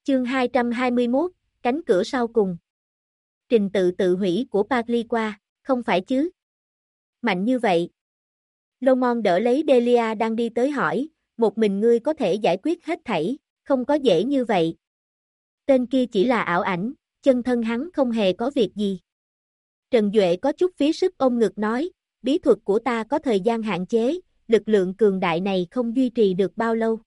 Chương 221, cánh cửa sau cùng. Trình tự tự hủy của Pagliqua, không phải chứ? Mạnh như vậy. Lomon đỡ lấy Delia đang đi tới hỏi, một mình ngươi có thể giải quyết hết thảy, không có dễ như vậy. Tên kia chỉ là ảo ảnh, chân thân hắn không hề có việc gì. Trần Duệ có chút phí sức ôm ngực nói, bí thuật của ta có thời gian hạn chế, lực lượng cường đại này không duy trì được bao lâu.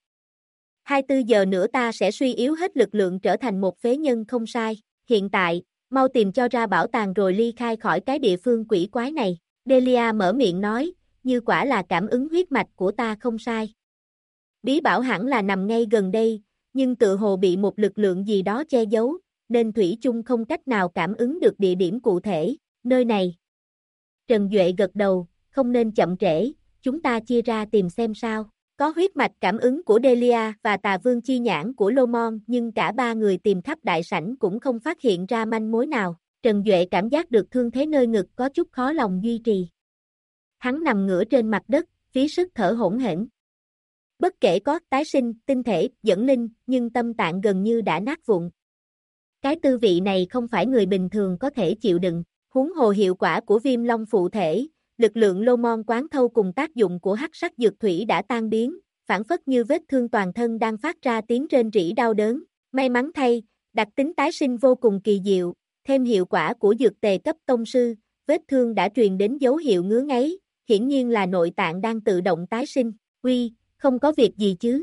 24 giờ nữa ta sẽ suy yếu hết lực lượng trở thành một phế nhân không sai, hiện tại, mau tìm cho ra bảo tàng rồi ly khai khỏi cái địa phương quỷ quái này. Delia mở miệng nói, như quả là cảm ứng huyết mạch của ta không sai. Bí bảo hẳn là nằm ngay gần đây, nhưng tự hồ bị một lực lượng gì đó che giấu, nên Thủy chung không cách nào cảm ứng được địa điểm cụ thể, nơi này. Trần Duệ gật đầu, không nên chậm trễ, chúng ta chia ra tìm xem sao. Có huyết mạch cảm ứng của Delia và tà vương chi nhãn của Lomon nhưng cả ba người tìm khắp đại sảnh cũng không phát hiện ra manh mối nào. Trần Duệ cảm giác được thương thế nơi ngực có chút khó lòng duy trì. Hắn nằm ngửa trên mặt đất, phí sức thở hỗn hển. Bất kể có tái sinh, tinh thể, dẫn linh, nhưng tâm tạng gần như đã nát vụn. Cái tư vị này không phải người bình thường có thể chịu đựng, huống hồ hiệu quả của viêm long phụ thể. Lực lượng Lomon quán thâu cùng tác dụng của hắc sắc dược thủy đã tan biến, phản phất như vết thương toàn thân đang phát ra tiếng rên rỉ đau đớn. May mắn thay, đặc tính tái sinh vô cùng kỳ diệu, thêm hiệu quả của dược tề cấp tông sư, vết thương đã truyền đến dấu hiệu ngứa ngáy, hiển nhiên là nội tạng đang tự động tái sinh. Uy, không có việc gì chứ?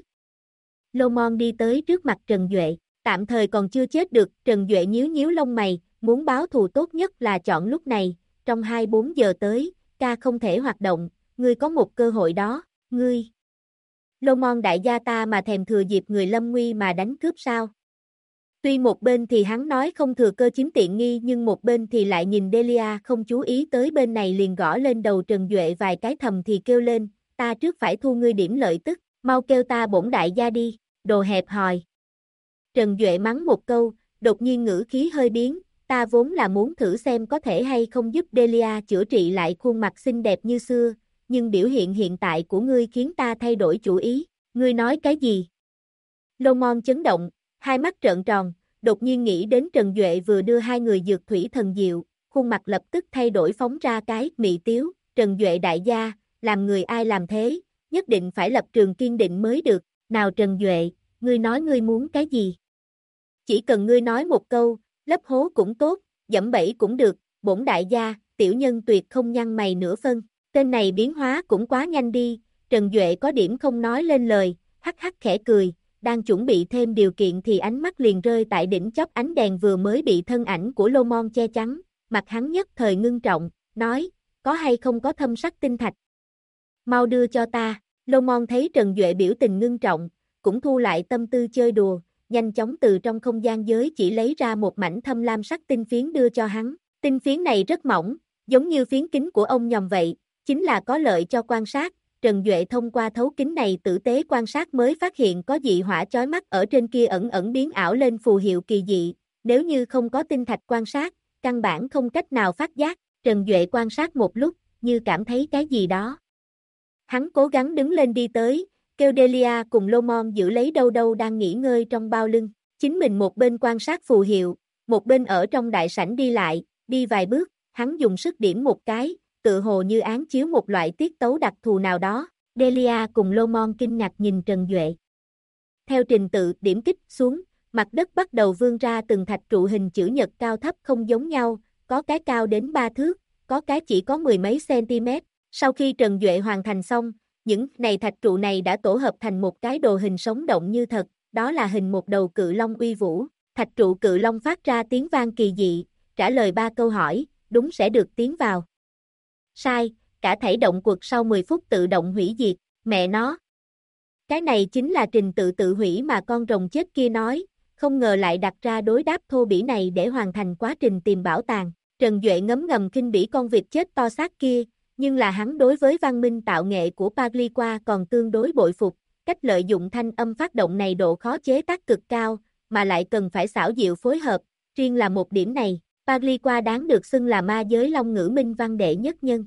Lomon đi tới trước mặt Trần Duệ, tạm thời còn chưa chết được. Trần Duệ nhíu nhíu lông mày, muốn báo thù tốt nhất là chọn lúc này, trong 24 giờ tới. Ca không thể hoạt động, ngươi có một cơ hội đó, ngươi. Lomon đại gia ta mà thèm thừa dịp người lâm nguy mà đánh cướp sao? Tuy một bên thì hắn nói không thừa cơ chiếm tiện nghi nhưng một bên thì lại nhìn Delia không chú ý tới bên này liền gõ lên đầu Trần Duệ vài cái thầm thì kêu lên, ta trước phải thu ngươi điểm lợi tức, mau kêu ta bổn đại gia đi, đồ hẹp hòi. Trần Duệ mắng một câu, đột nhiên ngữ khí hơi biến. Ta vốn là muốn thử xem có thể hay không giúp Delia chữa trị lại khuôn mặt xinh đẹp như xưa, nhưng biểu hiện hiện tại của ngươi khiến ta thay đổi chủ ý. Ngươi nói cái gì? Lomon chấn động, hai mắt trợn tròn, đột nhiên nghĩ đến Trần Duệ vừa đưa hai người dược thủy thần diệu, khuôn mặt lập tức thay đổi phóng ra cái mị tiếu. Trần Duệ đại gia, làm người ai làm thế, nhất định phải lập trường kiên định mới được. Nào Trần Duệ, ngươi nói ngươi muốn cái gì? Chỉ cần ngươi nói một câu, lấp hố cũng tốt, dẫm bẫy cũng được, bổn đại gia, tiểu nhân tuyệt không nhăn mày nửa phân. Tên này biến hóa cũng quá nhanh đi. Trần Duệ có điểm không nói lên lời, hắc hắc khẽ cười, đang chuẩn bị thêm điều kiện thì ánh mắt liền rơi tại đỉnh chóp ánh đèn vừa mới bị thân ảnh của Lomon che chắn, mặt hắn nhất thời ngưng trọng, nói, có hay không có thâm sắc tinh thạch? Mau đưa cho ta. Lomon thấy Trần Duệ biểu tình ngưng trọng, cũng thu lại tâm tư chơi đùa, nhanh chóng từ trong không gian giới chỉ lấy ra một mảnh thâm lam sắc tinh phiến đưa cho hắn. Tinh phiến này rất mỏng, giống như phiến kính của ông nhòm vậy, chính là có lợi cho quan sát. Trần Duệ thông qua thấu kính này tử tế quan sát mới phát hiện có dị hỏa chói mắt ở trên kia ẩn ẩn biến ảo lên phù hiệu kỳ dị, nếu như không có tinh thạch quan sát, căn bản không cách nào phát giác. Trần Duệ quan sát một lúc, như cảm thấy cái gì đó. Hắn cố gắng đứng lên đi tới, kêu Delia cùng Lomon giữ lấy đâu đâu đang nghỉ ngơi trong bao lưng, chính mình một bên quan sát phù hiệu, một bên ở trong đại sảnh đi lại, đi vài bước, hắn dùng sức điểm một cái, tự hồ như án chiếu một loại tiết tấu đặc thù nào đó. Delia cùng Lomon kinh ngạc nhìn Trần Duệ. Theo trình tự điểm kích xuống, mặt đất bắt đầu vươn ra từng thạch trụ hình chữ nhật cao thấp không giống nhau, có cái cao đến 3 thước, có cái chỉ có mười mấy cm. Sau khi Trần Duệ hoàn thành xong, những thạch trụ này đã tổ hợp thành một cái đồ hình sống động như thật, đó là hình một đầu cự long uy vũ. Thạch trụ cự long phát ra tiếng vang kỳ dị, trả lời 3 câu hỏi, đúng sẽ được tiến vào. Sai, cả thảy động quật sau 10 phút tự động hủy diệt, mẹ nó. Cái này chính là trình tự tự hủy mà con rồng chết kia nói, không ngờ lại đặt ra đối đáp thô bỉ này để hoàn thành quá trình tìm bảo tàng. Trần Duệ ngấm ngầm khinh bỉ con vịt chết to xác kia, nhưng là hắn đối với văn minh tạo nghệ của Pagliqua còn tương đối bội phục, cách lợi dụng thanh âm phát động này độ khó chế tác cực cao, mà lại cần phải xảo diệu phối hợp, riêng là một điểm này, Pagliqua đáng được xưng là ma giới long ngữ minh văn đệ nhất nhân.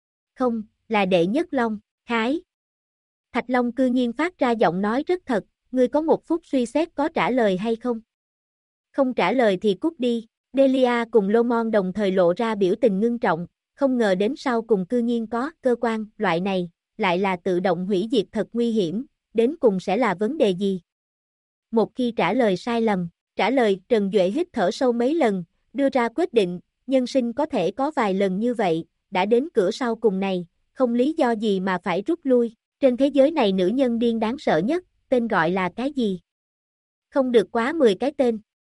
Không, là đệ nhất long, khái. Thạch Long cư nhiên phát ra giọng nói rất thật, ngươi có 1 phút suy xét có trả lời hay không? Không trả lời thì cút đi. Delia cùng Lomon đồng thời lộ ra biểu tình ngưng trọng, không ngờ đến sau cùng cư nhiên có cơ quan loại này, lại là tự động hủy diệt thật nguy hiểm, đến cùng sẽ là vấn đề gì? Một khi trả lời sai lầm, trả lời Trần Duệ hít thở sâu mấy lần, đưa ra quyết định, nhân sinh có thể có vài lần như vậy, đã đến cửa sau cùng này, không lý do gì mà phải rút lui. Trên thế giới này nữ nhân điên đáng sợ nhất, tên gọi là cái gì? Không được quá 10 cái tên.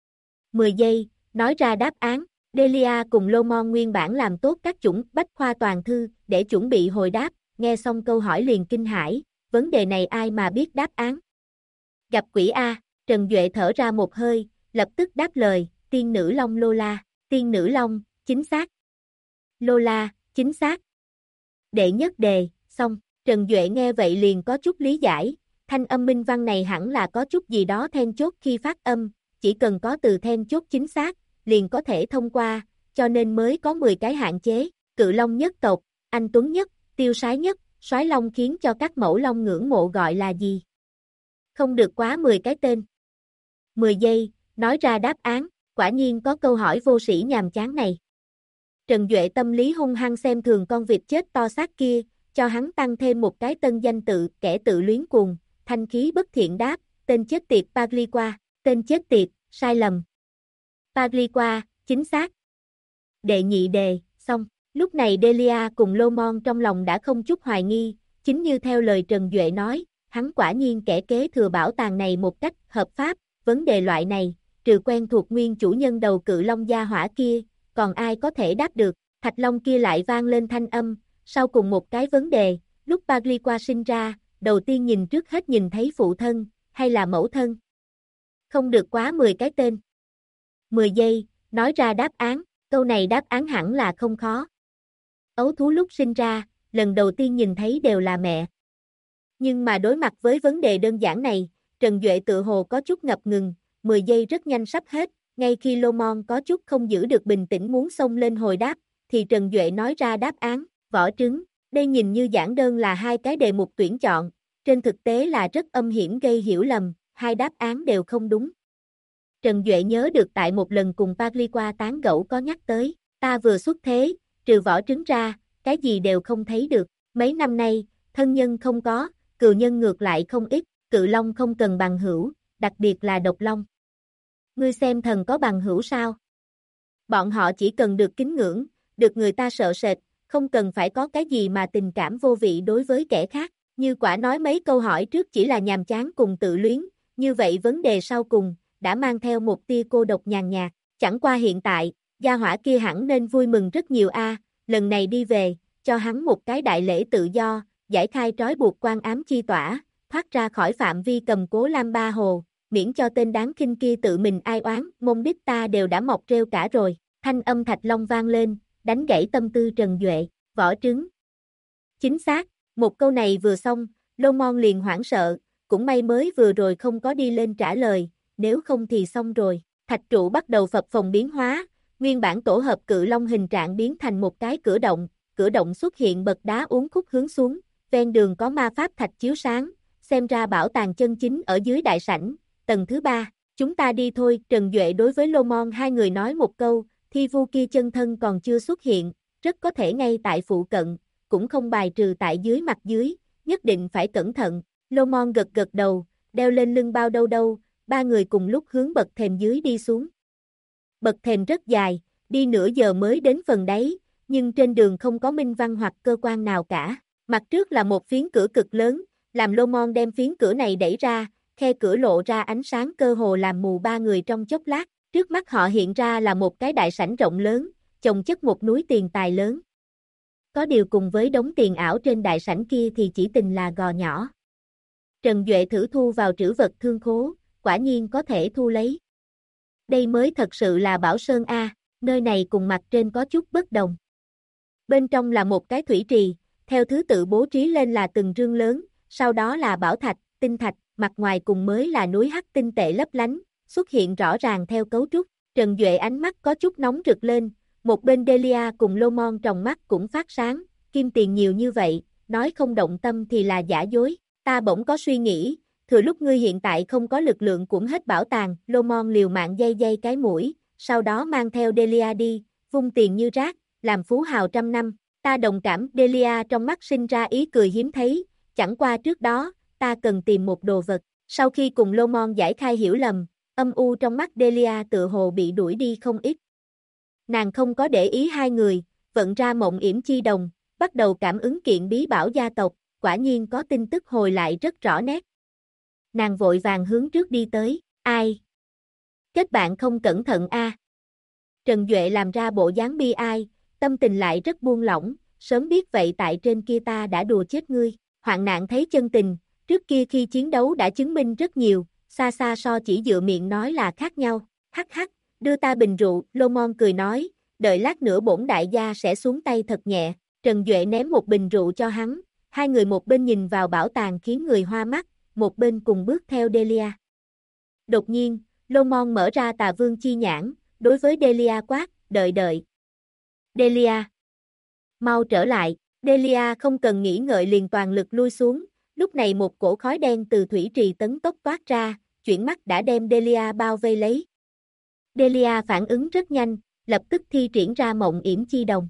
10 giây, nói ra đáp án. Delia cùng Lomon nguyên bản làm tốt các chủng bách khoa toàn thư, để chuẩn bị hồi đáp, nghe xong câu hỏi liền kinh hãi, vấn đề này ai mà biết đáp án? Gặp quỷ A, Trần Duệ thở ra một hơi, lập tức đáp lời, tiên nữ Long Lola, tiên nữ Long, chính xác. Lola, chính xác. Đệ nhất đề, xong, Trần Duệ nghe vậy liền có chút lý giải, thanh âm minh văn này hẳn là có chút gì đó then chốt khi phát âm, chỉ cần có từ then chốt chính xác, liền có thể thông qua, cho nên mới có 10 cái hạn chế, cự long nhất tộc, anh tuấn nhất, tiêu sái nhất, soái long khiến cho các mẫu long ngưỡng mộ gọi là gì? Không được quá 10 cái tên. 10 giây, nói ra đáp án, quả nhiên có câu hỏi vô sĩ nhàm chán này. Trần Duệ tâm lý hung hăng xem thường con vịt chết to xác kia, cho hắn tăng thêm một cái tân danh tự, kẻ tự luyến cuồng, thanh khí bất thiện đáp, tên chết tiệt Pagliqua, tên chết tiệt, sai lầm. Pagliqua, chính xác. Đệ nhị đề, xong, lúc này Delia cùng Lomon trong lòng đã không chút hoài nghi, chính như theo lời Trần Duệ nói, hắn quả nhiên kẻ kế thừa bảo tàng này một cách hợp pháp, vấn đề loại này, trừ quen thuộc nguyên chủ nhân đầu cự long gia hỏa kia, còn ai có thể đáp được, thạch long kia lại vang lên thanh âm, sau cùng một cái vấn đề, lúc Pagliqua sinh ra, đầu tiên nhìn trước hết nhìn thấy phụ thân, hay là mẫu thân? Không được quá 10 cái tên. 10 giây, nói ra đáp án, câu này đáp án hẳn là không khó. Ấu thú lúc sinh ra, lần đầu tiên nhìn thấy đều là mẹ. Nhưng mà đối mặt với vấn đề đơn giản này, Trần Duệ tự hồ có chút ngập ngừng, 10 giây rất nhanh sắp hết, ngay khi Lomon có chút không giữ được bình tĩnh muốn xông lên hồi đáp, thì Trần Duệ nói ra đáp án, vỏ trứng, đây nhìn như giản đơn là 2 cái đề mục tuyển chọn, trên thực tế là rất âm hiểm gây hiểu lầm, 2 đáp án đều không đúng. Trần Duệ nhớ được tại một lần cùng Pagliqua tán gẫu có nhắc tới, ta vừa xuất thế, trừ vỏ trứng ra, cái gì đều không thấy được, mấy năm nay, thân nhân không có, cừu nhân ngược lại không ít, cự long không cần bằng hữu, đặc biệt là độc long. Ngươi xem thần có bằng hữu sao? Bọn họ chỉ cần được kính ngưỡng, được người ta sợ sệt, không cần phải có cái gì mà tình cảm vô vị đối với kẻ khác, như quả nói mấy câu hỏi trước chỉ là nhàm chán cùng tự luyến, như vậy vấn đề sau cùng, đã mang theo một tia cô độc nhàn nhạt, chẳng qua hiện tại, gia hỏa kia hẳn nên vui mừng rất nhiều a, lần này đi về, cho hắn một cái đại lễ tự do, giải khai trói buộc quan ám chi tỏa, thoát ra khỏi phạm vi cầm cố Lam Ba Hồ, miễn cho tên đáng khinh kia tự mình ai oán, môn đích ta đều đã mọc rêu cả rồi, thanh âm thạch long vang lên, đánh gãy tâm tư Trần Duệ, vỏ trứng. Chính xác, một câu này vừa xong, Lomon liền hoảng sợ, cũng may mới vừa rồi không có đi lên trả lời, nếu không thì xong rồi, thạch trụ bắt đầu phập phồng biến hóa, nguyên bản tổ hợp cự long hình trạng biến thành một cái cửa động xuất hiện bậc đá uốn khúc hướng xuống, ven đường có ma pháp thạch chiếu sáng, xem ra bảo tàng chân chính ở dưới đại sảnh, tầng thứ 3, chúng ta đi thôi, Trần Duệ đối với Lomon hai người nói một câu, thi vu kia chân thân còn chưa xuất hiện, rất có thể ngay tại phụ cận, cũng không bài trừ tại dưới mặt dưới, nhất định phải cẩn thận, Lomon gật gật đầu, đeo lên lưng bao đâu đâu, ba người cùng lúc hướng bậc thềm dưới đi xuống. Bậc thềm rất dài, đi nửa giờ mới đến phần đáy, nhưng trên đường không có minh văn hoặc cơ quan nào cả, mặt trước là một phiến cửa cực lớn, làm Lomon đem phiến cửa này đẩy ra, khe cửa lộ ra ánh sáng cơ hồ làm mù ba người trong chốc lát, trước mắt họ hiện ra là một cái đại sảnh rộng lớn, chồng chất một núi tiền tài lớn. Có điều cùng với đống tiền ảo trên đại sảnh kia thì chỉ tình là gò nhỏ. Trần Duệ thử thu vào trữ vật thương khố, quả nhiên có thể thu lấy. Đây mới thật sự là Bảo Sơn A, nơi này cùng mặt trên có chút bất đồng. Bên trong là một cái thủy trì, theo thứ tự bố trí lên là từng rương lớn, sau đó là bảo thạch, tinh thạch, mặt ngoài cùng mới là núi hắc tinh tệ lấp lánh, xuất hiện rõ ràng theo cấu trúc. Trần Duệ ánh mắt có chút nóng rực lên, một bên Delia cùng Lomon trong mắt cũng phát sáng, kim tiền nhiều như vậy, nói không động tâm thì là giả dối. Ta bỗng có suy nghĩ, thừa lúc ngươi hiện tại không có lực lượng cuỗm hết bảo tàng, Lomon liều mạng dây cái mũi, sau đó mang theo Delia đi, vung tiền như rác, làm phú hào trăm năm. Ta đồng cảm, Delia trong mắt sinh ra ý cười hiếm thấy, chẳng qua trước đó, ta cần tìm một đồ vật. Sau khi cùng Lomon giải khai hiểu lầm, âm u trong mắt Delia tựa hồ bị đuổi đi không ít. Nàng không có để ý hai người, vận ra mộng yểm chi đồng, bắt đầu cảm ứng kiện bí bảo gia tộc, quả nhiên có tin tức hồi lại rất rõ nét. Nàng vội vàng hướng trước đi tới, ai? Kết bạn không cẩn thận a. Trần Duệ làm ra bộ dáng bi ai, tâm tình lại rất buông lỏng, sớm biết vậy tại trên kia ta đã đùa chết ngươi. Hoạn nạn thấy chân tình, trước kia khi chiến đấu đã chứng minh rất nhiều, xa xa so chỉ dựa miệng nói là khác nhau. Hắc hắc, đưa ta bình rượu, Lomon cười nói, đợi lát nữa bổn đại gia sẽ xuống tay thật nhẹ. Trần Duệ ném một bình rượu cho hắn, hai người một bên nhìn vào bảo tàng khiến người hoa mắt, một bên cùng bước theo Delia. Đột nhiên, Lomon mở ra Tà Vương chi nhãn, đối với Delia quát, đợi. Delia, mau trở lại. Delia không cần nghĩ ngợi liền toàn lực lui xuống, lúc này một cổ khói đen từ thủy trì tấn tốc toát ra, chuyển mắt đã đem Delia bao vây lấy. Delia phản ứng rất nhanh, lập tức thi triển ra mộng yểm chi đồng.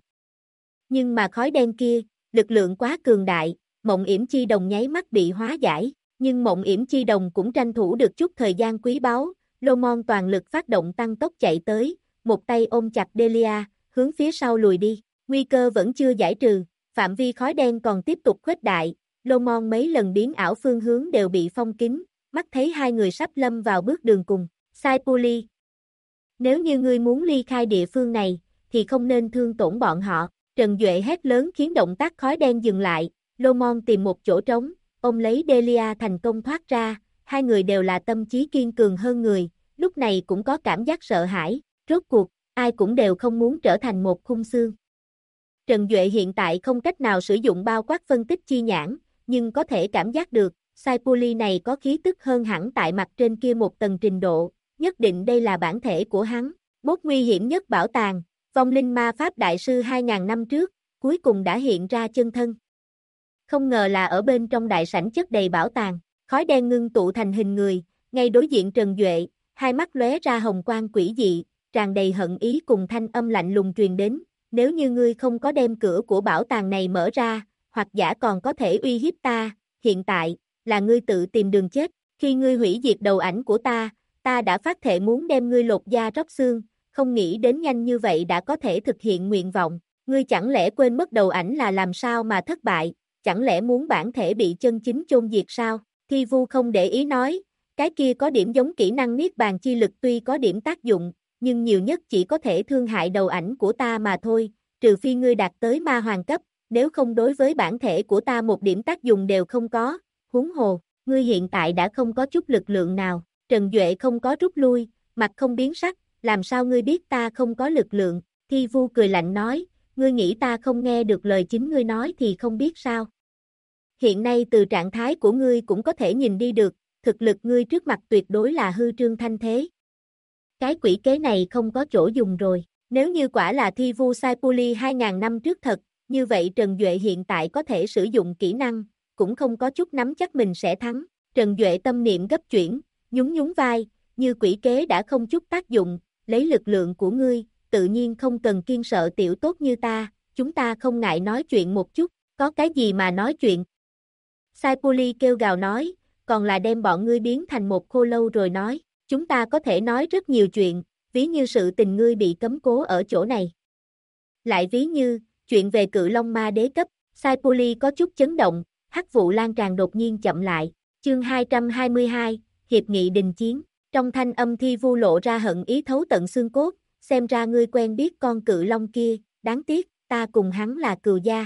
Nhưng mà khói đen kia, lực lượng quá cường đại, mộng yểm chi đồng nháy mắt bị hóa giải, nhưng mộng yểm chi đồng cũng tranh thủ được chút thời gian quý báu, Lomon toàn lực phát động tăng tốc chạy tới, một tay ôm chặt Delia, hướng phía sau lùi đi, nguy cơ vẫn chưa giải trừ, phạm vi khói đen còn tiếp tục khuếch đại, Lomon mấy lần biến ảo phương hướng đều bị phong kín, mắt thấy hai người sắp lâm vào bước đường cùng, Sai Puli. Nếu như ngươi muốn ly khai địa phương này, thì không nên thương tổn bọn họ. Trần Duệ hét lớn khiến động tác khói đen dừng lại, Lomon tìm một chỗ trống, ôm lấy Delia thành công thoát ra, hai người đều là tâm trí kiên cường hơn người, lúc này cũng có cảm giác sợ hãi, rốt cuộc, ai cũng đều không muốn trở thành một khung xương. Trần Duệ hiện tại không cách nào sử dụng bao quát phân tích chi nhãn, nhưng có thể cảm giác được, Sai Puli này có khí tức hơn hẳn tại mặt trên kia một tầng trình độ, nhất định đây là bản thể của hắn, mốt nguy hiểm nhất bảo tàng. Vong linh ma pháp đại sư 2000 năm trước, cuối cùng đã hiện ra chân thân. Không ngờ là ở bên trong đại sảnh chất đầy bảo tàng, khói đen ngưng tụ thành hình người, ngay đối diện Trần Duệ, hai mắt lóe ra hồng quang quỷ dị, tràn đầy hận ý cùng thanh âm lạnh lùng truyền đến, nếu như ngươi không có đem cửa của bảo tàng này mở ra, hoặc giả còn có thể uy hiếp ta, hiện tại, là ngươi tự tìm đường chết, khi ngươi hủy diệt đầu ảnh của ta đã phát thệ muốn đem ngươi lột da róc xương. Không nghĩ đến nhanh như vậy đã có thể thực hiện nguyện vọng, ngươi chẳng lẽ quên mất đầu ảnh là làm sao mà thất bại, chẳng lẽ muốn bản thể bị chân chính chôn diệt sao? Thi Vu không để ý nói, cái kia có điểm giống kỹ năng niết bàn chi lực tuy có điểm tác dụng, nhưng nhiều nhất chỉ có thể thương hại đầu ảnh của ta mà thôi, trừ phi ngươi đạt tới ma hoàng cấp, nếu không đối với bản thể của ta một điểm tác dụng đều không có, huống hồ, ngươi hiện tại đã không có chút lực lượng nào, Trần Duệ không có rút lui, mặt không biến sắc. Làm sao ngươi biết ta không có lực lượng? Thi Vu cười lạnh nói, ngươi nghĩ ta không nghe được lời chính ngươi nói thì không biết sao? Hiện nay từ trạng thái của ngươi cũng có thể nhìn đi được, thực lực ngươi trước mặt tuyệt đối là hư trương thanh thế. Cái quỷ kế này không có chỗ dùng rồi, nếu như quả là Thi Vu Sai Puli 2000 năm trước thật, như vậy Trần Duệ hiện tại có thể sử dụng kỹ năng, cũng không có chút nắm chắc mình sẽ thắng. Trần Duệ tâm niệm gấp chuyển, nhún vai, như quỷ kế đã không chút tác dụng. Lấy lực lượng của ngươi, tự nhiên không cần kiên sợ tiểu tốt như ta, chúng ta không ngại nói chuyện một chút, có cái gì mà nói chuyện. Sai Puli kêu gào nói, còn là đem bọn ngươi biến thành một khô lâu rồi nói, chúng ta có thể nói rất nhiều chuyện, ví như sự tình ngươi bị cấm cố ở chỗ này. Lại ví như, chuyện về Cự Long Ma đế cấp, Sai Puli có chút chấn động, hắc vụ lan tràn đột nhiên chậm lại, chương 222, Hiệp nghị đình chiến. Trong thanh âm Thi Vu lộ ra hận ý thấu tận xương cốt, xem ra ngươi quen biết con cự long kia, đáng tiếc, ta cùng hắn là cừu gia.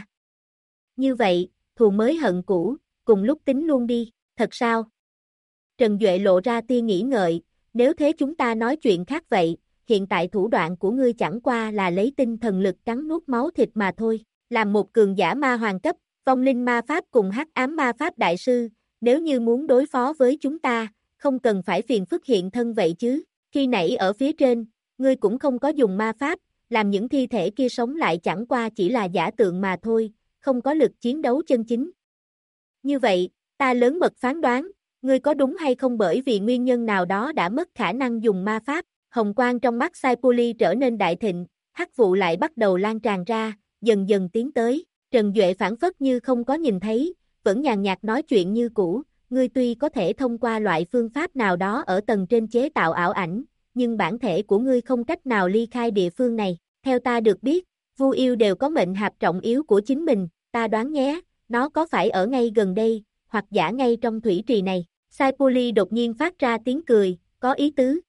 Như vậy, thù mới hận cũ, cùng lúc tính luôn đi, thật sao? Trần Duệ lộ ra tia nghĩ ngợi, nếu thế chúng ta nói chuyện khác vậy, hiện tại thủ đoạn của ngươi chẳng qua là lấy tinh thần lực cắn nuốt máu thịt mà thôi, làm một cường giả ma hoàng cấp, vong linh ma pháp cùng hắc ám ma pháp đại sư, nếu như muốn đối phó với chúng ta, không cần phải phiền phức hiện thân vậy chứ, khi nãy ở phía trên, ngươi cũng không có dùng ma pháp, làm những thi thể kia sống lại chẳng qua chỉ là giả tượng mà thôi, không có lực chiến đấu chân chính. Như vậy, ta lớn mật phán đoán, ngươi có đúng hay không bởi vì nguyên nhân nào đó đã mất khả năng dùng ma pháp. Hồng quang trong mắt Sai Puli trở nên đại thịnh, hắc vụ lại bắt đầu lan tràn ra, dần dần tiến tới. Trần Duệ phản phất như không có nhìn thấy, vẫn nhàn nhạt nói chuyện như cũ, ngươi tuy có thể thông qua loại phương pháp nào đó ở tầng trên chế tạo ảo ảnh, nhưng bản thể của ngươi không cách nào ly khai địa phương này. Theo ta được biết, Vu yêu đều có mệnh hạp trọng yếu của chính mình, ta đoán nhé, nó có phải ở ngay gần đây, hoặc giả ngay trong thủy trì này. Sai Puli đột nhiên phát ra tiếng cười, có ý tứ.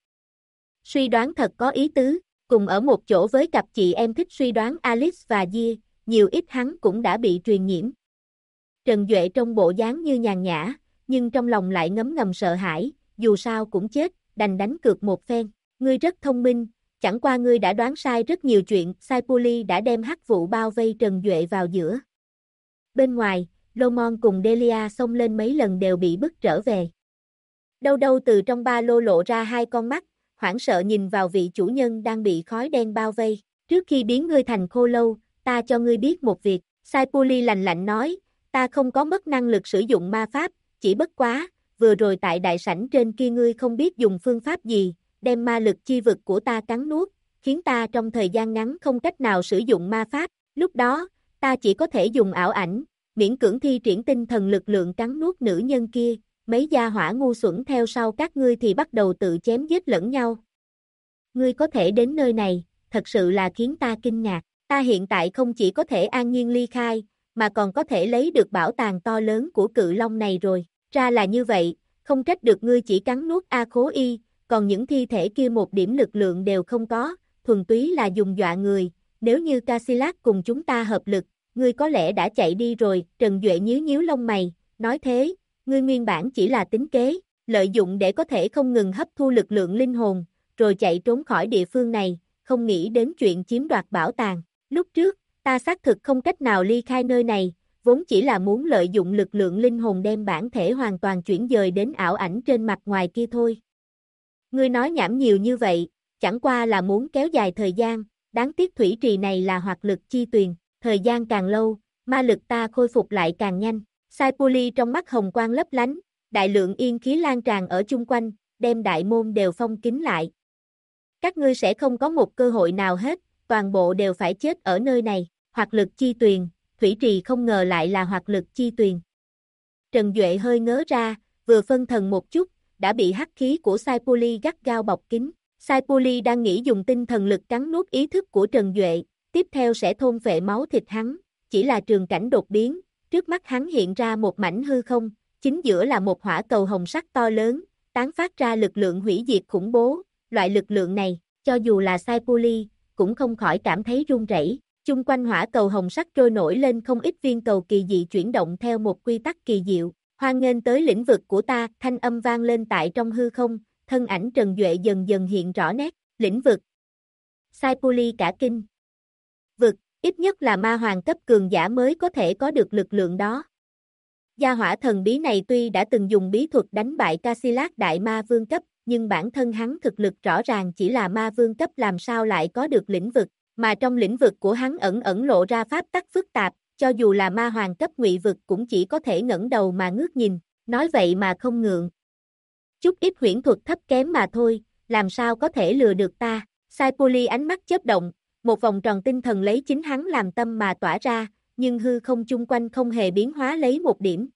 Suy đoán thật có ý tứ, cùng ở một chỗ với cặp chị em thích suy đoán Alice và Gia, nhiều ít hắn cũng đã bị truyền nhiễm. Trần Duệ trong bộ dáng như nhàn nhã, nhưng trong lòng lại ngấm ngầm sợ hãi, dù sao cũng chết, đành đánh cược một phen. Ngươi rất thông minh, chẳng qua ngươi đã đoán sai rất nhiều chuyện. Sai Puli đã đem hắc vụ bao vây Trần Duệ vào giữa. Bên ngoài, Lomon cùng Delia xông lên mấy lần đều bị bức trở về. Đâu đâu từ trong ba lô lộ ra hai con mắt, hoảng sợ nhìn vào vị chủ nhân đang bị khói đen bao vây. Trước khi biến ngươi thành khô lâu, ta cho ngươi biết một việc. Sai Puli lạnh lạnh nói, ta không có mất năng lực sử dụng ma pháp, chỉ bất quá, vừa rồi tại đại sảnh trên kia ngươi không biết dùng phương pháp gì, đem ma lực chi vực của ta cắn nuốt, khiến ta trong thời gian ngắn không cách nào sử dụng ma pháp. Lúc đó, ta chỉ có thể dùng ảo ảnh, miễn cưỡng thi triển tinh thần lực lượng cắn nuốt nữ nhân kia. Mấy gia hỏa ngu xuẩn theo sau các ngươi thì bắt đầu tự chém giết lẫn nhau. Ngươi có thể đến nơi này, thật sự là khiến ta kinh ngạc. Ta hiện tại không chỉ có thể an nhiên ly khai, mà còn có thể lấy được bảo tàng to lớn của cự long này rồi. Ra là như vậy, không trách được ngươi chỉ cắn nuốt A Khố Y, còn những thi thể kia một điểm lực lượng đều không có, thuần túy là dùng dọa người. Nếu như Casillas cùng chúng ta hợp lực, ngươi có lẽ đã chạy đi rồi. Trần Duệ nhíu nhíu lông mày, nói thế, ngươi nguyên bản chỉ là tính kế, lợi dụng để có thể không ngừng hấp thu lực lượng linh hồn, rồi chạy trốn khỏi địa phương này, không nghĩ đến chuyện chiếm đoạt bảo tàng. Lúc trước, ta xác thực không cách nào ly khai nơi này, vốn chỉ là muốn lợi dụng lực lượng linh hồn đem bản thể hoàn toàn chuyển dời đến ảo ảnh trên mặt ngoài kia thôi. Ngươi nói nhảm nhiều như vậy, chẳng qua là muốn kéo dài thời gian, đáng tiếc thủy trì này là hoạt lực chi tuyền, thời gian càng lâu, ma lực ta khôi phục lại càng nhanh. Sai Puli trong mắt hồng quang lấp lánh, đại lượng yên khí lan tràn ở chung quanh, đem đại môn đều phong kín lại. Các ngươi sẽ không có một cơ hội nào hết, toàn bộ đều phải chết ở nơi này. Hoạt lực chi tuyền, thủy trì không ngờ lại là hoạt lực chi tuyền. Trần Duệ hơi ngớ ra, vừa phân thần một chút, đã bị hắc khí của Sai Puli gắt gao bọc kín. Sai Puli đang nghĩ dùng tinh thần lực cắn nuốt ý thức của Trần Duệ, tiếp theo sẽ thôn phệ máu thịt hắn, chỉ là trường cảnh đột biến, trước mắt hắn hiện ra một mảnh hư không, chính giữa là một hỏa cầu hồng sắc to lớn, tán phát ra lực lượng hủy diệt khủng bố. Loại lực lượng này, cho dù là Sai Puli, cũng không khỏi cảm thấy run rẩy. Chung quanh hỏa cầu hồng sắc trôi nổi lên không ít viên cầu kỳ dị chuyển động theo một quy tắc kỳ diệu. Hoan nghênh tới lĩnh vực của ta, thanh âm vang lên tại trong hư không, thân ảnh Trần Duệ dần dần hiện rõ nét. Lĩnh vực. Sai Puli cả kinh. Vực, ít nhất là ma hoàng cấp cường giả mới có thể có được lực lượng đó. Gia hỏa thần bí này tuy đã từng dùng bí thuật đánh bại Casillas đại ma vương cấp, nhưng bản thân hắn thực lực rõ ràng chỉ là ma vương cấp, làm sao lại có được lĩnh vực, mà trong lĩnh vực của hắn ẩn ẩn lộ ra pháp tắc phức tạp, cho dù là ma hoàng cấp ngụy vực cũng chỉ có thể ngẩng đầu mà ngước nhìn, nói vậy mà không ngượng. Chút ít huyễn thuật thấp kém mà thôi, làm sao có thể lừa được ta. Sai Puli ánh mắt chớp động, một vòng tròn tinh thần lấy chính hắn làm tâm mà tỏa ra, nhưng hư không chung quanh không hề biến hóa lấy một điểm.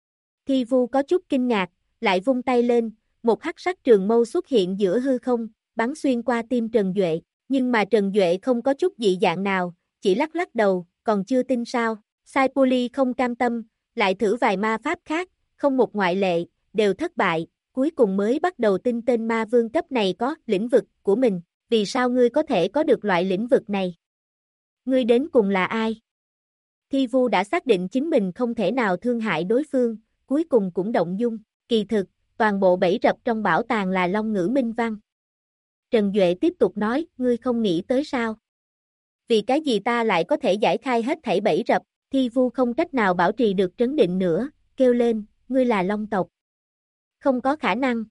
Thi Vu có chút kinh ngạc, lại vung tay lên, một hắc sắc trường mâu xuất hiện giữa hư không, bắn xuyên qua tim Trần Duệ, nhưng mà Trần Duệ không có chút dị dạng nào, chỉ lắc lắc đầu, còn chưa tin sao. Sai Puli không cam tâm, lại thử vài ma pháp khác, không một ngoại lệ, đều thất bại, cuối cùng mới bắt đầu tin tên ma vương cấp này có lĩnh vực của mình. Vì sao ngươi có thể có được loại lĩnh vực này? Ngươi đến cùng là ai? Thi Vu đã xác định chính mình không thể nào thương hại đối phương, cuối cùng cũng động dung. Kỳ thực, toàn bộ bẫy rập trong bảo tàng là long ngữ minh văn. Trần Duệ tiếp tục nói, ngươi không nghĩ tới sao? Vì cái gì ta lại có thể giải khai hết thảy bẫy rập? Thi Vu không cách nào bảo trì được trấn định nữa, kêu lên, ngươi là long tộc. Không có khả năng.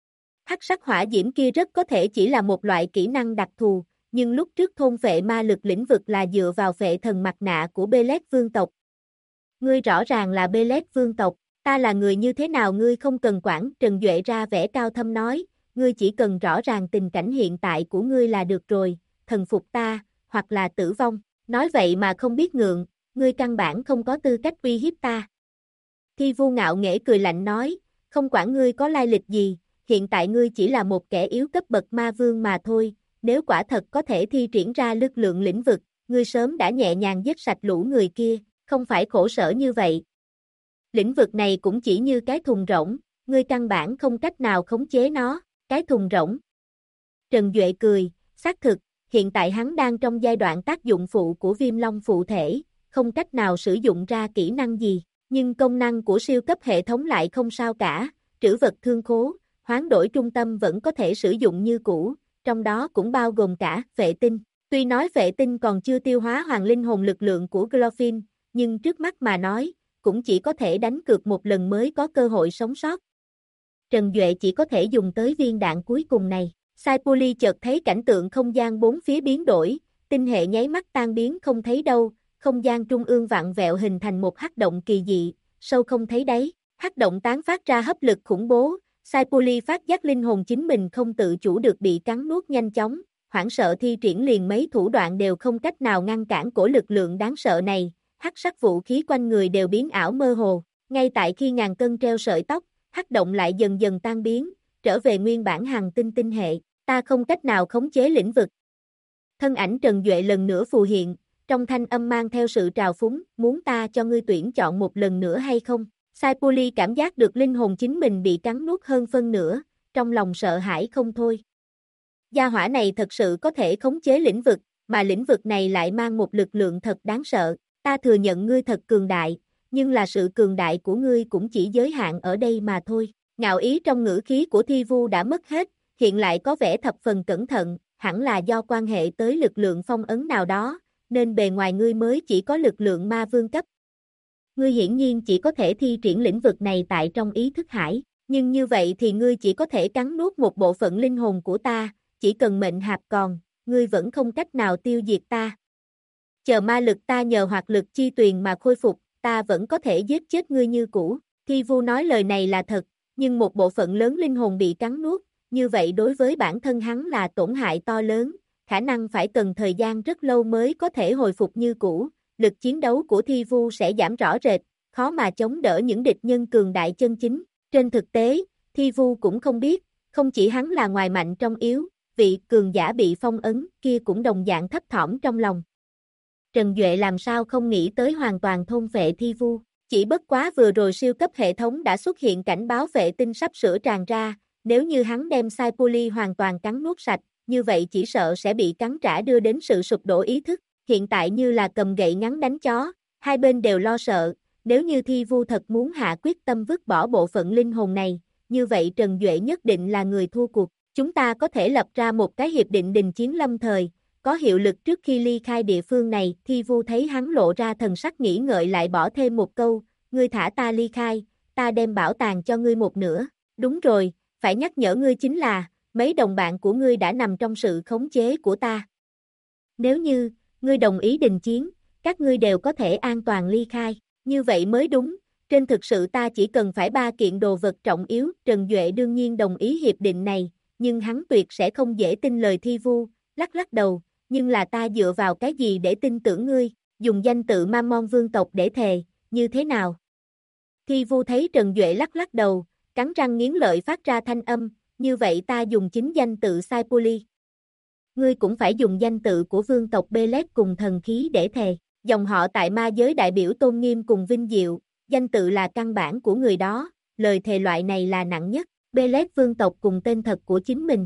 Hắc sắc hỏa diễm kia rất có thể chỉ là một loại kỹ năng đặc thù, nhưng lúc trước thôn phệ ma lực lĩnh vực là dựa vào phệ thần mặt nạ của Belet vương tộc. Ngươi rõ ràng là Belet vương tộc, Ta là người như thế nào ngươi không cần quản, Trần Duệ ra vẻ cao thâm nói, ngươi chỉ cần rõ ràng tình cảnh hiện tại của ngươi là được rồi, thần phục ta, hoặc là tử vong, nói vậy mà không biết ngượng, ngươi căn bản không có tư cách uy hiếp ta. Thi Vu ngạo nghễ cười lạnh nói, không quản ngươi có lai lịch gì, hiện tại ngươi chỉ là một kẻ yếu cấp bậc ma vương mà thôi, nếu quả thật có thể thi triển ra lực lượng lĩnh vực, ngươi sớm đã nhẹ nhàng giết sạch lũ người kia, không phải khổ sở như vậy. Lĩnh vực này cũng chỉ như cái thùng rỗng, ngươi căn bản không cách nào khống chế nó, cái thùng rỗng. Trần Duệ cười, xác thực, hiện tại hắn đang trong giai đoạn tác dụng phụ của viêm long phụ thể, không cách nào sử dụng ra kỹ năng gì, nhưng công năng của siêu cấp hệ thống lại không sao cả, trữ vật thương khố, hoán đổi trung tâm vẫn có thể sử dụng như cũ, trong đó cũng bao gồm cả vệ tinh. Tuy nói vệ tinh còn chưa tiêu hóa hoàng linh hồn lực lượng của Glorfin, nhưng trước mắt mà nói, cũng chỉ có thể đánh cược một lần mới có cơ hội sống sót. Trần Duệ chỉ có thể dùng tới viên đạn cuối cùng này. Sai Puli chợt thấy cảnh tượng không gian bốn phía biến đổi, tinh hệ nháy mắt tan biến không thấy đâu, không gian trung ương vặn vẹo hình thành một hắc động kỳ dị, sâu không thấy đáy, hắc động tán phát ra hấp lực khủng bố, Sai Puli phát giác linh hồn chính mình không tự chủ được bị cắn nuốt nhanh chóng, hoảng sợ thi triển liền mấy thủ đoạn đều không cách nào ngăn cản cổ lực lượng đáng sợ này, hắc sắc vũ khí quanh người đều biến ảo mơ hồ, ngay tại khi ngàn cân treo sợi tóc, hắc động lại dần dần tan biến, trở về nguyên bản hành tinh tinh hệ, ta không cách nào khống chế lĩnh vực. Thân ảnh Trần Duệ lần nữa phù hiện, trong thanh âm mang theo sự trào phúng, muốn ta cho ngươi tuyển chọn một lần nữa hay không? Sai Puli cảm giác được linh hồn chính mình bị cắn nuốt hơn phân nửa, trong lòng sợ hãi không thôi. Gia hỏa này thật sự có thể khống chế lĩnh vực, mà lĩnh vực này lại mang một lực lượng thật đáng sợ, ta thừa nhận ngươi thật cường đại, nhưng là sự cường đại của ngươi cũng chỉ giới hạn ở đây mà thôi. Ngạo ý trong ngữ khí của Thi Vu đã mất hết, hiện lại có vẻ thập phần cẩn thận, hẳn là do quan hệ tới lực lượng phong ấn nào đó, nên bề ngoài ngươi mới chỉ có lực lượng ma vương cấp. Ngươi hiển nhiên chỉ có thể thi triển lĩnh vực này tại trong ý thức hải, nhưng như vậy thì ngươi chỉ có thể cắn nuốt một bộ phận linh hồn của ta, chỉ cần mệnh hạp còn, ngươi vẫn không cách nào tiêu diệt ta. Chờ ma lực ta nhờ hoạt lực chi tuyền mà khôi phục, ta vẫn có thể giết chết ngươi như cũ. Thi Vu nói lời này là thật, nhưng một bộ phận lớn linh hồn bị cắn nuốt, như vậy đối với bản thân hắn là tổn hại to lớn, khả năng phải cần thời gian rất lâu mới có thể hồi phục như cũ, lực chiến đấu của Thi Vu sẽ giảm rõ rệt, khó mà chống đỡ những địch nhân cường đại chân chính. Trên thực tế, Thi Vu cũng không biết, không chỉ hắn là ngoài mạnh trong yếu, vị cường giả bị phong ấn kia cũng đồng dạng thấp thỏm trong lòng. Trần Duệ làm sao không nghĩ tới hoàn toàn thôn phệ Thi Vu, chỉ bất quá vừa rồi siêu cấp hệ thống đã xuất hiện cảnh báo vệ tinh sắp sửa tràn ra, nếu như hắn đem Sai Puli hoàn toàn cắn nuốt sạch, như vậy chỉ sợ sẽ bị cắn trả đưa đến sự sụp đổ ý thức, hiện tại như là cầm gậy ngắn đánh chó, hai bên đều lo sợ, nếu như Thi Vu thật muốn hạ quyết tâm vứt bỏ bộ phận linh hồn này, như vậy Trần Duệ nhất định là người thua cuộc, chúng ta có thể lập ra một cái hiệp định đình chiến lâm thời, có hiệu lực trước khi ly khai địa phương này. Thi Vu thấy hắn lộ ra thần sắc nghĩ ngợi lại bỏ thêm một câu, ngươi thả ta ly khai, ta đem bảo tàng cho ngươi một nửa, đúng rồi, phải nhắc nhở ngươi chính là, mấy đồng bạn của ngươi đã nằm trong sự khống chế của ta. Nếu như, ngươi đồng ý đình chiến, các ngươi đều có thể an toàn ly khai, như vậy mới đúng, trên thực sự ta chỉ cần phải 3 kiện đồ vật trọng yếu. Trần Duệ đương nhiên đồng ý hiệp định này, nhưng hắn tuyệt sẽ không dễ tin lời Thi Vu, lắc lắc đầu, nhưng là ta dựa vào cái gì để tin tưởng ngươi, dùng danh tự Mammon vương tộc để thề, như thế nào? Thi Vu thấy Trần Duệ lắc lắc đầu, cắn răng nghiến lợi phát ra thanh âm, như vậy ta dùng chính danh tự Sai Puli. Ngươi cũng phải dùng danh tự của vương tộc Belet cùng thần khí để thề, dòng họ tại ma giới đại biểu tôn nghiêm cùng vinh diệu, danh tự là căn bản của người đó, lời thề loại này là nặng nhất, Belet vương tộc cùng tên thật của chính mình.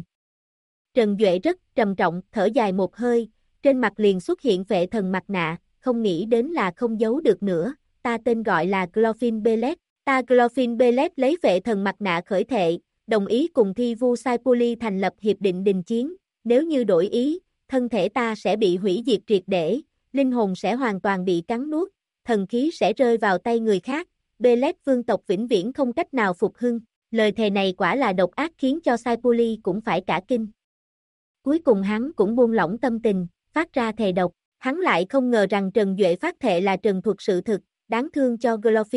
Trần Duệ rất trầm trọng, thở dài một hơi, trên mặt liền xuất hiện vệ thần mặt nạ, không nghĩ đến là không giấu được nữa, ta tên gọi là Glorfin Belet, ta Glorfin Belet lấy vệ thần mặt nạ khởi thệ, đồng ý cùng Thi Vu Sai Puli thành lập hiệp định đình chiến, nếu như đổi ý, thân thể ta sẽ bị hủy diệt triệt để, linh hồn sẽ hoàn toàn bị cắn nuốt, thần khí sẽ rơi vào tay người khác, Belet vương tộc vĩnh viễn không cách nào phục hưng, lời thề này quả là độc ác khiến cho Sai Puli cũng phải cả kinh. Cuối cùng hắn cũng buông lỏng tâm tình, phát ra thề độc, hắn lại không ngờ rằng Trần Duệ phát thệ là trần thuật sự thực, đáng thương cho Glorfin,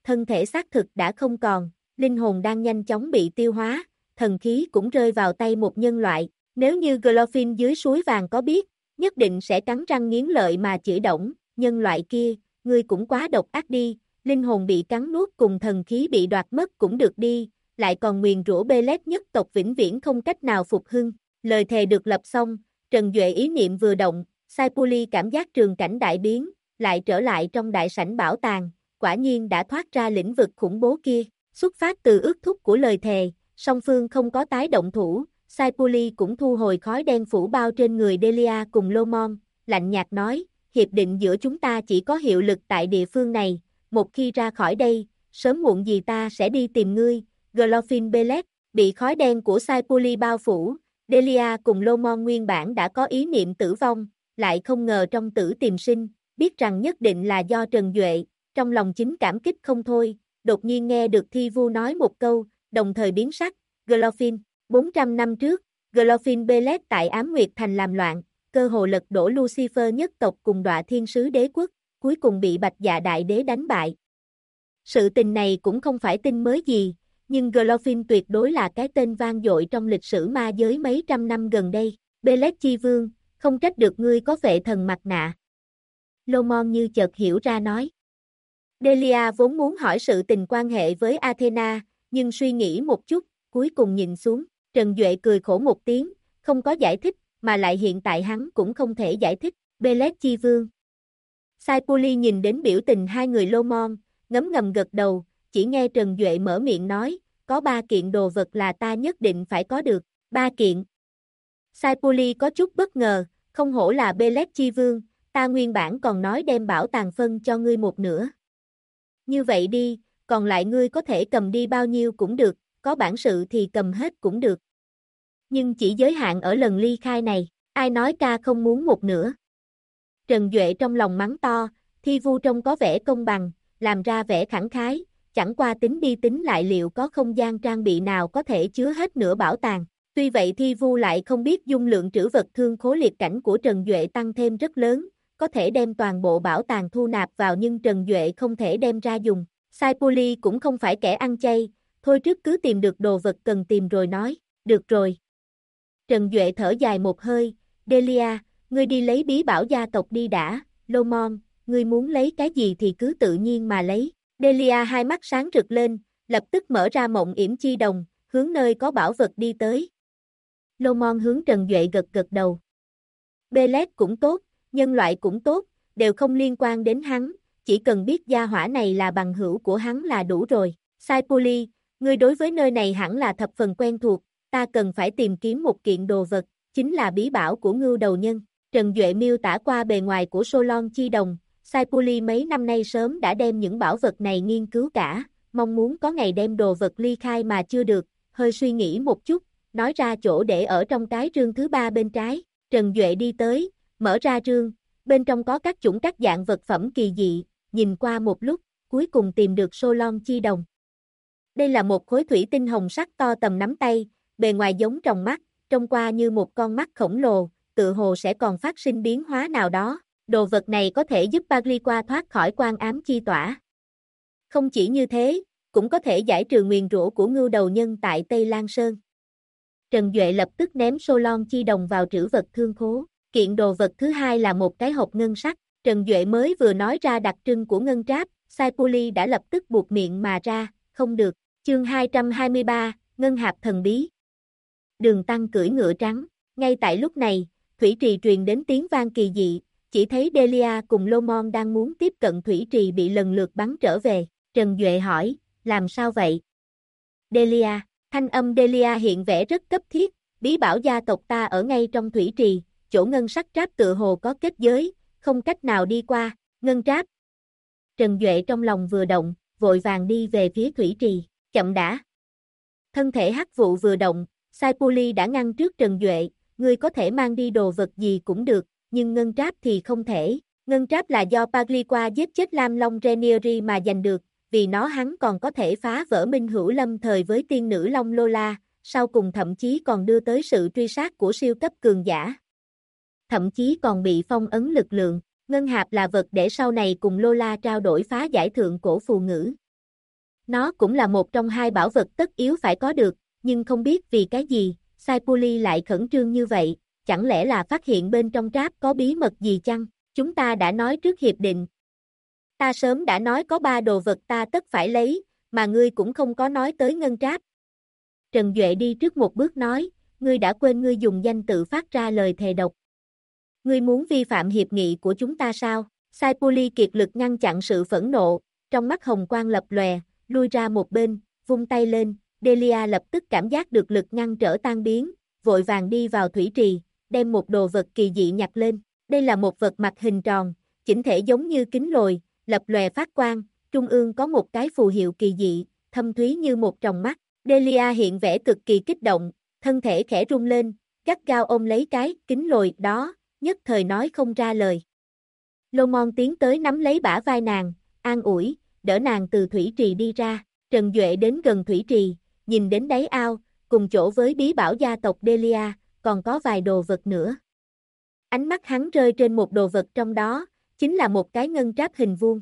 thân thể xác thực đã không còn, linh hồn đang nhanh chóng bị tiêu hóa, thần khí cũng rơi vào tay một nhân loại. Nếu như Glorfin dưới suối vàng có biết, nhất định sẽ cắn răng nghiến lợi mà chửi đổng, nhân loại kia, ngươi cũng quá độc ác đi, linh hồn bị cắn nuốt cùng thần khí bị đoạt mất cũng được đi, lại còn nguyền rủa Belet nhất tộc vĩnh viễn không cách nào phục hưng. Lời thề được lập xong, Trần Duệ ý niệm vừa động, Sai Puli cảm giác trường cảnh đại biến, lại trở lại trong đại sảnh bảo tàng, quả nhiên đã thoát ra lĩnh vực khủng bố kia. Xuất phát từ ước thúc của lời thề, song phương không có tái động thủ, Sai Puli cũng thu hồi khói đen phủ bao trên người Delia cùng Lomon, lạnh nhạt nói, hiệp định giữa chúng ta chỉ có hiệu lực tại địa phương này, một khi ra khỏi đây, sớm muộn gì ta sẽ đi tìm ngươi. Glorfin Belet, bị khói đen của Sai Puli bao phủ, Delia cùng Lomon nguyên bản đã có ý niệm tử vong, lại không ngờ trong tử tìm sinh, biết rằng nhất định là do Trần Duệ, trong lòng chính cảm kích không thôi, đột nhiên nghe được Thi Vu nói một câu, đồng thời biến sắc, Glorfin, 400 năm trước, Glorfin Belet tại Ám Nguyệt Thành làm loạn, cơ hồ lật đổ Lucifer nhất tộc cùng Đọa Thiên Sứ Đế Quốc, cuối cùng bị Bạch Dạ Đại Đế đánh bại. Sự tình này cũng không phải tin mới gì, nhưng Glorfin tuyệt đối là cái tên vang dội trong lịch sử ma giới mấy trăm năm gần đây. Belet Chi Vương, không trách được ngươi có vệ thần mặt nạ. Lomon như chợt hiểu ra nói. Delia vốn muốn hỏi sự tình quan hệ với Athena, nhưng suy nghĩ một chút, cuối cùng nhìn xuống, Trần Duệ cười khổ một tiếng, không có giải thích, mà lại hiện tại hắn cũng không thể giải thích. Belet Chi Vương. Sai Puli nhìn đến biểu tình hai người Lomon, ngấm ngầm gật đầu, chỉ nghe Trần Duệ mở miệng nói, có 3 kiện đồ vật là ta nhất định phải có được, 3 kiện. Sai Puli có chút bất ngờ, không hổ là Belet Chi Vương, ta nguyên bản còn nói đem bảo tàng phân cho ngươi một nửa. Như vậy đi, còn lại ngươi có thể cầm đi bao nhiêu cũng được, có bản sự thì cầm hết cũng được. Nhưng chỉ giới hạn ở lần ly khai này, ai nói ca không muốn một nửa. Trần Duệ trong lòng mắng to, Thi Vu trông có vẻ công bằng, làm ra vẻ khẳng khái, chẳng qua tính đi tính lại liệu có không gian trang bị nào có thể chứa hết nửa bảo tàng. Tuy vậy Thi Vu lại không biết dung lượng trữ vật thương khố liệt cảnh của Trần Duệ tăng thêm rất lớn, có thể đem toàn bộ bảo tàng thu nạp vào nhưng Trần Duệ không thể đem ra dùng. Sai Puli cũng không phải kẻ ăn chay, thôi trước cứ tìm được đồ vật cần tìm rồi nói, được rồi. Trần Duệ thở dài một hơi, Delia, ngươi đi lấy bí bảo gia tộc đi đã, Lomon, ngươi muốn lấy cái gì thì cứ tự nhiên mà lấy. Delia hai mắt sáng rực lên, lập tức mở ra mộng yểm chi đồng, hướng nơi có bảo vật đi tới. Lomon hướng Trần Duệ gật gật đầu. Belet cũng tốt, nhân loại cũng tốt, đều không liên quan đến hắn, chỉ cần biết gia hỏa này là bằng hữu của hắn là đủ rồi. Sai Puli, ngươi đối với nơi này hẳn là thập phần quen thuộc, ta cần phải tìm kiếm một kiện đồ vật, chính là bí bảo của Ngưu Đầu Nhân. Trần Duệ miêu tả qua bề ngoài của Solon chi đồng, Sai Puli mấy năm nay sớm đã đem những bảo vật này nghiên cứu cả, mong muốn có ngày đem đồ vật ly khai mà chưa được, hơi suy nghĩ một chút, nói ra chỗ để ở trong cái rương thứ 3 bên trái. Trần Duệ đi tới, mở ra rương, bên trong có các chủng các dạng vật phẩm kỳ dị, nhìn qua một lúc, cuối cùng tìm được Solon chi đồng. Đây là một khối thủy tinh hồng sắc to tầm nắm tay, bề ngoài giống tròng mắt, trông qua như một con mắt khổng lồ, tự hồ sẽ còn phát sinh biến hóa nào đó. Đồ vật này có thể giúp Pagliqua thoát khỏi quan ám chi tỏa. Không chỉ như thế, cũng có thể giải trừ nguyền rủa của Ngưu Đầu Nhân tại Tây Lan Sơn. Trần Duệ lập tức ném Solon chi đồng vào trữ vật thương khố. Kiện đồ vật thứ hai là một cái hộp ngân sắc. Trần Duệ mới vừa nói ra đặc trưng của ngân tráp, Sai Puli đã lập tức buột miệng mà ra, không được. Chương 223, Ngân Hạp Thần Bí. Đường Tăng cưỡi ngựa trắng. Ngay tại lúc này, thủy trì truyền đến tiếng vang kỳ dị, chỉ thấy Delia cùng Lomon đang muốn tiếp cận thủy trì bị lần lượt bắn trở về. Trần Duệ hỏi, làm sao vậy? Delia, thanh âm Delia hiện vẻ rất cấp thiết, bí bảo gia tộc ta ở ngay trong thủy trì, chỗ ngân sắc tráp tựa hồ có kết giới, không cách nào đi qua, ngân tráp. Trần Duệ trong lòng vừa động, vội vàng đi về phía thủy trì, chậm đã. Thân thể hắc vụ vừa động, Sai Puli đã ngăn trước Trần Duệ, ngươi có thể mang đi đồ vật gì cũng được, nhưng ngân tráp thì không thể. Ngân tráp là do Pagliqua giết chết Lam Long Renieri mà giành được, vì nó hắn còn có thể phá vỡ minh hữu lâm thời với tiên nữ Long Lola, sau cùng thậm chí còn đưa tới sự truy sát của siêu cấp cường giả. Thậm chí còn bị phong ấn lực lượng. Ngân hạp là vật để sau này cùng Lola trao đổi phá giải thượng cổ phù ngữ. Nó cũng là một trong hai bảo vật tất yếu phải có được, nhưng không biết vì cái gì, Sai Puli lại khẩn trương như vậy, chẳng lẽ là phát hiện bên trong tráp có bí mật gì chăng? Chúng ta đã nói trước hiệp định. Ta sớm đã nói có 3 đồ vật ta tất phải lấy, mà ngươi cũng không có nói tới ngân tráp. Trần Duệ đi trước một bước nói, ngươi đã quên ngươi dùng danh tự phát ra lời thề độc. Ngươi muốn vi phạm hiệp nghị của chúng ta sao? Sai Puli kiệt lực ngăn chặn sự phẫn nộ, trong mắt hồng quang lập lòe, lui ra một bên, vung tay lên, Delia lập tức cảm giác được lực ngăn trở tan biến, vội vàng đi vào thủy trì, đem một đồ vật kỳ dị nhặt lên. Đây là một vật mặt hình tròn, chỉnh thể giống như kính lồi, lập lòe phát quang, trung ương có một cái phù hiệu kỳ dị, thâm thúy như một tròng mắt. Delia hiện vẻ cực kỳ kích động, thân thể khẽ rung lên, gắt gao ôm lấy cái kính lồi đó, nhất thời nói không ra lời. Lomon tiến tới nắm lấy bả vai nàng, an ủi, đỡ nàng từ thủy trì đi ra. Trần Duệ đến gần thủy trì, nhìn đến đáy ao, cùng chỗ với bí bảo gia tộc Delia, còn có vài đồ vật nữa. Ánh mắt hắn rơi trên một đồ vật trong đó, chính là một cái ngân tráp hình vuông.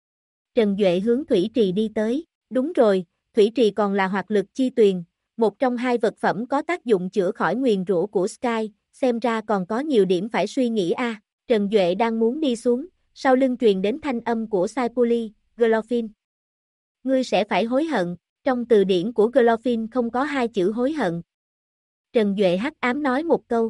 Trần Duệ hướng thủy trì đi tới, đúng rồi, thủy trì còn là hoạt lực chi tuyền, một trong hai vật phẩm có tác dụng chữa khỏi nguyền rủa của Sky, xem ra còn có nhiều điểm phải suy nghĩ a. Trần Duệ đang muốn đi xuống, sau lưng truyền đến thanh âm của Sai Puli, Glorfin. Ngươi sẽ phải hối hận, trong từ điển của Glorfin không có hai chữ hối hận. Trần Duệ hắc ám nói một câu.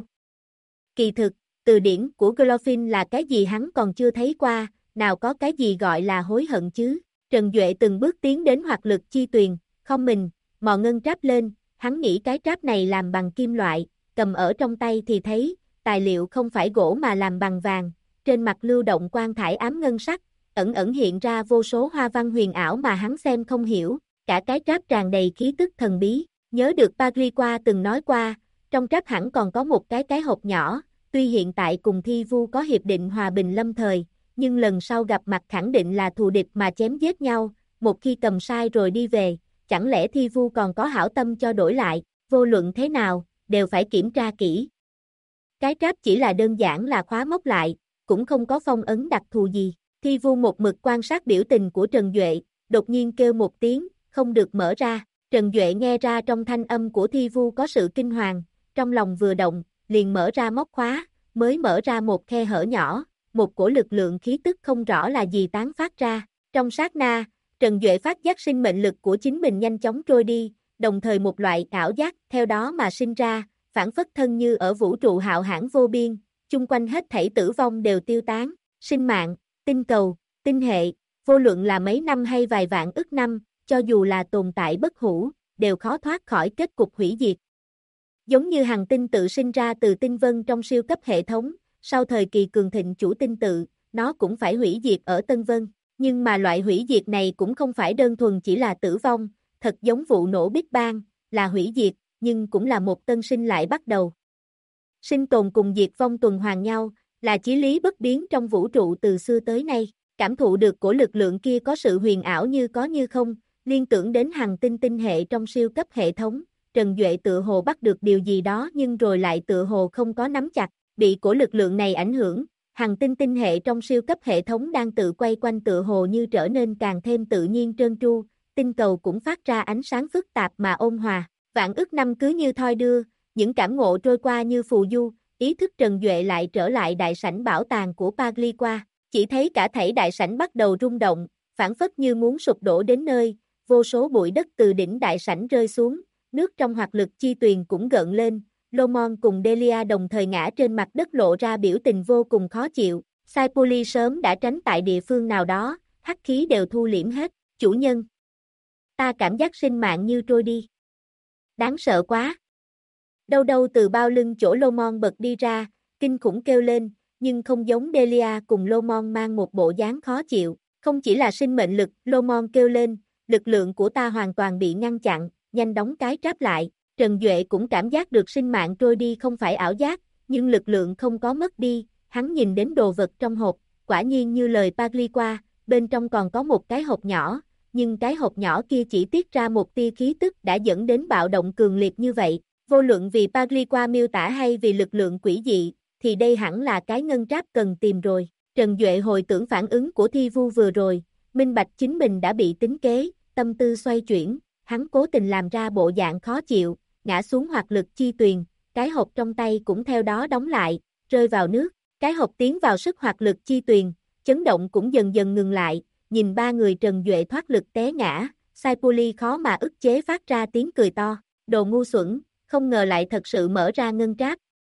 Kỳ thực, từ điển của Glorfin là cái gì hắn còn chưa thấy qua, nào có cái gì gọi là hối hận chứ. Trần Duệ từng bước tiến đến hoạt lực chi tuyền, không mình, mò ngân tráp lên, hắn nghĩ cái tráp này làm bằng kim loại, cầm ở trong tay thì thấy, tài liệu không phải gỗ mà làm bằng vàng, trên mặt lưu động quang thải ám ngân sắc, ẩn ẩn hiện ra vô số hoa văn huyền ảo mà hắn xem không hiểu, cả cái tráp tràn đầy khí tức thần bí, nhớ được Pagliqua từng nói qua, trong tráp hẳn còn có một cái hộp nhỏ, tuy hiện tại cùng Thi Vu có hiệp định hòa bình lâm thời, nhưng lần sau gặp mặt khẳng định là thù địch mà chém giết nhau, một khi cầm sai rồi đi về, chẳng lẽ Thi Vu còn có hảo tâm cho đổi lại, vô luận thế nào, đều phải kiểm tra kỹ. Cái tráp chỉ là đơn giản là khóa móc lại, cũng không có phong ấn đặc thù gì. Thi Vu một mực quan sát biểu tình của Trần Duệ, đột nhiên kêu một tiếng, không được mở ra. Trần Duệ nghe ra trong thanh âm của Thi Vu có sự kinh hoàng, trong lòng vừa động, liền mở ra móc khóa, mới mở ra một khe hở nhỏ, một cổ lực lượng khí tức không rõ là gì tán phát ra. Trong sát na, Trần Duệ phát giác sinh mệnh lực của chính mình nhanh chóng trôi đi, đồng thời một loại ảo giác theo đó mà sinh ra, phản phất thân như ở vũ trụ hạo hãn vô biên, chung quanh hết thảy tử vong đều tiêu tán, sinh mạng, tinh cầu, tinh hệ, vô luận là mấy năm hay vài vạn ức năm, cho dù là tồn tại bất hủ, đều khó thoát khỏi kết cục hủy diệt. Giống như hành tinh tự sinh ra từ tinh vân trong siêu cấp hệ thống, sau thời kỳ cường thịnh chủ tinh tự, nó cũng phải hủy diệt ở Tân Vân, nhưng mà loại hủy diệt này cũng không phải đơn thuần chỉ là tử vong, thật giống vụ nổ Big Bang, là hủy diệt, nhưng cũng là một tân sinh lại bắt đầu. Sinh tồn cùng diệt vong tuần hoàn nhau, là chí lý bất biến trong vũ trụ từ xưa tới nay, cảm thụ được của lực lượng kia có sự huyền ảo như có như không, liên tưởng đến hành tinh tinh hệ trong siêu cấp hệ thống, Trần Duệ tựa hồ bắt được điều gì đó nhưng rồi lại tựa hồ không có nắm chặt, bị của lực lượng này ảnh hưởng, hành tinh tinh hệ trong siêu cấp hệ thống đang tự quay quanh tựa hồ như trở nên càng thêm tự nhiên trơn tru, tinh cầu cũng phát ra ánh sáng phức tạp mà ôn hòa, vạn ức năm cứ như thoi đưa, những cảm ngộ trôi qua như phù du, ý thức Trần Duệ lại trở lại đại sảnh bảo tàng của Pagliqua, chỉ thấy cả thảy đại sảnh bắt đầu rung động, phản phất như muốn sụp đổ đến nơi, vô số bụi đất từ đỉnh đại sảnh rơi xuống, nước trong hoạt lực chi tuyền cũng gợn lên, Lomon cùng Delia đồng thời ngã trên mặt đất lộ ra biểu tình vô cùng khó chịu, Sai Puli sớm đã tránh tại địa phương nào đó, hắc khí đều thu liễm hết, chủ nhân. Ta cảm giác sinh mạng như trôi đi. Đáng sợ quá. Đâu đâu từ bao lưng chỗ Lomon bật đi ra, kinh khủng kêu lên, nhưng không giống Delia cùng Lomon mang một bộ dáng khó chịu, không chỉ là sinh mệnh lực, Lomon kêu lên, lực lượng của ta hoàn toàn bị ngăn chặn, nhanh đóng cái tráp lại, Trần Duệ cũng cảm giác được sinh mạng trôi đi không phải ảo giác, nhưng lực lượng không có mất đi, hắn nhìn đến đồ vật trong hộp, quả nhiên như lời Pagliqua, bên trong còn có một cái hộp nhỏ, nhưng cái hộp nhỏ kia chỉ tiết ra một tia khí tức đã dẫn đến bạo động cường liệt như vậy, vô luận vì Pagliqua miêu tả hay vì lực lượng quỷ dị, thì đây hẳn là cái ngân tráp cần tìm rồi. Trần Duệ hồi tưởng phản ứng của Thi Vu vừa rồi, minh bạch chính mình đã bị tính kế, tâm tư xoay chuyển, hắn cố tình làm ra bộ dạng khó chịu, ngã xuống hoạt lực chi tuyền, cái hộp trong tay cũng theo đó đóng lại, rơi vào nước. Cái hộp tiến vào sức hoạt lực chi tuyền, chấn động cũng dần dần ngừng lại, nhìn ba người Trần Duệ thoát lực té ngã, Sai Puli khó mà ức chế phát ra tiếng cười to, đồ ngu xuẩn, không ngờ lại thật sự mở ra ngân tráp.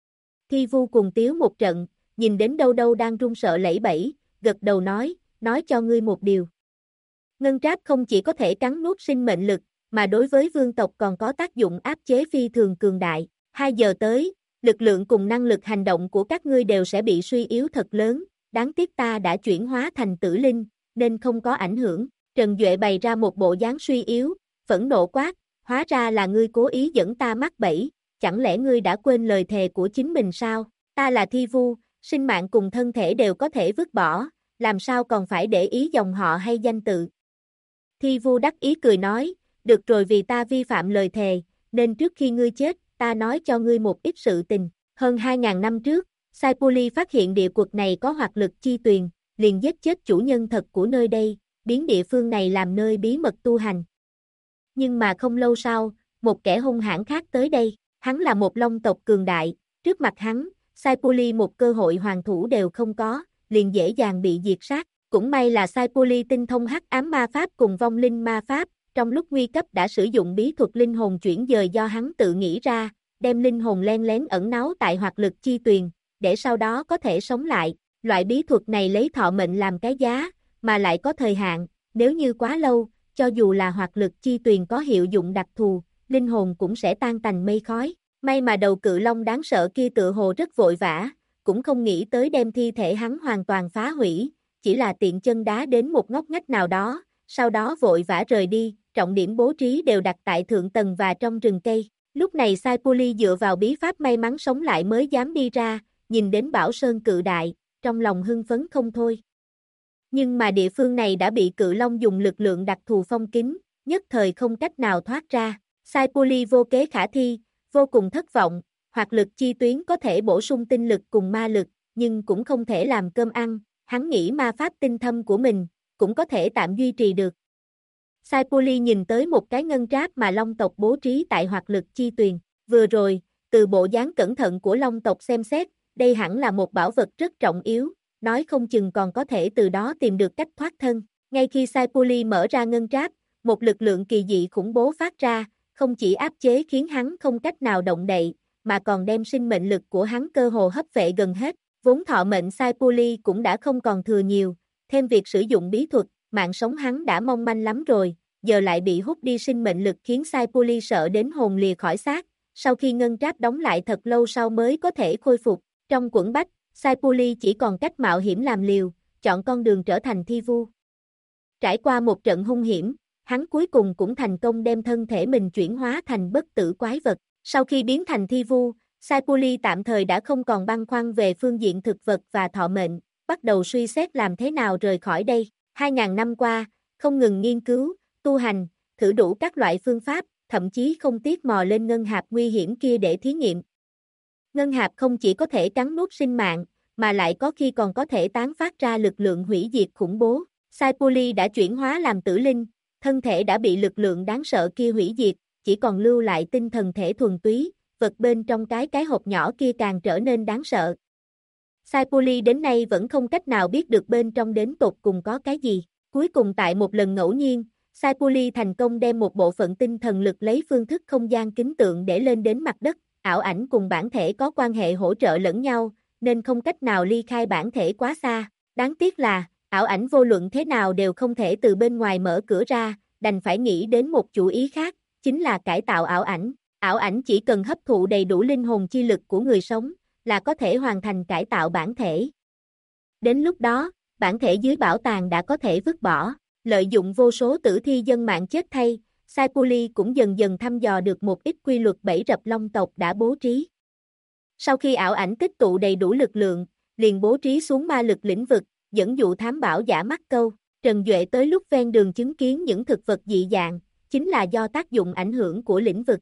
Thi Vu cùng Tiếu một trận, nhìn đến đâu đâu đang run sợ lẫy bẫy, gật đầu nói cho ngươi một điều. Ngân tráp không chỉ có thể cắn nuốt sinh mệnh lực, mà đối với vương tộc còn có tác dụng áp chế phi thường cường đại. 2 giờ tới, lực lượng cùng năng lực hành động của các ngươi đều sẽ bị suy yếu thật lớn, đáng tiếc ta đã chuyển hóa thành tử linh, nên không có ảnh hưởng. Trần Duệ bày ra một bộ dáng suy yếu, phẫn nộ quát, hóa ra là ngươi cố ý dẫn ta mắc bẫy, chẳng lẽ ngươi đã quên lời thề của chính mình sao? Ta là Thi Vu, sinh mạng cùng thân thể đều có thể vứt bỏ, làm sao còn phải để ý dòng họ hay danh tự? Thi Vu đắc ý cười nói, được rồi, vì ta vi phạm lời thề, nên trước khi ngươi chết, ta nói cho ngươi một ít sự tình. Hơn 2.000 năm trước, Sai Puli phát hiện địa quật này có hoạt lực chi tuyền, liền giết chết chủ nhân thật của nơi đây, biến địa phương này làm nơi bí mật tu hành. Nhưng mà không lâu sau, một kẻ hung hãn khác tới đây, hắn là một long tộc cường đại, trước mặt hắn, Sai Puli một cơ hội hoàn thủ đều không có, liền dễ dàng bị diệt sát. Cũng may là Sai Puli tinh thông hắc ám ma pháp cùng vong linh ma pháp, trong lúc nguy cấp đã sử dụng bí thuật linh hồn chuyển dời do hắn tự nghĩ ra, đem linh hồn len lén ẩn náu tại hoạt lực chi tuyền, để sau đó có thể sống lại. Loại bí thuật này lấy thọ mệnh làm cái giá, mà lại có thời hạn, nếu như quá lâu, cho dù là hoạt lực chi tuyền có hiệu dụng đặc thù, linh hồn cũng sẽ tan tành mây khói. May mà đầu cự long đáng sợ kia tựa hồ rất vội vã, cũng không nghĩ tới đem thi thể hắn hoàn toàn phá hủy, chỉ là tiện chân đá đến một ngóc ngách nào đó, sau đó vội vã rời đi, trọng điểm bố trí đều đặt tại thượng tầng và trong rừng cây. Lúc này Sai Puli dựa vào bí pháp may mắn sống lại mới dám đi ra, nhìn đến Bảo Sơn cự đại, trong lòng hưng phấn không thôi. Nhưng mà địa phương này đã bị cự long dùng lực lượng đặc thù phong kín, nhất thời không cách nào thoát ra. Sai Puli vô kế khả thi, vô cùng thất vọng, hoạt lực chi tuyến có thể bổ sung tinh lực cùng ma lực, nhưng cũng không thể làm cơm ăn, hắn nghĩ ma pháp tinh thâm của mình, cũng có thể tạm duy trì được. Sai Puli nhìn tới một cái ngân tráp mà long tộc bố trí tại hoạt lực chi tuyền, vừa rồi, từ bộ dáng cẩn thận của long tộc xem xét, đây hẳn là một bảo vật rất trọng yếu, nói không chừng còn có thể từ đó tìm được cách thoát thân. Ngay khi Sai Puli mở ra ngân tráp, một lực lượng kỳ dị khủng bố phát ra, không chỉ áp chế khiến hắn không cách nào động đậy, mà còn đem sinh mệnh lực của hắn cơ hồ hấp vệ gần hết. Vốn thọ mệnh Sai Puli cũng đã không còn thừa nhiều, thêm việc sử dụng bí thuật, mạng sống hắn đã mong manh lắm rồi, giờ lại bị hút đi sinh mệnh lực khiến Sai Puli sợ đến hồn lìa khỏi xác, sau khi ngân tráp đóng lại thật lâu sau mới có thể khôi phục. Trong quẫn bách, Sai Puli chỉ còn cách mạo hiểm làm liều, chọn con đường trở thành Thi Vu. Trải qua một trận hung hiểm, hắn cuối cùng cũng thành công đem thân thể mình chuyển hóa thành bất tử quái vật. Sau khi biến thành Thi Vu, Sai Puli tạm thời đã không còn băn khoăn về phương diện thực vật và thọ mệnh, bắt đầu suy xét làm thế nào rời khỏi đây. 2.000 năm qua, không ngừng nghiên cứu, tu hành, thử đủ các loại phương pháp, thậm chí không tiếc mò lên ngân hạp nguy hiểm kia để thí nghiệm. Ngân hạp không chỉ có thể cắn nuốt sinh mạng, mà lại có khi còn có thể tán phát ra lực lượng hủy diệt khủng bố. Sai Puli đã chuyển hóa làm tử linh, thân thể đã bị lực lượng đáng sợ kia hủy diệt, chỉ còn lưu lại tinh thần thể thuần túy, vật bên trong cái hộp nhỏ kia càng trở nên đáng sợ. Sai Puli đến nay vẫn không cách nào biết được bên trong đến tột cùng có cái gì. Cuối cùng tại một lần ngẫu nhiên, Sai Puli thành công đem một bộ phận tinh thần lực lấy phương thức không gian kính tượng để lên đến mặt đất. Ảo ảnh cùng bản thể có quan hệ hỗ trợ lẫn nhau, nên không cách nào ly khai bản thể quá xa. Đáng tiếc là, ảo ảnh vô luận thế nào đều không thể từ bên ngoài mở cửa ra, đành phải nghĩ đến một chủ ý khác, chính là cải tạo ảo ảnh. Ảo ảnh chỉ cần hấp thụ đầy đủ linh hồn chi lực của người sống, là có thể hoàn thành cải tạo bản thể. Đến lúc đó, bản thể dưới bảo tàng đã có thể vứt bỏ, lợi dụng vô số tử thi dân mạng chết thay, Sai Puli cũng dần dần thăm dò được một ít quy luật bẫy rập long tộc đã bố trí. Sau khi ảo ảnh tích tụ đầy đủ lực lượng, liền bố trí xuống ma lực lĩnh vực, dẫn dụ thám bảo giả mắc câu. Trần Duệ tới lúc ven đường chứng kiến những thực vật dị dạng, chính là do tác dụng ảnh hưởng của lĩnh vực.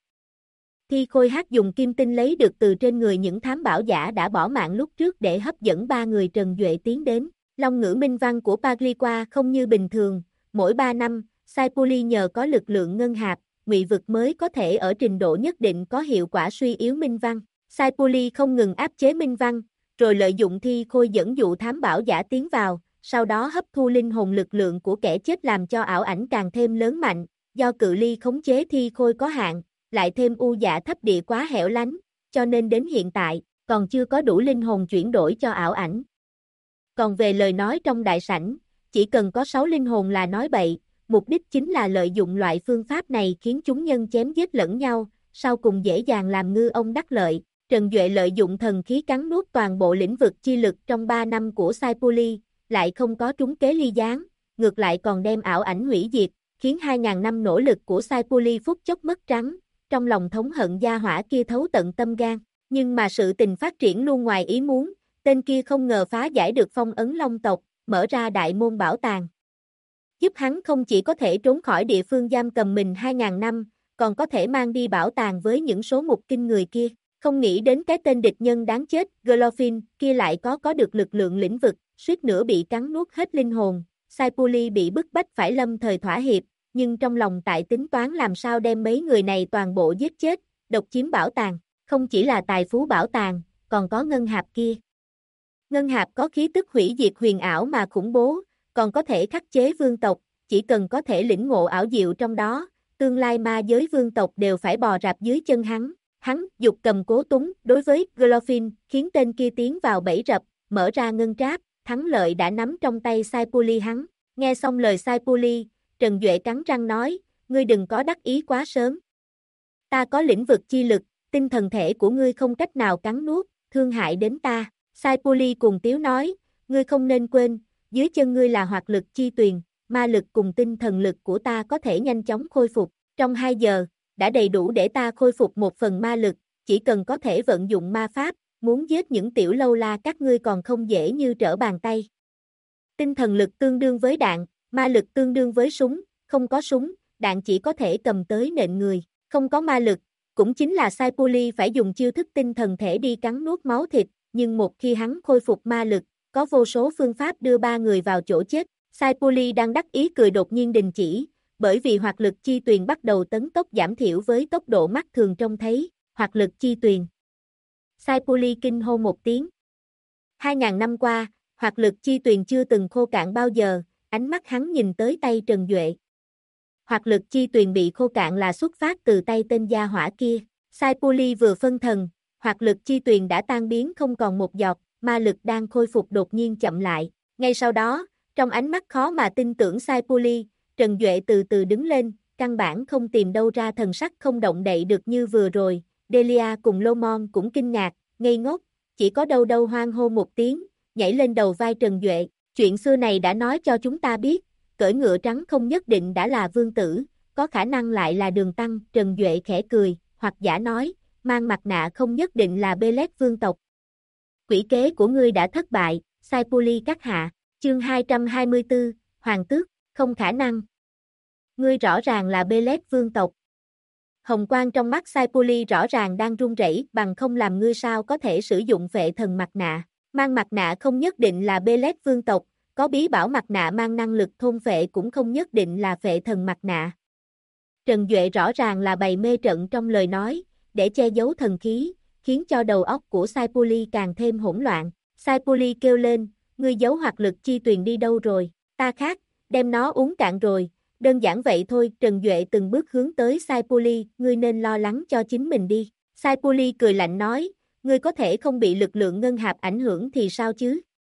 Thi Khôi Hát dùng kim tinh lấy được từ trên người những thám bảo giả đã bỏ mạng lúc trước để hấp dẫn ba người Trần Duệ tiến đến. Long ngữ minh văn của Pagliqua không như bình thường, mỗi 3 năm, Sai Puli nhờ có lực lượng ngân hạp, ngụy vực mới có thể ở trình độ nhất định có hiệu quả suy yếu minh văn. Sai Puli không ngừng áp chế minh văn, rồi lợi dụng thi khôi dẫn dụ thám bảo giả tiến vào, sau đó hấp thu linh hồn lực lượng của kẻ chết làm cho ảo ảnh càng thêm lớn mạnh, do cự ly khống chế thi khôi có hạn, lại thêm u dạ thấp địa quá hẻo lánh, cho nên đến hiện tại, còn chưa có đủ linh hồn chuyển đổi cho ảo ảnh. Còn về lời nói trong đại sảnh, chỉ cần có 6 linh hồn là nói bậy, mục đích chính là lợi dụng loại phương pháp này khiến chúng nhân chém giết lẫn nhau, sau cùng dễ dàng làm ngư ông đắc lợi. Trần Duệ lợi dụng thần khí cắn nuốt toàn bộ lĩnh vực chi lực trong 3 năm của Sai Puli, lại không có trúng kế ly gián, ngược lại còn đem ảo ảnh hủy diệt, khiến 2.000 năm nỗ lực của Sai Puli phút chốc mất trắng, trong lòng thống hận gia hỏa kia thấu tận tâm gan. Nhưng mà sự tình phát triển luôn ngoài ý muốn, tên kia không ngờ phá giải được phong ấn Long tộc, mở ra đại môn bảo tàng. Giúp hắn không chỉ có thể trốn khỏi địa phương giam cầm mình 2.000 năm, còn có thể mang đi bảo tàng với những số mục kinh người kia. Không nghĩ đến cái tên địch nhân đáng chết, Glorfin, kia lại có được lực lượng lĩnh vực, suýt nữa bị cắn nuốt hết linh hồn. Sai Puli bị bức bách phải lâm thời thỏa hiệp, nhưng trong lòng tại tính toán làm sao đem mấy người này toàn bộ giết chết, độc chiếm bảo tàng. Không chỉ là tài phú bảo tàng, còn có ngân hạp kia. Ngân hạp có khí tức hủy diệt huyền ảo mà khủng bố, còn có thể khắc chế vương tộc, chỉ cần có thể lĩnh ngộ ảo diệu trong đó, tương lai ma giới vương tộc đều phải bò rạp dưới chân hắn. Hắn dục cầm cố túng đối với Glorfin, khiến tên kia tiến vào bẫy rập, mở ra ngân tráp, thắng lợi đã nắm trong tay Sai Puli hắn. Nghe xong lời Sai Puli, Trần Duệ cắn răng nói, ngươi đừng có đắc ý quá sớm. Ta có lĩnh vực chi lực, tinh thần thể của ngươi không cách nào cắn nuốt, thương hại đến ta. Sai Puli cùng tiếu nói, ngươi không nên quên, dưới chân ngươi là hoạt lực chi tuyền, ma lực cùng tinh thần lực của ta có thể nhanh chóng khôi phục. Trong 2 giờ, đã đầy đủ để ta khôi phục 1 phần ma lực, chỉ cần có thể vận dụng ma pháp, muốn giết những tiểu lâu la các ngươi còn không dễ như trở bàn tay. Tinh thần lực tương đương với đạn, ma lực tương đương với súng, không có súng, đạn chỉ có thể cầm tới nện người, không có ma lực, cũng chính là Sai Puli phải dùng chiêu thức tinh thần thể đi cắn nuốt máu thịt, nhưng một khi hắn khôi phục ma lực, có vô số phương pháp đưa 3 người vào chỗ chết. Sai Puli đang đắc ý cười đột nhiên đình chỉ, bởi vì hoạt lực chi tuyền bắt đầu tấn tốc giảm thiểu với tốc độ mắt thường trông thấy, hoạt lực chi tuyền. Sai Puli kinh hô một tiếng. 2.000 năm qua, hoạt lực chi tuyền chưa từng khô cạn bao giờ, ánh mắt hắn nhìn tới tay Trần Duệ. Hoạt lực chi tuyền bị khô cạn là xuất phát từ tay tên gia hỏa kia. Sai Puli vừa phân thần, hoạt lực chi tuyền đã tan biến không còn một giọt, ma lực đang khôi phục đột nhiên chậm lại. Ngay sau đó, trong ánh mắt khó mà tin tưởng Sai Puli, Trần Duệ từ từ đứng lên, căn bản không tìm đâu ra thần sắc không động đậy được như vừa rồi. Delia cùng Lomon cũng kinh ngạc, ngây ngốc, chỉ có đâu đâu hoang hô một tiếng, nhảy lên đầu vai Trần Duệ. Chuyện xưa này đã nói cho chúng ta biết, cưỡi ngựa trắng không nhất định đã là vương tử, có khả năng lại là Đường Tăng. Trần Duệ khẽ cười, hoặc giả nói, mang mặt nạ không nhất định là Belet vương tộc. Quỷ kế của ngươi đã thất bại, Sai Puli các hạ. Chương 224, Hoàng tước, không khả năng. Ngươi rõ ràng là Belet vương tộc. Hồng quang trong mắt Sai Puli rõ ràng đang run rẩy, bằng không làm ngươi sao có thể sử dụng phệ thần mặt nạ. Mang mặt nạ không nhất định là Belet vương tộc, có bí bảo mặt nạ mang năng lực thôn phệ cũng không nhất định là phệ thần mặt nạ. Trần Duệ rõ ràng là bày mê trận trong lời nói, để che giấu thần khí, khiến cho đầu óc của Sai Puli càng thêm hỗn loạn. Sai Puli kêu lên, ngươi giấu hoạt lực chi tuyền đi đâu rồi? Ta khát, đem nó uống cạn rồi. Đơn giản vậy thôi. Trần Duệ từng bước hướng tới Sai Puli, ngươi nên lo lắng cho chính mình đi. Sai Puli cười lạnh nói, ngươi có thể không bị lực lượng ngân hạp ảnh hưởng thì sao chứ?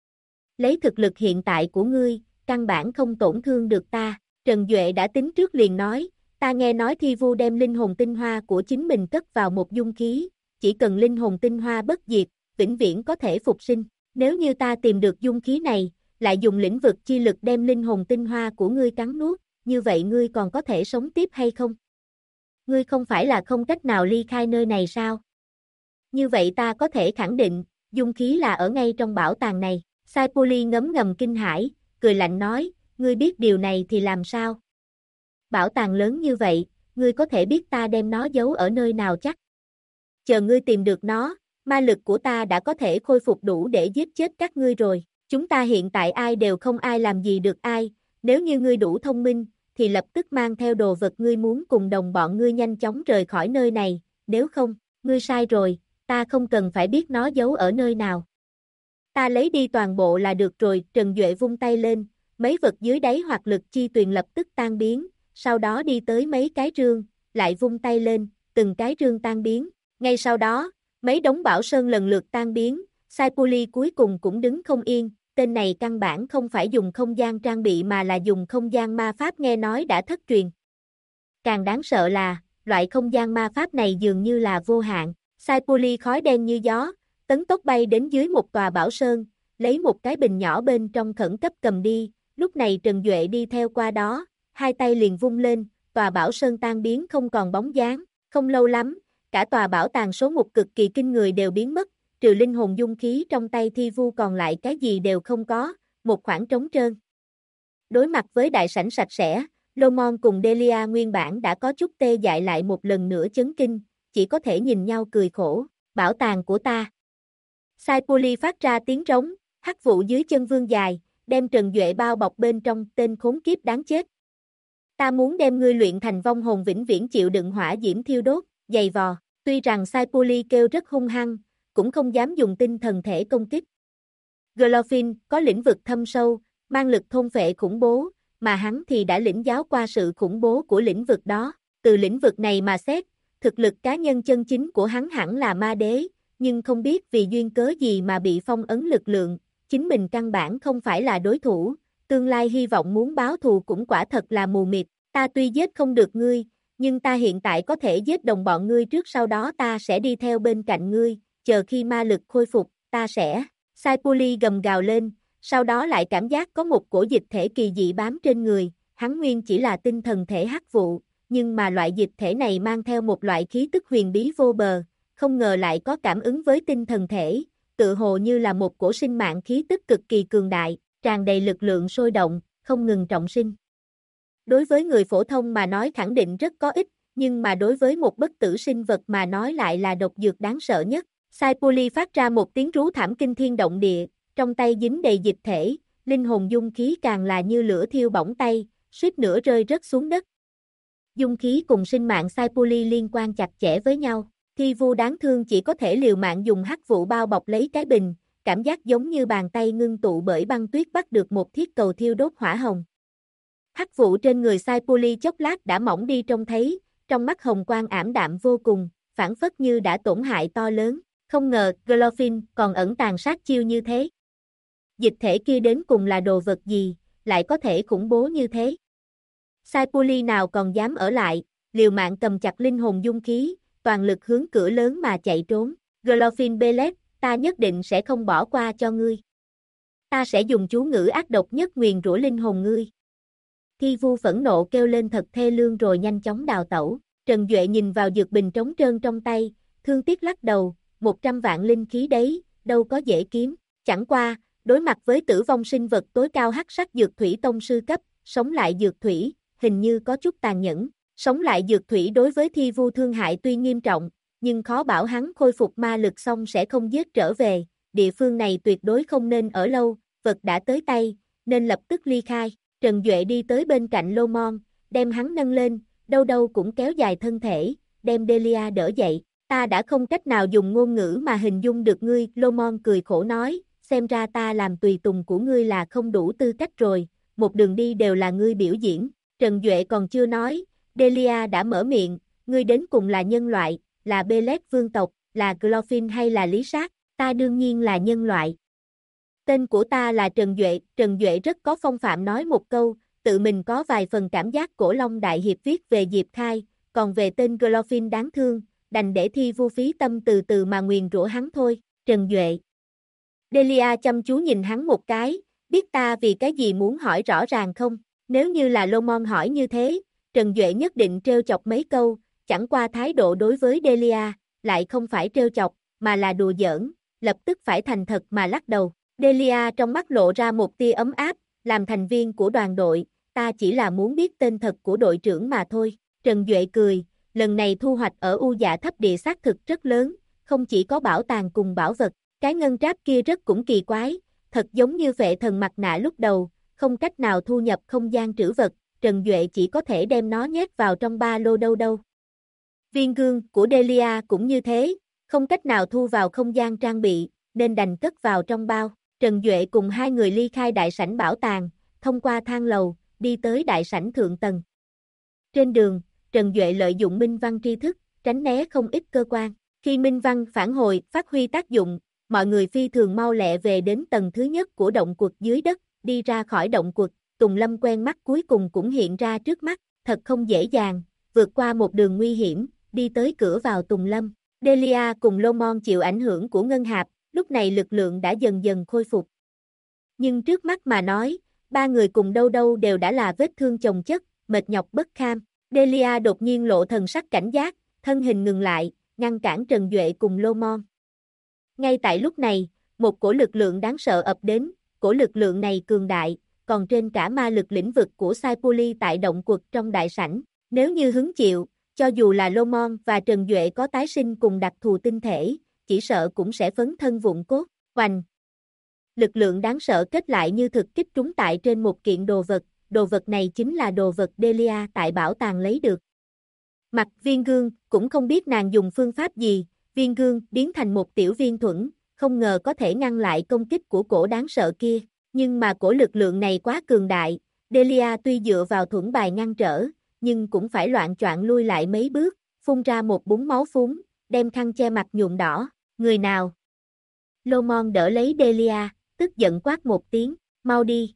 Lấy thực lực hiện tại của ngươi, căn bản không tổn thương được ta. Trần Duệ đã tính trước liền nói, ta nghe nói Thi Vu đem linh hồn tinh hoa của chính mình cất vào một dung khí, chỉ cần linh hồn tinh hoa bất diệt, vĩnh viễn có thể phục sinh. Nếu như ta tìm được dung khí này, lại dùng lĩnh vực chi lực đem linh hồn tinh hoa của ngươi cắn nuốt, như vậy ngươi còn có thể sống tiếp hay không? Ngươi không phải là không cách nào ly khai nơi này sao? Như vậy ta có thể khẳng định, dung khí là ở ngay trong bảo tàng này. Sai Puli ngấm ngầm kinh hãi, cười lạnh nói, ngươi biết điều này thì làm sao? Bảo tàng lớn như vậy, ngươi có thể biết ta đem nó giấu ở nơi nào chắc? Chờ ngươi tìm được nó, ma lực của ta đã có thể khôi phục đủ để giết chết các ngươi rồi. Chúng ta hiện tại ai đều không ai làm gì được ai, nếu như ngươi đủ thông minh, thì lập tức mang theo đồ vật ngươi muốn cùng đồng bọn ngươi nhanh chóng rời khỏi nơi này, nếu không, ngươi sai rồi, ta không cần phải biết nó giấu ở nơi nào. Ta lấy đi toàn bộ là được rồi, Trần Duệ vung tay lên, mấy vật dưới đáy hoặc lực chi tuyền lập tức tan biến, sau đó đi tới mấy cái rương, lại vung tay lên, từng cái rương tan biến, ngay sau đó, mấy đống bảo sơn lần lượt tan biến, Sai Puli cuối cùng cũng đứng không yên, tên này căn bản không phải dùng không gian trang bị mà là dùng không gian ma pháp nghe nói đã thất truyền. Càng đáng sợ là, loại không gian ma pháp này dường như là vô hạn, Sai Puli khói đen như gió, tấn tốc bay đến dưới một tòa bảo sơn, lấy một cái bình nhỏ bên trong khẩn cấp cầm đi, lúc này Trần Duệ đi theo qua đó, hai tay liền vung lên, tòa bảo sơn tan biến không còn bóng dáng, không lâu lắm, cả tòa bảo tàng số một cực kỳ kinh người đều biến mất, trừ linh hồn dung khí trong tay Thi Vu còn lại cái gì đều không có, một khoảng trống trơn. Đối mặt với đại sảnh sạch sẽ, Lomon cùng Delia nguyên bản đã có chút tê dại lại một lần nữa chấn kinh, chỉ có thể nhìn nhau cười khổ, bảo tàng của ta. Sai Puli phát ra tiếng trống, hắc vụ dưới chân vương dài, đem Trần Duệ bao bọc bên trong, tên khốn kiếp đáng chết. Ta muốn đem ngươi luyện thành vong hồn vĩnh viễn chịu đựng hỏa diễm thiêu đốt, dày vò, tuy rằng Sai Puli kêu rất hung hăng, cũng không dám dùng tinh thần thể công kích. Glorfin có lĩnh vực thâm sâu, mang lực thôn phệ khủng bố, mà hắn thì đã lĩnh giáo qua sự khủng bố của lĩnh vực đó. Từ lĩnh vực này mà xét, thực lực cá nhân chân chính của hắn hẳn là ma đế, nhưng không biết vì duyên cớ gì mà bị phong ấn lực lượng, chính mình căn bản không phải là đối thủ, tương lai hy vọng muốn báo thù cũng quả thật là mù mịt, ta tuy giết không được ngươi, nhưng ta hiện tại có thể giết đồng bọn ngươi trước sau đó ta sẽ đi theo bên cạnh ngươi, chờ khi ma lực khôi phục, ta sẽ. Sai Puli gầm gào lên, sau đó lại cảm giác có một cổ dịch thể kỳ dị bám trên người, hắn nguyên chỉ là tinh thần thể hắc vụ, nhưng mà loại dịch thể này mang theo một loại khí tức huyền bí vô bờ, không ngờ lại có cảm ứng với tinh thần thể, tự hồ như là một cổ sinh mạng khí tức cực kỳ cường đại, tràn đầy lực lượng sôi động, không ngừng trọng sinh. Đối với người phổ thông mà nói khẳng định rất có ích, nhưng mà đối với một bất tử sinh vật mà nói lại là độc dược đáng sợ nhất. Sai Puli phát ra một tiếng rú thảm kinh thiên động địa, trong tay dính đầy dịch thể, linh hồn dung khí càng là như lửa thiêu bỏng tay, suýt nữa rơi rớt xuống đất. Dung khí cùng sinh mạng Sai Puli liên quan chặt chẽ với nhau, Thi Vu đáng thương chỉ có thể liều mạng dùng hắc vụ bao bọc lấy cái bình, cảm giác giống như bàn tay ngưng tụ bởi băng tuyết bắt được một thiết cầu thiêu đốt hỏa hồng. Hắc vụ trên người Sai Puli chốc lát đã mỏng đi trông thấy, trong mắt hồng quang ảm đạm vô cùng, phản phất như đã tổn hại to lớn. Không ngờ, Glorfin còn ẩn tàng sát chiêu như thế. Dịch thể kia đến cùng là đồ vật gì, lại có thể khủng bố như thế. Sai Puli nào còn dám ở lại, liều mạng cầm chặt linh hồn dung khí, toàn lực hướng cửa lớn mà chạy trốn. Glorfin Belet, ta nhất định sẽ không bỏ qua cho ngươi. Ta sẽ dùng chú ngữ ác độc nhất nguyền rủa linh hồn ngươi. Thi Vu phẫn nộ kêu lên thật thê lương rồi nhanh chóng đào tẩu. Trần Duệ nhìn vào dược bình trống trơn trong tay, thương tiếc lắc đầu. 100 vạn linh khí đấy, đâu có dễ kiếm, chẳng qua, đối mặt với tử vong sinh vật tối cao hắc sắc dược thủy tông sư cấp, sống lại dược thủy, hình như có chút tàn nhẫn, sống lại dược thủy đối với Thi Vu thương hại tuy nghiêm trọng, nhưng khó bảo hắn khôi phục ma lực xong sẽ không giết trở về, địa phương này tuyệt đối không nên ở lâu, vật đã tới tay, nên lập tức ly khai, Trần Duệ đi tới bên cạnh Lomon, đem hắn nâng lên, đâu đâu cũng kéo dài thân thể, đem Delia đỡ dậy. Ta đã không cách nào dùng ngôn ngữ mà hình dung được ngươi, Lomon cười khổ nói, xem ra ta làm tùy tùng của ngươi là không đủ tư cách rồi, một đường đi đều là ngươi biểu diễn, Trần Duệ còn chưa nói, Delia đã mở miệng, ngươi đến cùng là nhân loại, là Belet vương tộc, là Glorfin hay là Lý Sát, ta đương nhiên là nhân loại. Tên của ta là Trần Duệ rất có phong phạm nói một câu, tự mình có vài phần cảm giác cổ Long Đại Hiệp viết về Diệp Khai, còn về tên Glorfin đáng thương, đành để Thi Vu phí tâm từ từ mà nguyền rủa hắn thôi, Trần Duệ. Delia chăm chú nhìn hắn một cái, biết ta vì cái gì muốn hỏi rõ ràng không, nếu như là Lomon hỏi như thế, Trần Duệ nhất định trêu chọc mấy câu, chẳng qua thái độ đối với Delia, lại không phải trêu chọc, mà là đùa giỡn, lập tức phải thành thật mà lắc đầu. Delia trong mắt lộ ra một tia ấm áp, làm thành viên của đoàn đội, ta chỉ là muốn biết tên thật của đội trưởng mà thôi, Trần Duệ cười. Lần này thu hoạch ở U Dạ thấp địa xác thực rất lớn, không chỉ có bảo tàng cùng bảo vật, cái ngân tráp kia rất cũng kỳ quái, thật giống như vệ thần mặt nạ lúc đầu, không cách nào thu nhập không gian trữ vật, Trần Duệ chỉ có thể đem nó nhét vào trong ba lô đâu. Viên gương của Delia cũng như thế, không cách nào thu vào không gian trang bị, nên đành cất vào trong bao. Trần Duệ cùng hai người ly khai đại sảnh bảo tàng, thông qua thang lầu, đi tới đại sảnh thượng tầng. Trên đường, Trần Duệ lợi dụng minh văn tri thức, tránh né không ít cơ quan. Khi minh văn phản hồi phát huy tác dụng, mọi người phi thường mau lẹ về đến tầng thứ nhất của động quật dưới đất, đi ra khỏi động quật, Tùng Lâm quen mắt cuối cùng cũng hiện ra trước mắt, thật không dễ dàng, vượt qua một đường nguy hiểm, đi tới cửa vào Tùng Lâm. Delia cùng Lomon chịu ảnh hưởng của ngân hạp, lúc này lực lượng đã dần dần khôi phục. Nhưng trước mắt mà nói, ba người cùng đâu đều đã là vết thương chồng chất, mệt nhọc bất kham. Delia đột nhiên lộ thần sắc cảnh giác, thân hình ngừng lại, ngăn cản Trần Duệ cùng Lomon. Ngay tại lúc này, một cổ lực lượng đáng sợ ập đến, cổ lực lượng này cường đại, còn trên cả ma lực lĩnh vực của Saipuli tại động quật trong đại sảnh. Nếu như hứng chịu, cho dù là Lomon và Trần Duệ có tái sinh cùng đặc thù tinh thể, chỉ sợ cũng sẽ phấn thân vụn cốt. Oanh! Lực lượng đáng sợ kết lại như thực kích trúng tại trên một kiện đồ vật này chính là đồ vật Delia tại bảo tàng lấy được. Mặt viên gương, cũng không biết nàng dùng phương pháp gì, viên gương biến thành một tiểu viên thuẫn, không ngờ có thể ngăn lại công kích của cổ đáng sợ kia, nhưng mà cổ lực lượng này quá cường đại, Delia tuy dựa vào thuẫn bài ngăn trở, nhưng cũng phải loạng choạng lui lại mấy bước, phun ra một búng máu phúng, đem khăn che mặt nhuộm đỏ, người nào? Lomon đỡ lấy Delia, tức giận quát một tiếng, mau đi.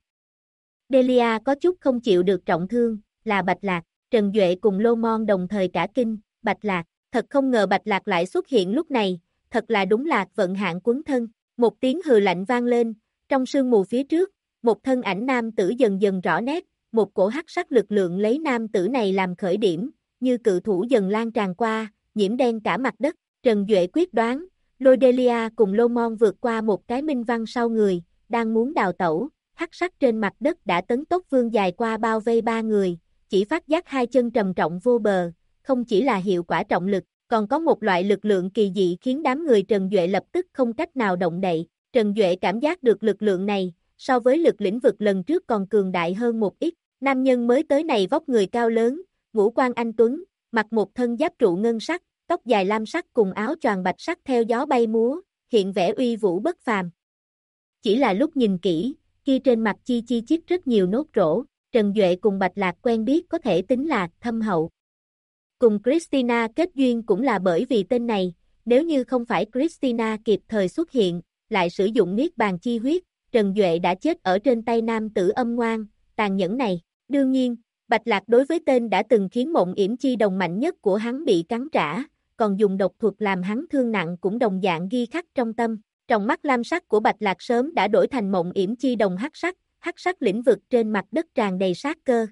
Delia có chút không chịu được trọng thương, là Bạch Lạc. Trần Duệ cùng Lomon đồng thời cả kinh, Bạch Lạc, thật không ngờ Bạch Lạc lại xuất hiện lúc này, thật là đúng Lạc vận hạn quấn thân. Một tiếng hừ lạnh vang lên, trong sương mù phía trước, một thân ảnh nam tử dần dần rõ nét, một cổ hắc sắc lực lượng lấy nam tử này làm khởi điểm, như cự thủ dần lan tràn qua, nhiễm đen cả mặt đất. Trần Duệ quyết đoán, lôi Delia cùng Lomon vượt qua một cái minh văn sau người, đang muốn đào tẩu, hắc sắc trên mặt đất đã tấn tốc vươn dài qua bao vây ba người, chỉ phát giác hai chân trầm trọng vô bờ, không chỉ là hiệu quả trọng lực, còn có một loại lực lượng kỳ dị khiến đám người Trần Duệ lập tức không cách nào động đậy. Trần Duệ cảm giác được lực lượng này, so với lực lĩnh vực lần trước còn cường đại hơn một ít. Nam nhân mới tới này vóc người cao lớn, ngũ quan anh tuấn, mặc một thân giáp trụ ngân sắc, tóc dài lam sắc cùng áo choàng bạch sắc theo gió bay múa, hiện vẻ uy vũ bất phàm. Chỉ là lúc nhìn kỹ, kia trên mặt chi chít rất nhiều nốt rỗ, Trần Duệ cùng Bạch Lạc quen biết có thể tính là thâm hậu. Cùng Christina kết duyên cũng là bởi vì tên này, nếu như không phải Christina kịp thời xuất hiện, lại sử dụng niết bàn chi huyết, Trần Duệ đã chết ở trên tay nam tử âm ngoan, tàn nhẫn này. Đương nhiên, Bạch Lạc đối với tên đã từng khiến Mộng Yểm Chi đồng mạnh nhất của hắn bị cắn trả, còn dùng độc thuật làm hắn thương nặng cũng đồng dạng ghi khắc trong tâm. Trong mắt lam sắc của Bạch Lạc sớm đã đổi thành Mộng Yểm Chi đồng hắc sắc lĩnh vực trên mặt đất tràn đầy sát cơ.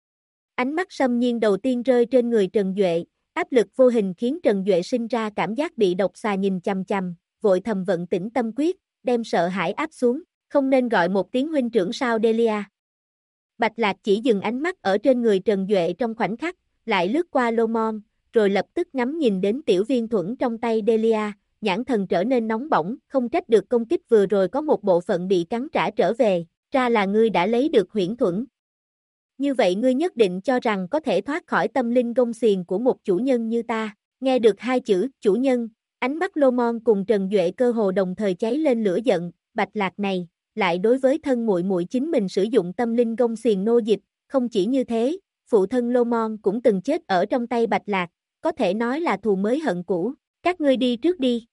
Ánh mắt xâm nhiên đầu tiên rơi trên người Trần Duệ, áp lực vô hình khiến Trần Duệ sinh ra cảm giác bị độc xà nhìn chằm chằm, vội thầm vận tĩnh tâm quyết, đem sợ hãi áp xuống, không nên gọi một tiếng huynh trưởng sao Delia. Bạch Lạc chỉ dừng ánh mắt ở trên người Trần Duệ trong khoảnh khắc, lại lướt qua Lomon, rồi lập tức ngắm nhìn đến tiểu viên thuẫn trong tay Delia, nhãn thần trở nên nóng bỏng, không trách được công kích vừa rồi có một bộ phận bị cắn trả trở về, ra là ngươi đã lấy được huyễn thuẫn. Như vậy ngươi nhất định cho rằng có thể thoát khỏi tâm linh gông xiềng của một chủ nhân như ta. Nghe được hai chữ chủ nhân, ánh mắt Lomon cùng Trần Duệ cơ hồ đồng thời cháy lên lửa giận, Bạch Lạc này lại đối với thân muội muội chính mình sử dụng tâm linh gông xiềng nô dịch, không chỉ như thế, phụ thân Lomon cũng từng chết ở trong tay Bạch Lạc, có thể nói là thù mới hận cũ, các ngươi đi trước đi.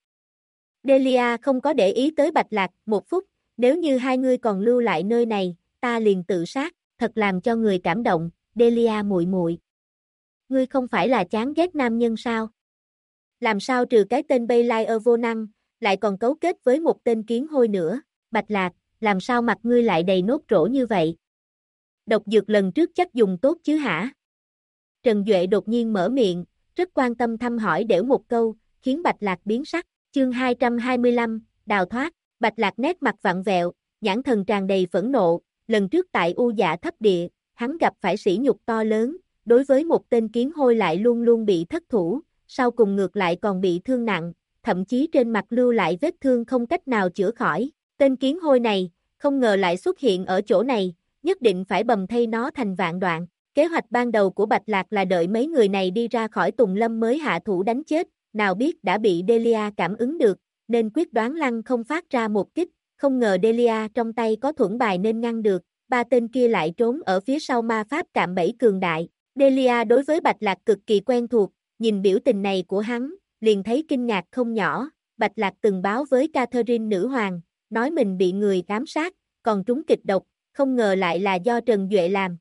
Delia không có để ý tới Bạch Lạc một phút, nếu như hai ngươi còn lưu lại nơi này, ta liền tự sát, thật làm cho người cảm động, Delia muội muội. Ngươi không phải là chán ghét nam nhân sao? Làm sao trừ cái tên Belair vô năng, lại còn cấu kết với một tên kiến hôi nữa, Bạch Lạc, làm sao mặt ngươi lại đầy nốt rỗ như vậy? Độc dược lần trước chắc dùng tốt chứ hả? Trần Duệ đột nhiên mở miệng, rất quan tâm thăm hỏi đểu một câu, khiến Bạch Lạc biến sắc. Chương 225, đào thoát, Bạch Lạc nét mặt vặn vẹo, nhãn thần tràn đầy phẫn nộ, lần trước tại U Dạ thấp địa, hắn gặp phải sỉ nhục to lớn, đối với một tên kiến hôi lại luôn luôn bị thất thủ, sau cùng ngược lại còn bị thương nặng, thậm chí trên mặt lưu lại vết thương không cách nào chữa khỏi. Tên kiến hôi này, không ngờ lại xuất hiện ở chỗ này, nhất định phải bầm thây nó thành vạn đoạn. Kế hoạch ban đầu của Bạch Lạc là đợi mấy người này đi ra khỏi Tùng Lâm mới hạ thủ đánh chết, nào biết đã bị Delia cảm ứng được, nên quyết đoán lăng không phát ra một kích, không ngờ Delia trong tay có thuẫn bài nên ngăn được, ba tên kia lại trốn ở phía sau ma pháp cạm bẫy cường đại. Delia đối với Bạch Lạc cực kỳ quen thuộc, nhìn biểu tình này của hắn, liền thấy kinh ngạc không nhỏ. Bạch Lạc từng báo với Catherine nữ hoàng, nói mình bị người ám sát, còn trúng kịch độc, không ngờ lại là do Trần Duệ làm.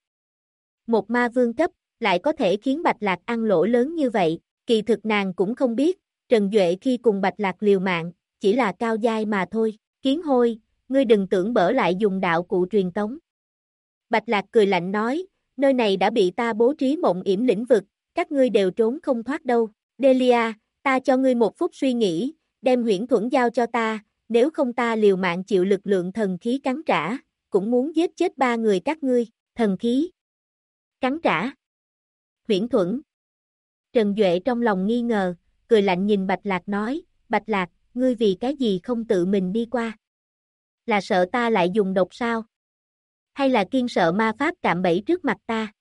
Một ma vương cấp, lại có thể khiến Bạch Lạc ăn lỗ lớn như vậy, kỳ thực nàng cũng không biết, Trần Duệ khi cùng Bạch Lạc liều mạng, chỉ là cao giai mà thôi. Kiến hôi, ngươi đừng tưởng bở lại dùng đạo cụ truyền tống. Bạch Lạc cười lạnh nói, nơi này đã bị ta bố trí mộng yểm lĩnh vực, các ngươi đều trốn không thoát đâu. Delia, ta cho ngươi một phút suy nghĩ, đem huyễn thuẫn giao cho ta, nếu không ta liều mạng chịu lực lượng thần khí cắn trả, cũng muốn giết chết ba người các ngươi. Thần khí cắn trả. Huyễn thuẫn. Trần Duệ trong lòng nghi ngờ, cười lạnh nhìn Bạch Lạc nói, Bạch Lạc, ngươi vì cái gì không tự mình đi qua? Là sợ ta lại dùng độc sao? Hay là kiêng sợ ma pháp cạm bẫy trước mặt ta?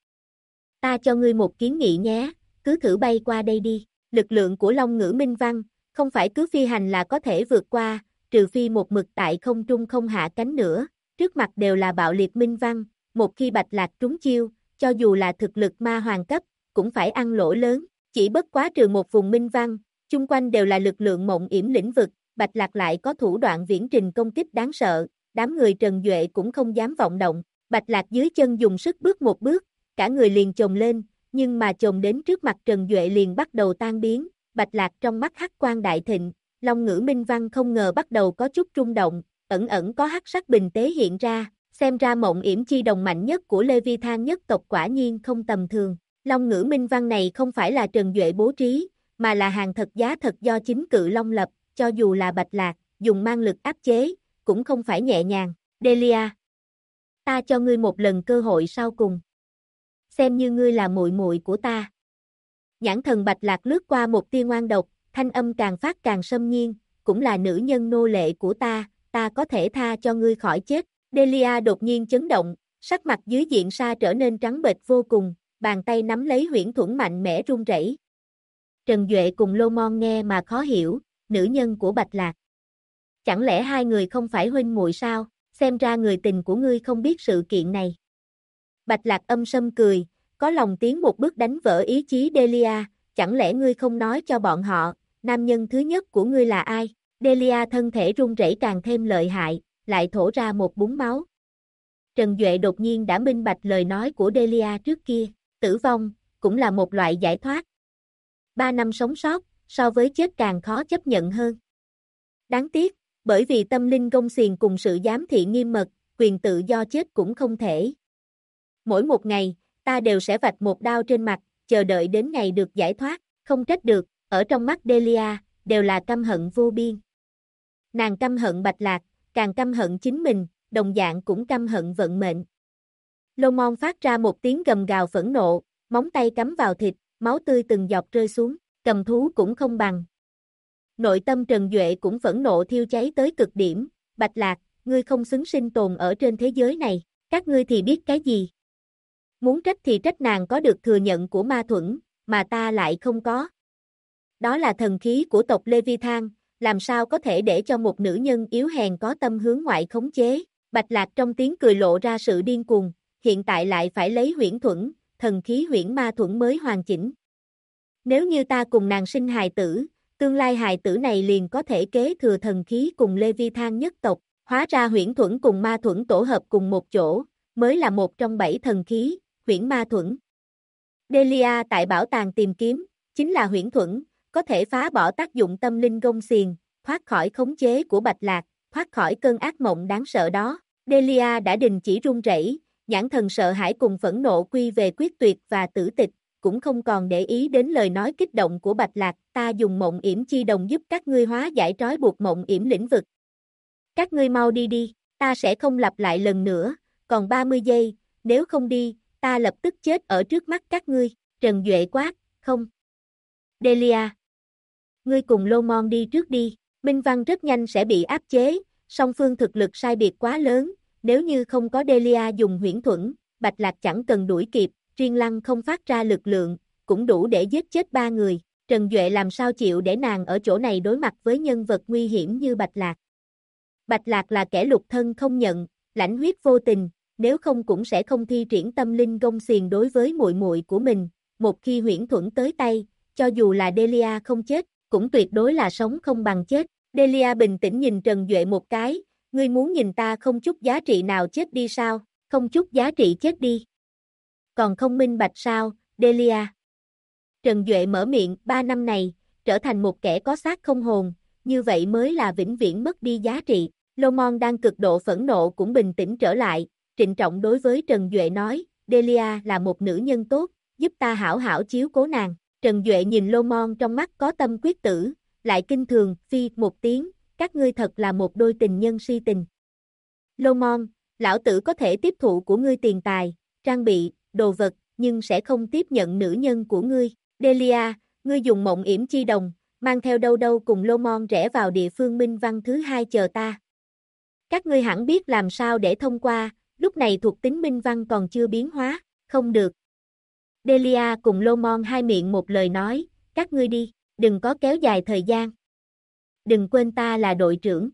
Ta cho ngươi một kiến nghị nhé, cứ thử bay qua đây đi. Lực lượng của Long Ngữ Minh Văn, không phải cứ phi hành là có thể vượt qua, trừ phi một mực tại không trung không hạ cánh nữa, trước mặt đều là bạo liệt Minh Văn, một khi Bạch Lạc trúng chiêu, cho dù là thực lực ma hoàng cấp, cũng phải ăn lỗ lớn, chỉ bất quá trừ một vùng Minh Văn, chung quanh đều là lực lượng mộng yểm lĩnh vực, Bạch Lạc lại có thủ đoạn viễn trình công kích đáng sợ, đám người Trần Duệ cũng không dám vọng động, Bạch Lạc dưới chân dùng sức bước một bước, cả người liền chồm lên, nhưng mà chồm đến trước mặt Trần Duệ liền bắt đầu tan biến, Bạch Lạc trong mắt hắc quang đại thịnh, Long Ngữ Minh Văn không ngờ bắt đầu có chút rung động, ẩn ẩn có hắc sắc bình tế hiện ra, xem ra mộng yểm chi đồng mạnh nhất của Leviathan nhất tộc quả nhiên không tầm thường. Long Ngữ Minh Văn này không phải là Trần Duệ bố trí, mà là hàng thật giá thật do chính Cự Long lập, cho dù là Bạch Lạc, dùng mang lực áp chế, cũng không phải nhẹ nhàng. Delia, ta cho ngươi một lần cơ hội sau cùng. Xem như ngươi là muội muội của ta. Nhãn thần Bạch Lạc lướt qua một tia ngoan độc, thanh âm càng phát càng xâm nhiên, cũng là nữ nhân nô lệ của ta có thể tha cho ngươi khỏi chết. Delia đột nhiên chấn động, sắc mặt dưới diện sa trở nên trắng bệch vô cùng, bàn tay nắm lấy huyễn thuẫn mạnh mẽ run rẩy. Trần Duệ cùng Lô Mon nghe mà khó hiểu, nữ nhân của Bạch Lạc. Chẳng lẽ hai người không phải huynh muội sao, xem ra người tình của ngươi không biết sự kiện này. Bạch Lạc âm sâm cười, có lòng tiến một bước đánh vỡ ý chí Delia, chẳng lẽ ngươi không nói cho bọn họ, nam nhân thứ nhất của ngươi là ai? Delia thân thể run rẩy càng thêm lợi hại, lại thổ ra một búng máu. Trần Duệ đột nhiên đã minh bạch lời nói của Delia trước kia, tử vong, cũng là một loại giải thoát. 3 năm sống sót, so với chết càng khó chấp nhận hơn. Đáng tiếc, bởi vì tâm linh gông xiềng cùng sự giám thị nghiêm mật, quyền tự do chết cũng không thể. Mỗi một ngày, ta đều sẽ vạch một đao trên mặt, chờ đợi đến ngày được giải thoát, không trách được, ở trong mắt Delia, đều là căm hận vô biên. Nàng căm hận Bạch Lạc, càng căm hận chính mình, đồng dạng cũng căm hận vận mệnh. Lô Mon phát ra một tiếng gầm gào phẫn nộ, móng tay cắm vào thịt, máu tươi từng giọt rơi xuống, cầm thú cũng không bằng. Nội tâm Trần Duệ cũng phẫn nộ thiêu cháy tới cực điểm, Bạch Lạc, ngươi không xứng sinh tồn ở trên thế giới này, các ngươi thì biết cái gì? Muốn trách thì trách nàng có được thừa nhận của ma thuẫn, mà ta lại không có. Đó là thần khí của tộc Leviathan, làm sao có thể để cho một nữ nhân yếu hèn có tâm hướng ngoại khống chế. Bạch Lạc trong tiếng cười lộ ra sự điên cuồng, hiện tại lại phải lấy huyễn thuẫn, thần khí huyễn ma thuẫn mới hoàn chỉnh. Nếu như ta cùng nàng sinh hài tử, tương lai hài tử này liền có thể kế thừa thần khí cùng Leviathan nhất tộc, hóa ra huyễn thuẫn cùng ma thuẫn tổ hợp cùng một chỗ, mới là một trong 7 thần khí, huyễn ma thuẫn. Delia tại bảo tàng tìm kiếm, chính là huyễn thuẫn, có thể phá bỏ tác dụng tâm linh gông xiềng, thoát khỏi khống chế của Bạch Lạc, thoát khỏi cơn ác mộng đáng sợ đó. Delia đã đình chỉ run rẩy, nhãn thần sợ hãi cùng phẫn nộ quy về quyết tuyệt và tử tịch, cũng không còn để ý đến lời nói kích động của Bạch Lạc, ta dùng mộng yểm chi đồng giúp các ngươi hóa giải trói buộc mộng yểm lĩnh vực. Các ngươi mau đi đi, ta sẽ không lặp lại lần nữa, còn 30 giây, nếu không đi, ta lập tức chết ở trước mắt các ngươi. Trần Duệ quát, không. Delia, ngươi cùng Lô Mon đi trước đi, Minh Văn rất nhanh sẽ bị áp chế, song phương thực lực sai biệt quá lớn, nếu như không có Delia dùng huyễn thuẫn, Bạch Lạc chẳng cần đuổi kịp, riêng Lăng không phát ra lực lượng, cũng đủ để giết chết 3 người. Trần Duệ làm sao chịu để nàng ở chỗ này đối mặt với nhân vật nguy hiểm như Bạch Lạc. Bạch Lạc là kẻ lục thân không nhận, lãnh huyết vô tình, nếu không cũng sẽ không thi triển tâm linh gông xiềng đối với muội muội của mình. Một khi huyễn thuẫn tới tay, cho dù là Delia không chết, cũng tuyệt đối là sống không bằng chết. Delia bình tĩnh nhìn Trần Duệ một cái, ngươi muốn nhìn ta không chút giá trị nào chết đi sao, không chút giá trị chết đi. Còn không minh bạch sao, Delia. Trần Duệ mở miệng, 3 năm này, trở thành một kẻ có xác không hồn, như vậy mới là vĩnh viễn mất đi giá trị. Lomon đang cực độ phẫn nộ cũng bình tĩnh trở lại, trịnh trọng đối với Trần Duệ nói, Delia là một nữ nhân tốt, giúp ta hảo hảo chiếu cố nàng. Trần Duệ nhìn Lomon trong mắt có tâm quyết tử, lại kinh thường, phi một tiếng, các ngươi thật là một đôi tình nhân si tình. Lomon, lão tử có thể tiếp thụ của ngươi tiền tài, trang bị, đồ vật, nhưng sẽ không tiếp nhận nữ nhân của ngươi. Delia, ngươi dùng mộng yểm chi đồng, mang theo đâu đâu cùng Lomon rẽ vào địa phương minh văn thứ 2 chờ ta. Các ngươi hẳn biết làm sao để thông qua, lúc này thuộc tính minh văn còn chưa biến hóa, không được. Delia cùng Lomon hai miệng một lời nói, các ngươi đi, đừng có kéo dài thời gian. Đừng quên ta là đội trưởng.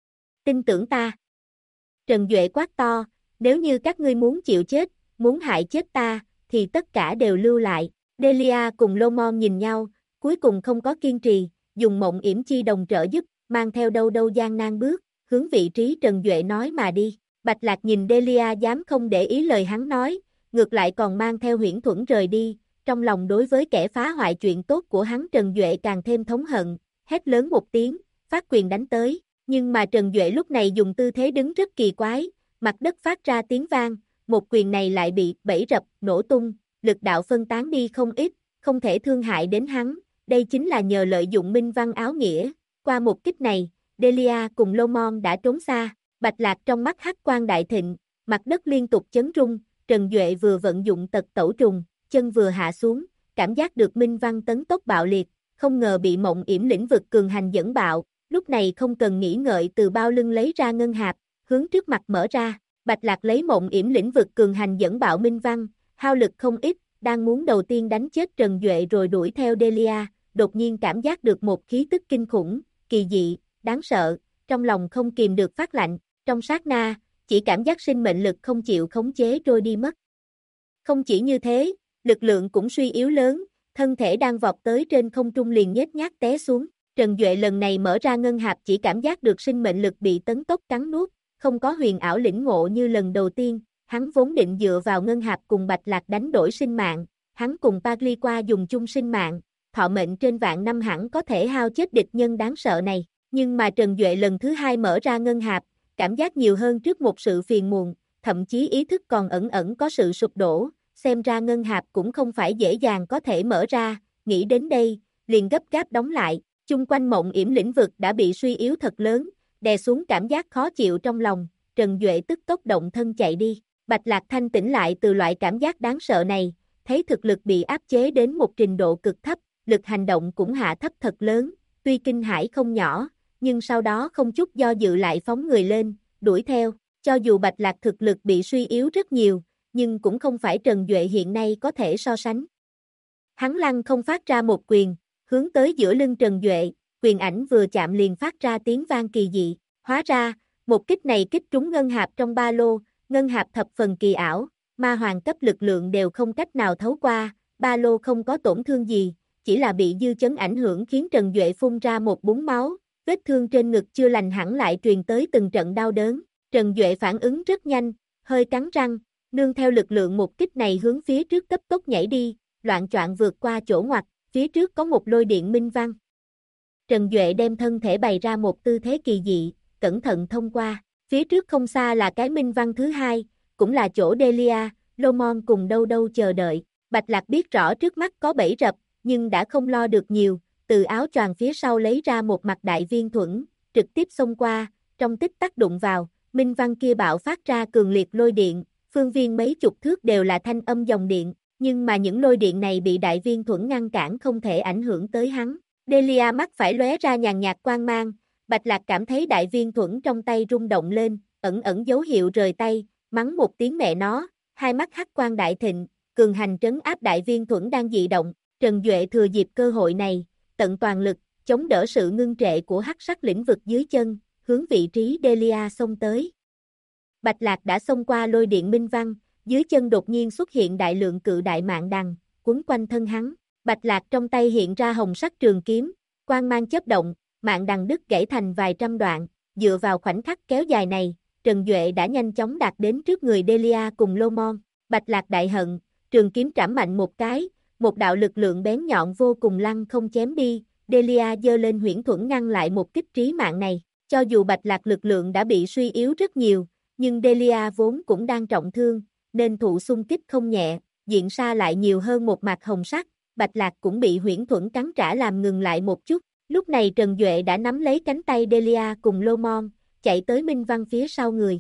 Tin tưởng ta. Trần Duệ quát to, nếu như các ngươi muốn chịu chết, muốn hại chết ta, thì tất cả đều lưu lại. Delia cùng Lomon nhìn nhau, cuối cùng không có kiên trì, dùng mộng yểm chi đồng trợ giúp, mang theo đâu đâu gian nan bước, hướng vị trí Trần Duệ nói mà đi. Bạch Lạc nhìn Delia dám không để ý lời hắn nói, ngược lại còn mang theo huyễn thuẫn rời đi, trong lòng đối với kẻ phá hoại chuyện tốt của hắn Trần Duệ càng thêm thống hận, hét lớn một tiếng, phát quyền đánh tới, nhưng mà Trần Duệ lúc này dùng tư thế đứng rất kỳ quái, mặt đất phát ra tiếng vang, một quyền này lại bị bẫy rập, nổ tung, lực đạo phân tán đi không ít, không thể thương hại đến hắn, đây chính là nhờ lợi dụng minh văn áo nghĩa, qua một kích này, Delia cùng Lomon đã trốn xa, Bạch Lạc trong mắt hắc quang đại thịnh, mặt đất liên tục chấn rung, Trần Duệ vừa vận dụng tật tẩu trùng, chân vừa hạ xuống, cảm giác được minh văn tấn tốc bạo liệt, không ngờ bị mộng yểm lĩnh vực cường hành dẫn bạo, lúc này không cần nghĩ ngợi từ bao lưng lấy ra ngân hạp, hướng trước mặt mở ra, Bạch Lạc lấy mộng yểm lĩnh vực cường hành dẫn bạo minh văn, hao lực không ít, đang muốn đầu tiên đánh chết Trần Duệ rồi đuổi theo Delia, đột nhiên cảm giác được một khí tức kinh khủng, kỳ dị, đáng sợ, trong lòng không kìm được phát lạnh, trong sát na, chỉ cảm giác sinh mệnh lực không chịu khống chế trôi đi mất. Không chỉ như thế, lực lượng cũng suy yếu lớn, thân thể đang vọt tới trên không trung liền nhếch nhác té xuống. Trần Duệ lần này mở ra ngân hạp chỉ cảm giác được sinh mệnh lực bị tấn tốc cắn nuốt, không có huyền ảo lĩnh ngộ như lần đầu tiên, hắn vốn định dựa vào ngân hạp cùng Bạch Lạc đánh đổi sinh mạng, hắn cùng Pagliqua dùng chung sinh mạng, thọ mệnh trên vạn năm hẳn có thể hao chết địch nhân đáng sợ này, nhưng mà Trần Duệ lần thứ 2 mở ra ngân hạp, cảm giác nhiều hơn trước một sự phiền muộn, thậm chí ý thức còn ẩn ẩn có sự sụp đổ, xem ra ngân hạp cũng không phải dễ dàng có thể mở ra, nghĩ đến đây, liền gấp gáp đóng lại, chung quanh mộng yểm lĩnh vực đã bị suy yếu thật lớn, đè xuống cảm giác khó chịu trong lòng, Trần Duệ tức tốc động thân chạy đi, Bạch Lạc thanh tỉnh lại từ loại cảm giác đáng sợ này, thấy thực lực bị áp chế đến một trình độ cực thấp, lực hành động cũng hạ thấp thật lớn, tuy kinh hãi không nhỏ, nhưng sau đó không chút do dự lại phóng người lên, đuổi theo, cho dù Bạch Lạc thực lực bị suy yếu rất nhiều, nhưng cũng không phải Trần Duệ hiện nay có thể so sánh. Hắn lăng không phát ra một quyền, hướng tới giữa lưng Trần Duệ, quyền ảnh vừa chạm liền phát ra tiếng vang kỳ dị, hóa ra, một kích này kích trúng ngân hạp trong ba lô, ngân hạp thập phần kỳ ảo, ma hoàng cấp lực lượng đều không cách nào thấu qua, ba lô không có tổn thương gì, chỉ là bị dư chấn ảnh hưởng khiến Trần Duệ phun ra một búng máu, vết thương trên ngực chưa lành hẳn lại truyền tới từng trận đau đớn, Trần Duệ phản ứng rất nhanh, hơi cắn răng, nương theo lực lượng một kích này hướng phía trước cấp tốc nhảy đi, loạng choạng vượt qua chỗ ngoặt, phía trước có một lôi điện minh văn. Trần Duệ đem thân thể bày ra một tư thế kỳ dị, cẩn thận thông qua, phía trước không xa là cái minh văn thứ 2, cũng là chỗ Delia, Lomon cùng đâu đâu chờ đợi, Bạch Lạc biết rõ trước mắt có bẫy rập, nhưng đã không lo được nhiều, từ áo choàng phía sau lấy ra một mặt đại viên thuẫn, trực tiếp xông qua, trong tích tắc đụng vào, minh văn kia bạo phát ra cường liệt lôi điện, phương viên mấy chục thước đều là thanh âm dòng điện, nhưng mà những lôi điện này bị đại viên thuẫn ngăn cản không thể ảnh hưởng tới hắn. Delia mắt phải lóe ra nhàn nhạt quang mang, Bạch Lạc cảm thấy đại viên thuẫn trong tay rung động lên, ẩn ẩn dấu hiệu rời tay, mắng một tiếng mẹ nó, hai mắt hắc quang đại thịnh, cường hành trấn áp đại viên thuẫn đang dị động. Trần Duệ thừa dịp cơ hội này, tận toàn lực, chống đỡ sự ngưng trệ của hắc sắc lĩnh vực dưới chân, hướng vị trí Delia xông tới. Bạch Lạc đã xông qua lôi điện minh văn, dưới chân đột nhiên xuất hiện đại lượng cự đại mạng đằng, quấn quanh thân hắn. Bạch Lạc trong tay hiện ra hồng sắc trường kiếm, quang mang chớp động, mạng đằng đứt gãy thành vài trăm đoạn, dựa vào khoảnh khắc kéo dài này, Trần Duệ đã nhanh chóng đạt đến trước người Delia cùng Lô Mon. Bạch Lạc đại hận, trường kiếm trảm mạnh một cái, một đạo lực lượng bén nhọn vô cùng lăng không chém đi, Delia giơ lên huyễn thuẫn ngăn lại một kích trí mạng này. Cho dù Bạch Lạc lực lượng đã bị suy yếu rất nhiều, nhưng Delia vốn cũng đang trọng thương, nên thụ xung kích không nhẹ, diện sa lại nhiều hơn một mặt hồng sắc, Bạch Lạc cũng bị huyễn thuẫn cắn trả làm ngừng lại một chút. Lúc này Trần Duệ đã nắm lấy cánh tay Delia cùng Lô Mon, chạy tới Minh Văn phía sau người.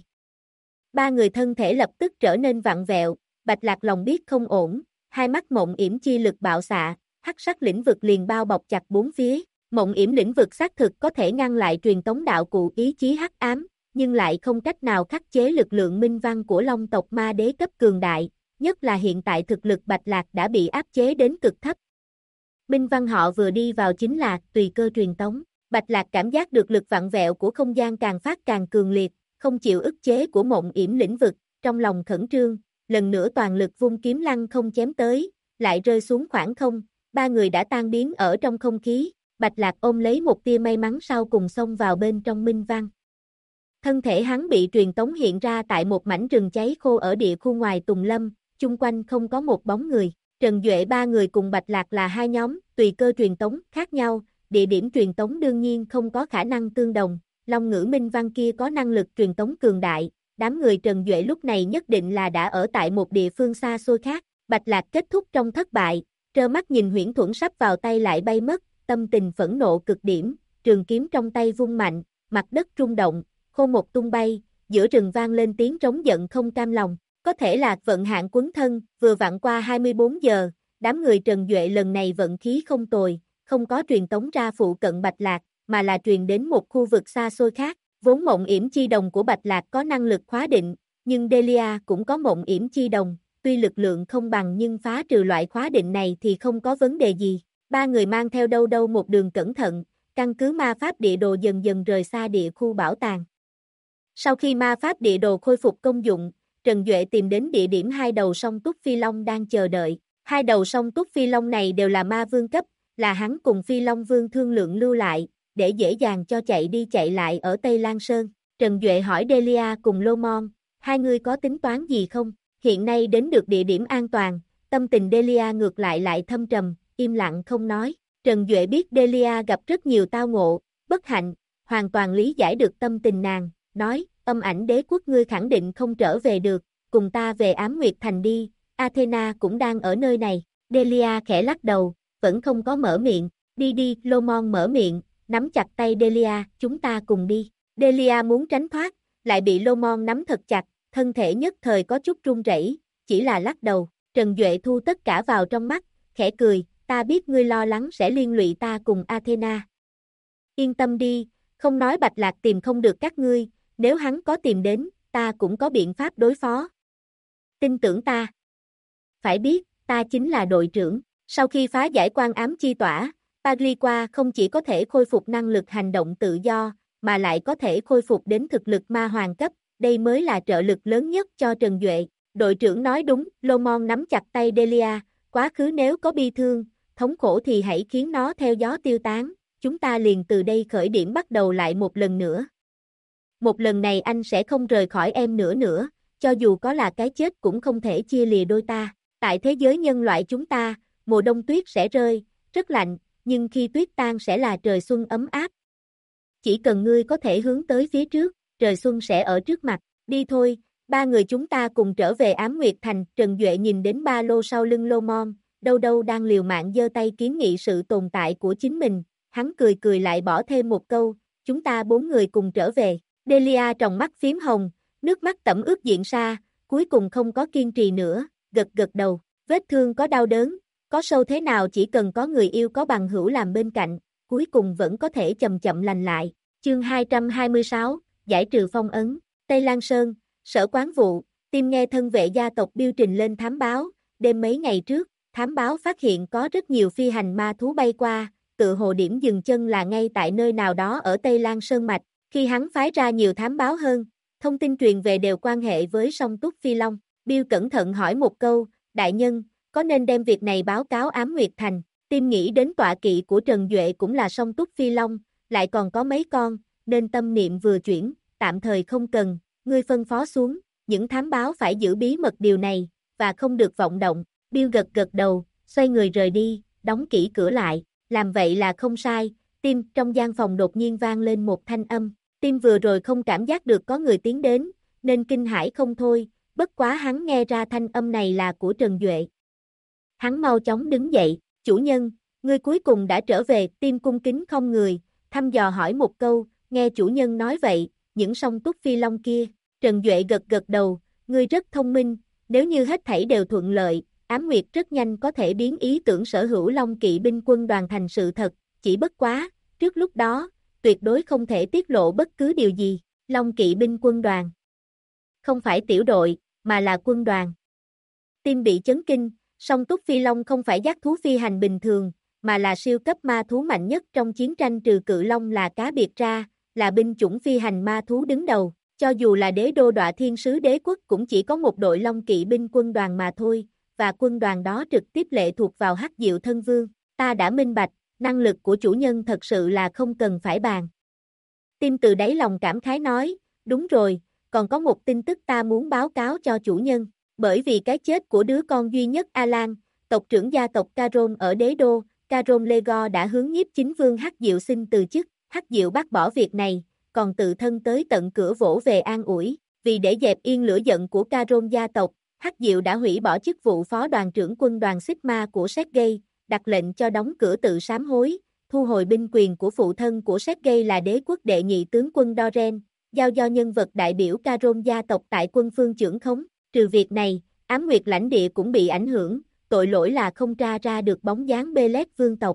Ba người thân thể lập tức trở nên vặn vẹo, Bạch Lạc lòng biết không ổn, hai mắt mộng yểm chi lực bạo xạ, hắc sắc lĩnh vực liền bao bọc chặt bốn phía. Mộng yểm lĩnh vực xác thực có thể ngăn lại truyền tống đạo cụ ý chí hắc ám, nhưng lại không cách nào khắc chế lực lượng minh văn của Long tộc ma đế cấp cường đại, nhất là hiện tại thực lực Bạch Lạc đã bị áp chế đến cực thấp. Minh văn họ vừa đi vào chính là tùy cơ truyền tống, Bạch Lạc cảm giác được lực vặn vẹo của không gian càng phát càng cường liệt, không chịu ức chế của mộng yểm lĩnh vực, trong lòng khẩn trương, lần nữa toàn lực vung kiếm lăng không chém tới, lại rơi xuống khoảng không, ba người đã tan biến ở trong không khí. Bạch Lạc ôm lấy một tia may mắn sau cùng xông vào bên trong minh văn. Thân thể hắn bị truyền tống hiện ra tại một mảnh rừng cháy khô ở địa khu ngoài Tùng Lâm, chung quanh không có một bóng người. Trần Duệ ba người cùng Bạch Lạc là hai nhóm, tùy cơ truyền tống khác nhau, địa điểm truyền tống đương nhiên không có khả năng tương đồng. Long ngữ minh văn kia có năng lực truyền tống cường đại, đám người Trần Duệ lúc này nhất định là đã ở tại một địa phương xa xôi khác. Bạch Lạc kết thúc trong thất bại, trơ mắt nhìn huyễn thuẫn sắp vào tay lại bay mất. Tâm tình phẫn nộ cực điểm, trường kiếm trong tay vung mạnh, mặt đất rung động, khô một tung bay, giữa rừng vang lên tiếng trống giận không cam lòng. Có thể là vận hạn quấn thân, vừa vặn qua 24 giờ, đám người Trần Duệ lần này vận khí không tồi, không có truyền tống ra phụ cận Bạch Lạc, mà là truyền đến một khu vực xa xôi khác. Vốn mộng yểm chi đồng của Bạch Lạc có năng lực khóa định, nhưng Delia cũng có mộng yểm chi đồng, tuy lực lượng không bằng nhưng phá trừ loại khóa định này thì không có vấn đề gì. Ba người mang theo đâu một đường cẩn thận, căn cứ ma pháp địa đồ dần dần rời xa địa khu bảo tàng. Sau khi ma pháp địa đồ khôi phục công dụng, Trần Duệ tìm đến địa điểm hai đầu song túc phi long đang chờ đợi. Hai đầu song túc phi long này đều là ma vương cấp, là hắn cùng phi long vương thương lượng lưu lại, để dễ dàng cho chạy đi chạy lại ở Tây Lan Sơn. Trần Duệ hỏi Delia cùng Lô Mon, hai người có tính toán gì không? Hiện nay đến được địa điểm an toàn, tâm tình Delia ngược lại thâm trầm, im lặng không nói. Trần Duệ biết Delia gặp rất nhiều tao ngộ, bất hạnh, hoàn toàn lý giải được tâm tình nàng, nói, âm ảnh đế quốc ngươi khẳng định không trở về được, cùng ta về Ám Nguyệt Thành đi, Athena cũng đang ở nơi này. Delia khẽ lắc đầu, vẫn không có mở miệng, đi, Lô Mon mở miệng, nắm chặt tay Delia, chúng ta cùng đi. Delia muốn tránh thoát, lại bị Lô Mon nắm thật chặt, thân thể nhất thời có chút run rẩy, chỉ là lắc đầu. Trần Duệ thu tất cả vào trong mắt, khẽ cười, ta biết ngươi lo lắng sẽ liên lụy ta cùng Athena. Yên tâm đi, không nói Bạch Lạc tìm không được các ngươi, nếu hắn có tìm đến, ta cũng có biện pháp đối phó. Tin tưởng ta. Phải biết, ta chính là đội trưởng. Sau khi phá giải quan ám chi tỏa, Pagliqua không chỉ có thể khôi phục năng lực hành động tự do, mà lại có thể khôi phục đến thực lực ma hoàng cấp, đây mới là trợ lực lớn nhất cho Trần Duệ. Đội trưởng nói đúng, Lô Mon nắm chặt tay Delia, quá khứ nếu có bi thương, thống khổ thì hãy khiến nó theo gió tiêu tán, chúng ta liền từ đây khởi điểm bắt đầu lại một lần nữa. Một lần này anh sẽ không rời khỏi em nữa, cho dù có là cái chết cũng không thể chia lìa đôi ta. Tại thế giới nhân loại chúng ta, mùa đông tuyết sẽ rơi, rất lạnh, nhưng khi tuyết tan sẽ là trời xuân ấm áp. Chỉ cần ngươi có thể hướng tới phía trước, trời xuân sẽ ở trước mặt, đi thôi. Ba người chúng ta cùng trở về Ám Nguyệt Thành. Trần Duệ nhìn đến ba lô sau lưng Lô Mon, đâu đang liều mạng giơ tay kiến nghị sự tồn tại của chính mình, hắn cười lại bỏ thêm một câu, chúng ta bốn người cùng trở về. Delia tròng mắt phím hồng, nước mắt tẩm ướt diện sa, cuối cùng không có kiên trì nữa, gật đầu, vết thương có đau đớn, có sâu thế nào chỉ cần có người yêu có bằng hữu làm bên cạnh, cuối cùng vẫn có thể chậm lành lại. Chương 226, giải trừ phong ấn, Tây Lan Sơn. Sở quán vụ, tim nghe thân vệ gia tộc Biêu trình lên thám báo, đêm mấy ngày trước, thám báo phát hiện có rất nhiều phi hành ma thú bay qua, tự hồ điểm dừng chân là ngay tại nơi nào đó ở Tây Lan Sơn Mạch. Khi hắn phái ra nhiều thám báo hơn, thông tin truyền về đều quan hệ với song túc phi long. Bill cẩn thận hỏi một câu, đại nhân, có nên đem việc này báo cáo Ám Nguyệt Thành? Tim nghĩ đến tọa kỵ của Trần Duệ cũng là song túc phi long, lại còn có mấy con, nên tâm niệm vừa chuyển, tạm thời không cần, ngươi phân phó xuống, những thám báo phải giữ bí mật điều này, và không được vọng động. Bill gật gật đầu, xoay người rời đi, đóng kỹ cửa lại, làm vậy là không sai. Tim trong gian phòng đột nhiên vang lên một thanh âm, Tim vừa rồi không cảm giác được có người tiến đến, nên kinh hãi không thôi, bất quá hắn nghe ra thanh âm này là của Trần Duệ. Hắn mau chóng đứng dậy, chủ nhân, ngươi cuối cùng đã trở về. Tim cung kính không người, thăm dò hỏi một câu, nghe chủ nhân nói vậy, những song túc phi long kia. Trần Duệ gật gật đầu, ngươi rất thông minh, nếu như hết thảy đều thuận lợi, Ám Nguyệt rất nhanh có thể biến ý tưởng sở hữu Long Kỵ binh quân đoàn thành sự thật, chỉ bất quá, trước lúc đó, tuyệt đối không thể tiết lộ bất cứ điều gì. Long Kỵ binh quân đoàn, không phải tiểu đội, mà là quân đoàn. Tim bị chấn kinh, song túc phi long không phải dắt thú phi hành bình thường, mà là siêu cấp ma thú mạnh nhất trong chiến tranh trừ cự long là cá biệt ra, là binh chủng phi hành ma thú đứng đầu. Cho dù là đế đô Đoạ Thiên Sứ Đế quốc cũng chỉ có một đội Long Kỵ binh quân đoàn mà thôi, và quân đoàn đó trực tiếp lệ thuộc vào Hắc Diệu Thân Vương. Ta đã minh bạch, năng lực của chủ nhân thật sự là không cần phải bàn. Tim từ đáy lòng cảm khái nói, đúng rồi, còn có một tin tức ta muốn báo cáo cho chủ nhân, bởi vì cái chết của đứa con duy nhất Alan, tộc trưởng gia tộc Caron ở đế đô, Caron Legor đã hướng nhiếp chính vương Hắc Diệu xin từ chức. Hắc Diệu bác bỏ việc này, còn tự thân tới tận cửa vỗ về an ủi, vì để dẹp yên lửa giận của Caron gia tộc, Hắc Diệu đã hủy bỏ chức vụ phó đoàn trưởng quân đoàn Sigma của Sergei, đặt lệnh cho đóng cửa tự sám hối, thu hồi binh quyền của phụ thân của Sergei là đế quốc đệ nhị tướng quân Doren, giao do nhân vật đại biểu Caron gia tộc tại quân phương trưởng khống. Trừ việc này, Ám Nguyệt lãnh địa cũng bị ảnh hưởng, tội lỗi là không tra ra được bóng dáng Belet vương tộc.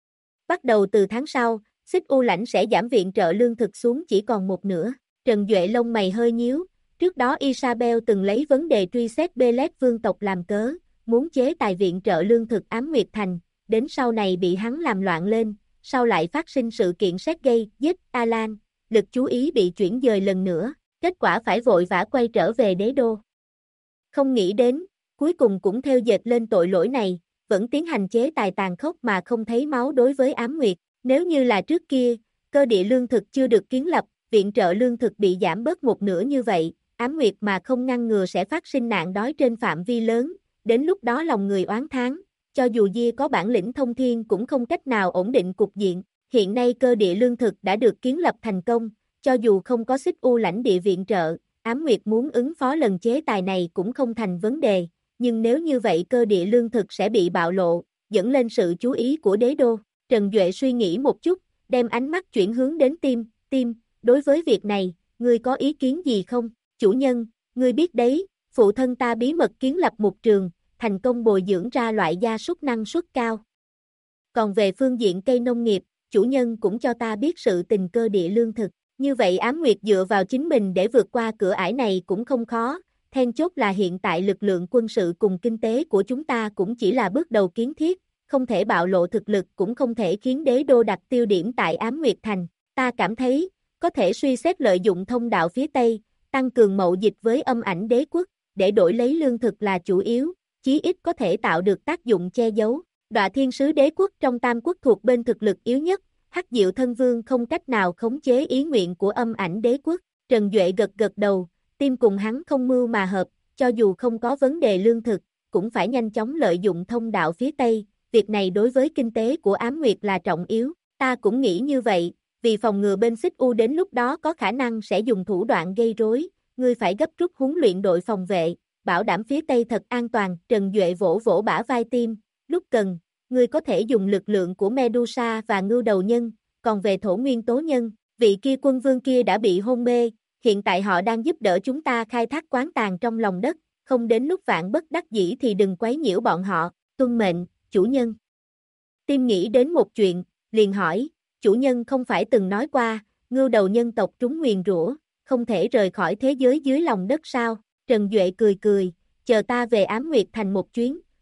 Bắt đầu từ tháng sau, Xích U lãnh sẽ giảm viện trợ lương thực xuống chỉ còn một nửa. Trần Duệ lông mày hơi nhíu, trước đó Isabel từng lấy vấn đề truy xét Belet vương tộc làm cớ, muốn chế tài viện trợ lương thực Ám Nguyệt Thành, đến sau này bị hắn làm loạn lên, sau lại phát sinh sự kiện Sergei giết Alan, lực chú ý bị chuyển dời lần nữa, kết quả phải vội vã quay trở về đế đô. Không nghĩ đến, cuối cùng cũng theo dệt lên tội lỗi này, vẫn tiến hành chế tài tàn khốc mà không thấy máu đối với Ám Nguyệt. Nếu như là trước kia, cơ địa lương thực chưa được kiến lập, viện trợ lương thực bị giảm bớt một nửa như vậy, Ám Nguyệt mà không ngăn ngừa sẽ phát sinh nạn đói trên phạm vi lớn, đến lúc đó lòng người oán thán, cho dù Dia có bản lĩnh thông thiên cũng không cách nào ổn định cục diện. Hiện nay cơ địa lương thực đã được kiến lập thành công, cho dù không có Xích U lãnh địa viện trợ, Ám Nguyệt muốn ứng phó lần chế tài này cũng không thành vấn đề, nhưng nếu như vậy cơ địa lương thực sẽ bị bạo lộ, dẫn lên sự chú ý của đế đô. Trần Duệ suy nghĩ một chút, đem ánh mắt chuyển hướng đến Tim, đối với việc này, ngươi có ý kiến gì không? Chủ nhân, ngươi biết đấy, phụ thân ta bí mật kiến lập một trường, thành công bồi dưỡng ra loại gia súc năng suất cao. Còn về phương diện cây nông nghiệp, chủ nhân cũng cho ta biết sự tình cơ địa lương thực. Như vậy Ám Nguyệt dựa vào chính mình để vượt qua cửa ải này cũng không khó, then chốt là hiện tại lực lượng quân sự cùng kinh tế của chúng ta cũng chỉ là bước đầu kiến thiết, không thể bạo lộ thực lực cũng không thể khiến đế đô đặt tiêu điểm tại Ám Nguyệt Thành. Ta cảm thấy, có thể suy xét lợi dụng thông đạo phía Tây, tăng cường mậu dịch với Âm Ảnh đế quốc, để đổi lấy lương thực là chủ yếu, chí ít có thể tạo được tác dụng che giấu. Đoạ Thiên Sứ đế quốc trong Tam quốc thuộc bên thực lực yếu nhất, Hắc Diệu Thân Vương không cách nào khống chế ý nguyện của Âm Ảnh đế quốc. Trần Duệ gật gật đầu, Tim cùng hắn không mưu mà hợp, cho dù không có vấn đề lương thực, cũng phải nhanh chóng lợi dụng thông đạo phía Tây, việc này đối với kinh tế của Ám Nguyệt là trọng yếu. Ta cũng nghĩ như vậy, vì phòng ngừa bên Xích U đến lúc đó có khả năng sẽ dùng thủ đoạn gây rối, ngươi phải gấp rút huấn luyện đội phòng vệ, bảo đảm phía Tây thật an toàn. Trần Duệ vỗ vỗ bả vai Tim, lúc cần, ngươi có thể dùng lực lượng của Medusa và Ngưu Đầu Nhân, còn về Thổ Nguyên Tố Nhân, vị kia quân vương kia đã bị hôn mê, hiện tại họ đang giúp đỡ chúng ta khai thác quán tàn trong lòng đất, không đến lúc vạn bất đắc dĩ thì đừng quấy nhiễu bọn họ. Tuân mệnh, chủ nhân. Tim nghĩ đến một chuyện, liền hỏi, chủ nhân không phải từng nói qua, Ngưu Đầu Nhân tộc trúng nguyền rủa, không thể rời khỏi thế giới dưới lòng đất sao? Trần Duệ cười cười, chờ ta về Ám Nguyệt Thành một chuyến,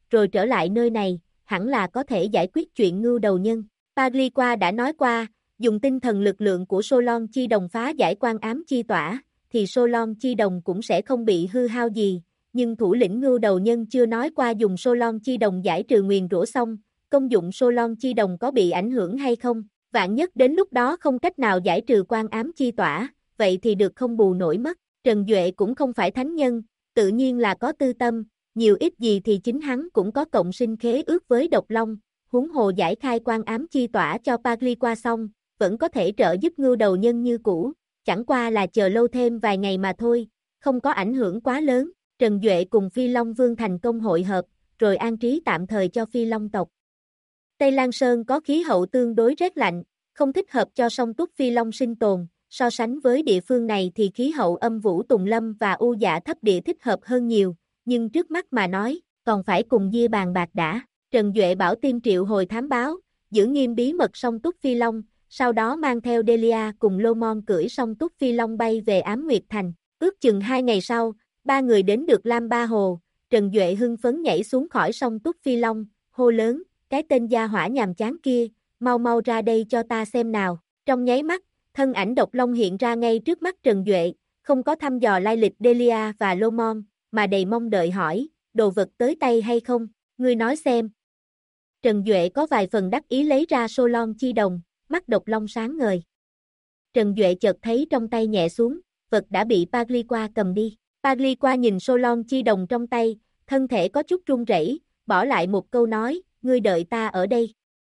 rồi trở lại nơi này, hẳn là có thể giải quyết chuyện ngưu đầu nhân. Pagliqua đã nói qua, dùng tinh thần lực lượng của Solon Chi Đồng phá giải quan ám chi tỏa, thì Solon Chi Đồng cũng sẽ không bị hư hao gì, nhưng thủ lĩnh ngưu đầu nhân chưa nói qua dùng Solon Chi Đồng giải trừ nguyền rủa xong, công dụng Solon Chi Đồng có bị ảnh hưởng hay không, vạn nhất đến lúc đó không cách nào giải trừ quan ám chi tỏa, vậy thì được không bù nổi mất. Trần Duệ cũng không phải thánh nhân, tự nhiên là có tư tâm, nhiều ít gì thì chính hắn cũng có cộng sinh khế ước với Độc Long, huống hồ giải khai quan ám chi tỏa cho Pagliqua xong, vẫn có thể trợ giúp ngưu đầu nhân như cũ, chẳng qua là chờ lâu thêm vài ngày mà thôi, không có ảnh hưởng quá lớn. Trần Duệ cùng Phi Long Vương thành công hội hợp, rồi an trí tạm thời cho Phi Long tộc. Tây Lan Sơn có khí hậu tương đối rét lạnh, không thích hợp cho song túc Phi Long sinh tồn, so sánh với địa phương này thì khí hậu âm vũ tùng lâm và u dạ thấp địa thích hợp hơn nhiều, nhưng trước mắt mà nói, còn phải cùng Dia bàn bạc đã. Trần Duệ bảo Tim triệu hồi thám báo, giữ nghiêm bí mật song túc Phi Long, sau đó mang theo Delia cùng Lô Mon cưỡi song túc Phi Long bay về Ám Nguyệt Thành. Ước chừng 2 ngày sau, ba người đến được Lam Ba Hồ, Trần Duệ hưng phấn nhảy xuống khỏi song túc Phi Long, hô lớn, cái tên gia hỏa nhàm chán kia, mau mau ra đây cho ta xem nào. Trong nháy mắt, thân ảnh Độc Long hiện ra ngay trước mắt Trần Duệ, không có thăm dò lai lịch Delia và Lô Mon, mà đầy mong đợi hỏi, đồ vật tới tay hay không, ngươi nói xem. Trần Duệ có vài phần đắc ý lấy ra Solon Chi Đồng, mắt Độc Long sáng ngời. Trần Duệ chợt thấy trong tay nhẹ xuống, vật đã bị Pagliqua cầm đi. Pagliqua nhìn Solon Chi Đồng trong tay, thân thể có chút run rẩy, bỏ lại một câu nói, ngươi đợi ta ở đây.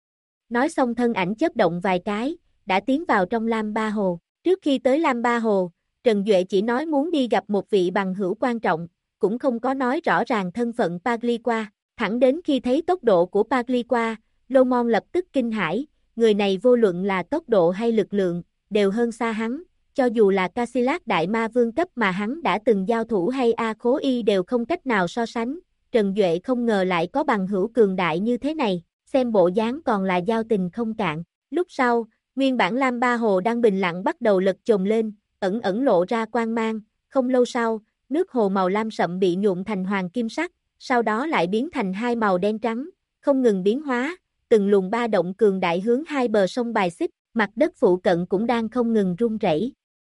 Nói xong thân ảnh chớp động vài cái, đã tiến vào trong Lam Ba Hồ. Trước khi tới Lam Ba Hồ, Trần Duệ chỉ nói muốn đi gặp một vị bằng hữu quan trọng, cũng không có nói rõ ràng thân phận Pagliqua. Thẳng đến khi thấy tốc độ của Pagliqua, Lô Mon lập tức kinh hãi, người này vô luận là tốc độ hay lực lượng, đều hơn xa hắn, cho dù là Casilac Đại Ma Vương cấp mà hắn đã từng giao thủ hay A Khố Y đều không cách nào so sánh. Trần Duệ không ngờ lại có bằng hữu cường đại như thế này, xem bộ dáng còn là giao tình không cạn. Lúc sau, nguyên bản Lam Ba Hồ đang bình lặng bắt đầu lật chồng lên, ẩn ẩn lộ ra quang mang, không lâu sau, nước hồ màu lam sậm bị nhuộm thành hoàng kim sắc, sau đó lại biến thành hai màu đen trắng, không ngừng biến hóa, từng luồng ba động cường đại hướng hai bờ sông bài xích, mặt đất phụ cận cũng đang không ngừng rung rẩy.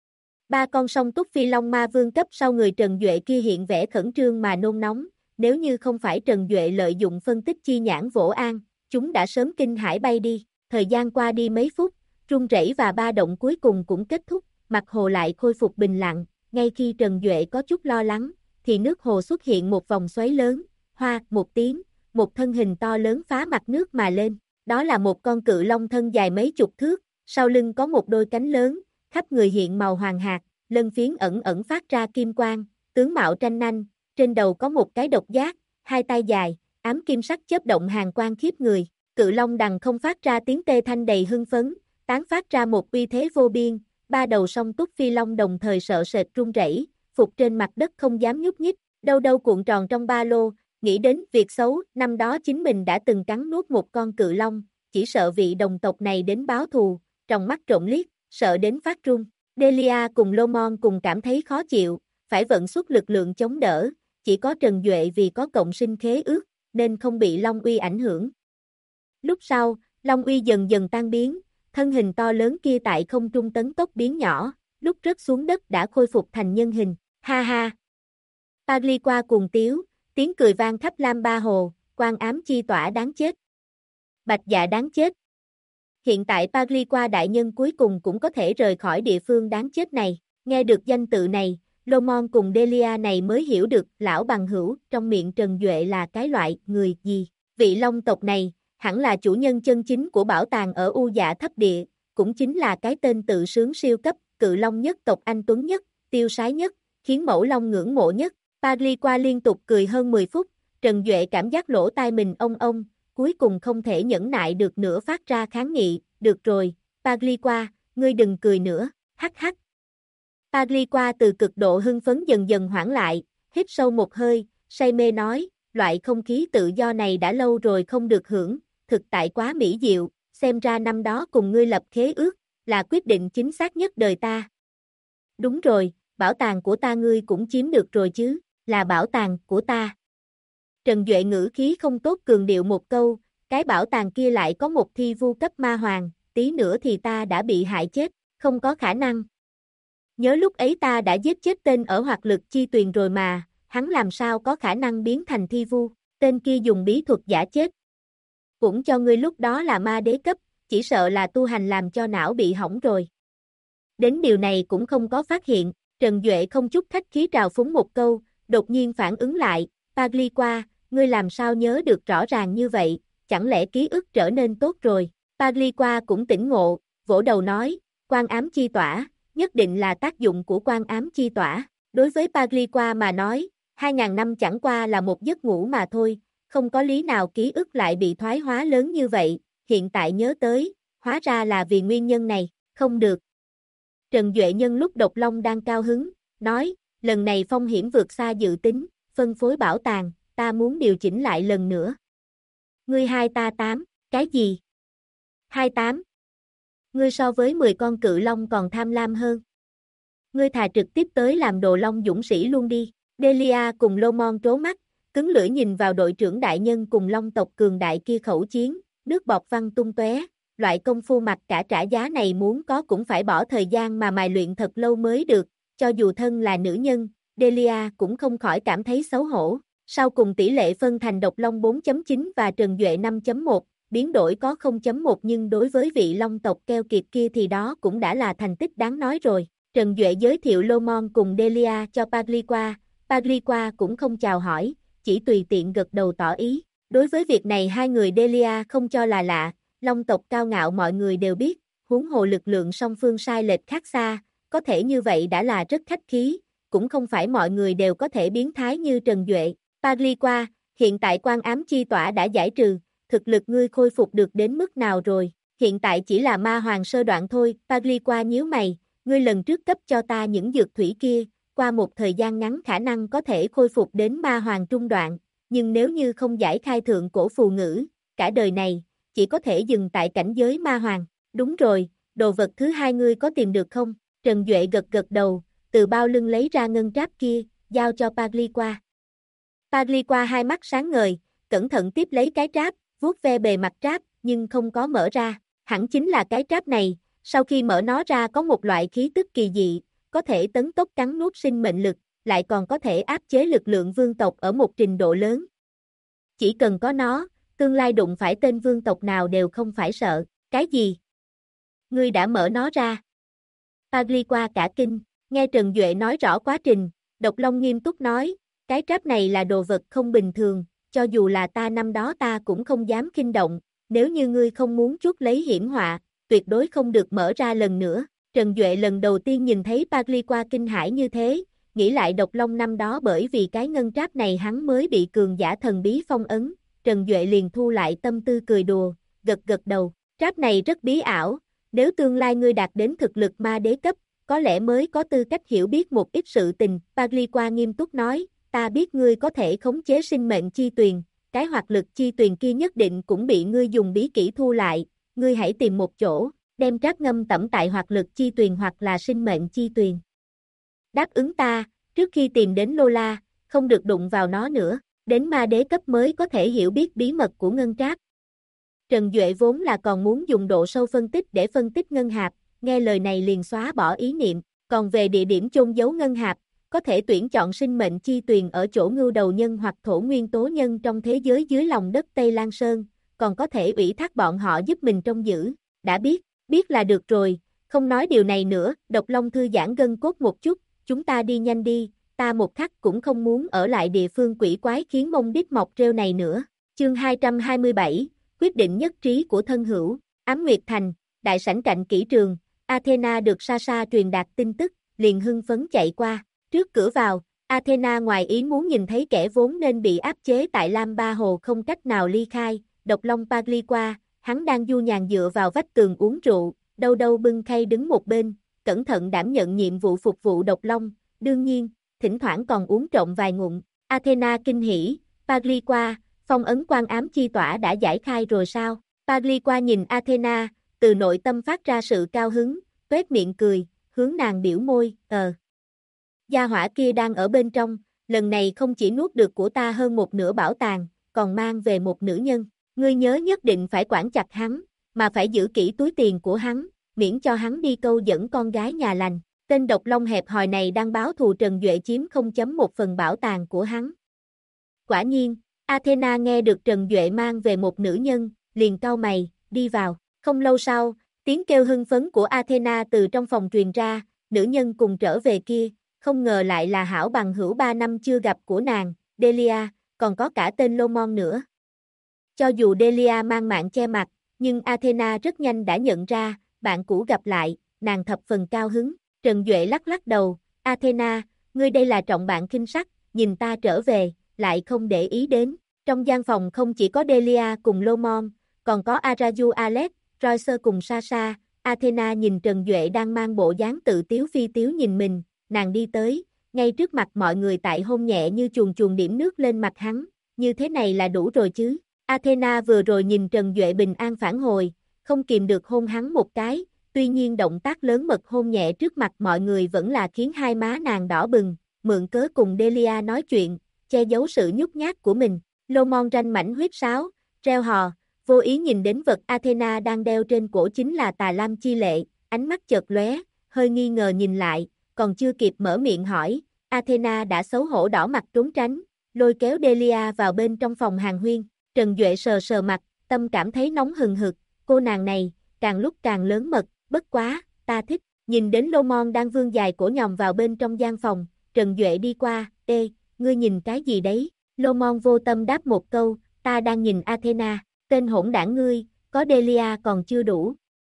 Ba con sông túc Phi Long Ma Vương cấp sau người Trần Duệ kia hiện vẻ khẩn trương mà nôn nóng, nếu như không phải Trần Duệ lợi dụng phân tích chi nhãn vỗ an, chúng đã sớm kinh hãi bay đi. Thời gian qua đi mấy phút, rung rẩy và ba động cuối cùng cũng kết thúc, mặt hồ lại khôi phục bình lặng, ngay khi Trần Duệ có chút lo lắng, thì nước hồ xuất hiện một vòng xoáy lớn, hoa, một tiếng, một thân hình to lớn phá mặt nước mà lên, đó là một con cự long thân dài mấy chục thước, sau lưng có một đôi cánh lớn, khắp người hiện màu hoàng hạt, lân phiến ẩn ẩn phát ra kim quang, tướng mạo tranh nanh, trên đầu có một cái độc giác, hai tay dài, ám kim sắc chớp động hàn quang khiếp người. Cự long đằng không phát ra tiếng tê thanh đầy hưng phấn, tán phát ra một uy thế vô biên, ba đầu song túc Phi Long đồng thời sợ sệt run rẩy, phục trên mặt đất không dám nhúc nhích, đâu đâu cuộn tròn trong ba lô, nghĩ đến việc xấu, năm đó chính mình đã từng cắn nuốt một con cự long, chỉ sợ vị đồng tộc này đến báo thù, trong mắt trộm liếc, sợ đến phát run. Delia cùng Lô Mon cùng cảm thấy khó chịu, phải vận xuất lực lượng chống đỡ, chỉ có Trần Duệ vì có cộng sinh khế ước, nên không bị Long uy ảnh hưởng. Lúc sau, Long uy dần dần tan biến, thân hình to lớn kia tại không trung tấn tốc biến nhỏ, lúc rớt xuống đất đã khôi phục thành nhân hình, ha ha. Pagliqua cuồng tiếu, tiếng cười vang khắp Lam Ba Hồ, quan ám chi tỏa đáng chết. Bạch Dạ đáng chết. Hiện tại Pagliqua đại nhân cuối cùng cũng có thể rời khỏi địa phương đáng chết này, nghe được danh tự này, Lô Mon cùng Delia này mới hiểu được lão bằng hữu trong miệng Trần Duệ là cái loại người gì. Vị Long tộc này, hẳn là chủ nhân chân chính của bảo tàng ở U Dạ thấp địa, cũng chính là cái tên tự sướng siêu cấp, cự long nhất tộc anh tuấn nhất, tiêu sái nhất, khiến mẫu long ngưỡng mộ nhất. Pagliqua liên tục cười hơn 10 phút, Trần Duệ cảm giác lỗ tai mình ông, cuối cùng không thể nhẫn nại được nữa phát ra kháng nghị, được rồi, Pagliqua, ngươi đừng cười nữa, hắc hắc. Pagliqua từ cực độ hưng phấn dần dần hoãn lại, hít sâu một hơi, say mê nói, loại không khí tự do này đã lâu rồi không được hưởng, thực tại quá mỹ diệu, xem ra năm đó cùng ngươi lập khế ước, là quyết định chính xác nhất đời ta. Đúng rồi, bảo tàng của ta ngươi cũng chiếm được rồi chứ, là bảo tàng của ta. Trần Duệ ngữ khí không tốt cường điệu một câu, cái bảo tàng kia lại có một thi vu cấp ma hoàng, tí nữa thì ta đã bị hại chết, không có khả năng. Nhớ lúc ấy ta đã giết chết tên ở Hoạt Lực Chi Tuyền rồi mà, hắn làm sao có khả năng biến thành thi vu, tên kia dùng bí thuật giả chết. Cũng cho ngươi lúc đó là ma đế cấp, chỉ sợ là tu hành làm cho não bị hỏng rồi. Đến điều này cũng không có phát hiện, Trần Duệ không chút khách khí trào phúng một câu, đột nhiên phản ứng lại, Pagliqua, ngươi làm sao nhớ được rõ ràng như vậy, chẳng lẽ ký ức trở nên tốt rồi. Pagliqua cũng tỉnh ngộ, vỗ đầu nói, Quan Ám Chi Tỏa, nhất định là tác dụng của Quan Ám Chi Tỏa. Đối với Pagliqua mà nói, 2000 năm chẳng qua là một giấc ngủ mà thôi, không có lý nào ký ức lại bị thoái hóa lớn như vậy, hiện tại nhớ tới, hóa ra là vì nguyên nhân này, không được. Trần Duệ nhân lúc Độc Long đang cao hứng, nói, lần này phong hiểm vượt xa dự tính, phân phối bảo tàng, ta muốn điều chỉnh lại lần nữa. Ngươi 2 ta 8, cái gì? 28. Ngươi so với 10 con cự long còn tham lam hơn. Ngươi thà trực tiếp tới làm đồ long dũng sĩ luôn đi. Delia cùng Lomon trố mắt, cứng lưỡi nhìn vào đội trưởng đại nhân cùng long tộc cường đại kia khẩu chiến, nước bọt văng tung tóe. Loại công phu mặc cả trả giá này muốn có cũng phải bỏ thời gian mà mài luyện thật lâu mới được, cho dù thân là nữ nhân, Delia cũng không khỏi cảm thấy xấu hổ. Sau cùng tỷ lệ phân thành Độc Long 4.9 và Trần Duệ 5.1, biến đổi có 0.1 nhưng đối với vị long tộc keo kiệt kia thì đó cũng đã là thành tích đáng nói rồi. Trần Duệ giới thiệu Lomon cùng Delia cho Pagliqua, Pagliqua cũng không chào hỏi, chỉ tùy tiện gật đầu tỏ ý. Đối với việc này hai người Delia không cho là lạ, long tộc cao ngạo mọi người đều biết, huống hồ lực lượng song phương sai lệch khác xa, có thể như vậy đã là rất khách khí, cũng không phải mọi người đều có thể biến thái như Trần Duệ. Pagliqua, hiện tại Quan Ám Chi Tỏa đã giải trừ, thực lực ngươi khôi phục được đến mức nào rồi? Hiện tại chỉ là ma hoàng sơ đoạn thôi. Pagliqua nhíu mày, ngươi lần trước cấp cho ta những dược thủy kia, qua một thời gian ngắn khả năng có thể khôi phục đến ma hoàng trung đoạn, nhưng nếu như không giải khai thượng cổ phù ngữ, cả đời này, chỉ có thể dừng tại cảnh giới ma hoàng. Đúng rồi, đồ vật thứ hai ngươi có tìm được không? Trần Duệ gật gật đầu, từ bao lưng lấy ra ngân tráp kia, giao cho Pagliqua. Pagliqua hai mắt sáng ngời, cẩn thận tiếp lấy cái tráp, vuốt ve bề mặt tráp, nhưng không có mở ra. Hẳn chính là cái tráp này, sau khi mở nó ra có một loại khí tức kỳ dị, có thể tấn tốc cắn nuốt sinh mệnh lực, lại còn có thể áp chế lực lượng vương tộc ở một trình độ lớn. Chỉ cần có nó, tương lai đụng phải tên vương tộc nào đều không phải sợ. Cái gì? Ngươi đã mở nó ra. Pagliqua cả kinh, nghe Trần Duệ nói rõ quá trình, Độc Long nghiêm túc nói, cái tráp này là đồ vật không bình thường, cho dù là ta năm đó ta cũng không dám khinh động, nếu như ngươi không muốn chuốc lấy hiểm họa, tuyệt đối không được mở ra lần nữa. Trần Duệ lần đầu tiên nhìn thấy Pagliqua kinh hãi như thế, nghĩ lại Độc Long năm đó bởi vì cái ngân tráp này hắn mới bị cường giả thần bí phong ấn, Trần Duệ liền thu lại tâm tư cười đùa, gật gật đầu, tráp này rất bí ảo, nếu tương lai ngươi đạt đến thực lực ma đế cấp, có lẽ mới có tư cách hiểu biết một ít sự tình. Pagliqua nghiêm túc nói, ta biết ngươi có thể khống chế sinh mệnh chi tuyền, cái hoạt lực chi tuyền kia nhất định cũng bị ngươi dùng bí kỹ thu lại, ngươi hãy tìm một chỗ, đem tráp ngâm tẩm tại hoạt lực chi tuyền hoặc là sinh mệnh chi tuyền. Đáp ứng ta, trước khi tìm đến Lola, không được đụng vào nó nữa, đến ma đế cấp mới có thể hiểu biết bí mật của ngân tráp. Trần Duệ vốn là còn muốn dùng độ sâu phân tích để phân tích ngân hạp, nghe lời này liền xóa bỏ ý niệm, còn về địa điểm chôn giấu ngân hạp, có thể tuyển chọn sinh mệnh chi tuyền ở chỗ ngưu đầu nhân hoặc thổ nguyên tố nhân trong thế giới dưới lòng đất Tây Lan Sơn, còn có thể ủy thác bọn họ giúp mình trông giữ. Đã biết là được rồi, không nói điều này nữa. Độc Long thư giãn gân cốt một chút, chúng ta đi nhanh đi, ta một khắc cũng không muốn ở lại địa phương quỷ quái khiến mông đít mọc rêu này nữa. Chương 227, quyết định nhất trí của thân hữu. Ám Nguyệt Thành, đại sảnh cạnh kỹ trường, Athena được Sasha truyền đạt tin tức, liền hưng phấn chạy qua. Trước cửa vào, Athena ngoài ý muốn nhìn thấy kẻ vốn nên bị áp chế tại Lam Ba Hồ không cách nào ly khai, Độc Long Pagliqua, hắn đang du nhàn dựa vào vách tường uống rượu, đâu đâu bưng khay đứng một bên, cẩn thận đảm nhận nhiệm vụ phục vụ Độc Long, đương nhiên, thỉnh thoảng còn uống trộm vài ngụm. Athena kinh hỉ, Pagliqua, phong ấn Quan Ám Chi Tỏa đã giải khai rồi sao? Pagliqua nhìn Athena, từ nội tâm phát ra sự cao hứng, tuét miệng cười, hướng nàng biểu môi, Gia hỏa kia đang ở bên trong, lần này không chỉ nuốt được của ta hơn một nửa bảo tàng, còn mang về một nữ nhân. Ngươi nhớ nhất định phải quản chặt hắn, mà phải giữ kỹ túi tiền của hắn, miễn cho hắn đi câu dẫn con gái nhà lành. Tên độc long hẹp hòi này đang báo thù Trần Duệ chiếm 0.1 phần bảo tàng của hắn. Quả nhiên, Athena nghe được Trần Duệ mang về một nữ nhân, liền cau mày, đi vào. Không lâu sau, tiếng kêu hưng phấn của Athena từ trong phòng truyền ra, nữ nhân cùng trở về kia, không ngờ lại là hảo bằng hữu 3 năm chưa gặp của nàng, Delia, còn có cả tên Lomon nữa. Cho dù Delia mang mạng che mặt, nhưng Athena rất nhanh đã nhận ra, bạn cũ gặp lại, nàng thập phần cao hứng. Trần Duệ lắc lắc đầu, Athena, ngươi đây là trọng bạn khinh sắc, nhìn ta trở về, lại không để ý đến. Trong gian phòng không chỉ có Delia cùng Lomon, còn có Araju Alex, Royce cùng Sasha. Athena nhìn Trần Duệ đang mang bộ dáng tự tiếu phi tiếu nhìn mình, nàng đi tới, ngay trước mặt mọi người tại hôn nhẹ như chuồn chuồn điểm nước lên mặt hắn, như thế này là đủ rồi chứ. Athena vừa rồi nhìn Trần Duệ bình an phản hồi, không kìm được hôn hắn một cái, tuy nhiên động tác lớn mật hôn nhẹ trước mặt mọi người vẫn là khiến hai má nàng đỏ bừng, mượn cớ cùng Delia nói chuyện, che giấu sự nhút nhát của mình. Lomon ranh mảnh huyết sáo, reo hò, vô ý nhìn đến vật Athena đang đeo trên cổ chính là tà lam chi lệ, ánh mắt chợt lóe, hơi nghi ngờ nhìn lại, còn chưa kịp mở miệng hỏi, Athena đã xấu hổ đỏ mặt trốn tránh, lôi kéo Delia vào bên trong phòng hàng huyên. Trần Duệ sờ sờ mặt, tâm cảm thấy nóng hừng hực, cô nàng này, càng lúc càng lớn mật, bất quá, ta thích. Nhìn đến Lomon đang vươn dài cổ nhòm vào bên trong gian phòng, Trần Duệ đi qua, ê, ngươi nhìn cái gì đấy? Lomon vô tâm đáp một câu, ta đang nhìn Athena, tên hỗn đảng ngươi, có Delia còn chưa đủ.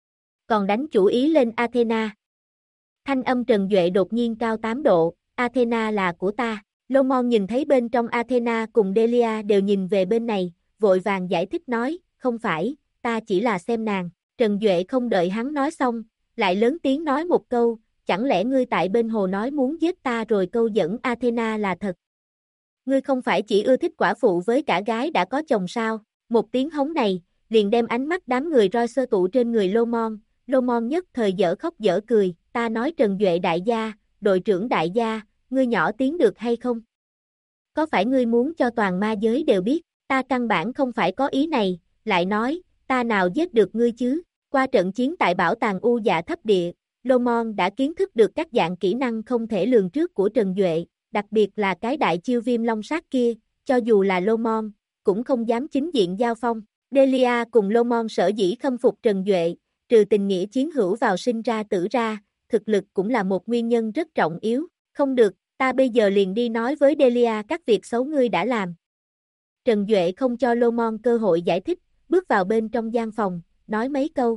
Còn đánh chủ ý lên Athena. Thanh âm Trần Duệ đột nhiên cao 8 độ, Athena là của ta. Lomon nhìn thấy bên trong Athena cùng Delia đều nhìn về bên này, vội vàng giải thích nói, không phải, ta chỉ là xem nàng. Trần Duệ không đợi hắn nói xong, lại lớn tiếng nói một câu, chẳng lẽ ngươi tại bên hồ nói muốn giết ta rồi câu dẫn Athena là thật? Ngươi không phải chỉ ưa thích quả phụ với cả gái đã có chồng sao? Một tiếng hống này, liền đem ánh mắt đám người roi sơ tụ trên người Lomon. Lomon nhất thời dở khóc dở cười, ta nói Trần Duệ đại gia, đội trưởng đại gia, ngươi nhỏ tiếng được hay không? Có phải ngươi muốn cho toàn ma giới đều biết, ta căn bản không phải có ý này, lại nói, ta nào giết được ngươi chứ? Qua trận chiến tại bảo tàng U Dạ thấp địa, Lomon đã kiến thức được các dạng kỹ năng không thể lường trước của Trần Duệ, đặc biệt là cái đại chiêu viêm long sát kia, cho dù là Lomon, cũng không dám chính diện giao phong. Delia cùng Lomon sở dĩ khâm phục Trần Duệ, trừ tình nghĩa chiến hữu vào sinh ra tử ra, thực lực cũng là một nguyên nhân rất trọng yếu. Không được, ta bây giờ liền đi nói với Delia các việc xấu ngươi đã làm. Trần Duệ không cho Lomon cơ hội giải thích, bước vào bên trong gian phòng, nói mấy câu.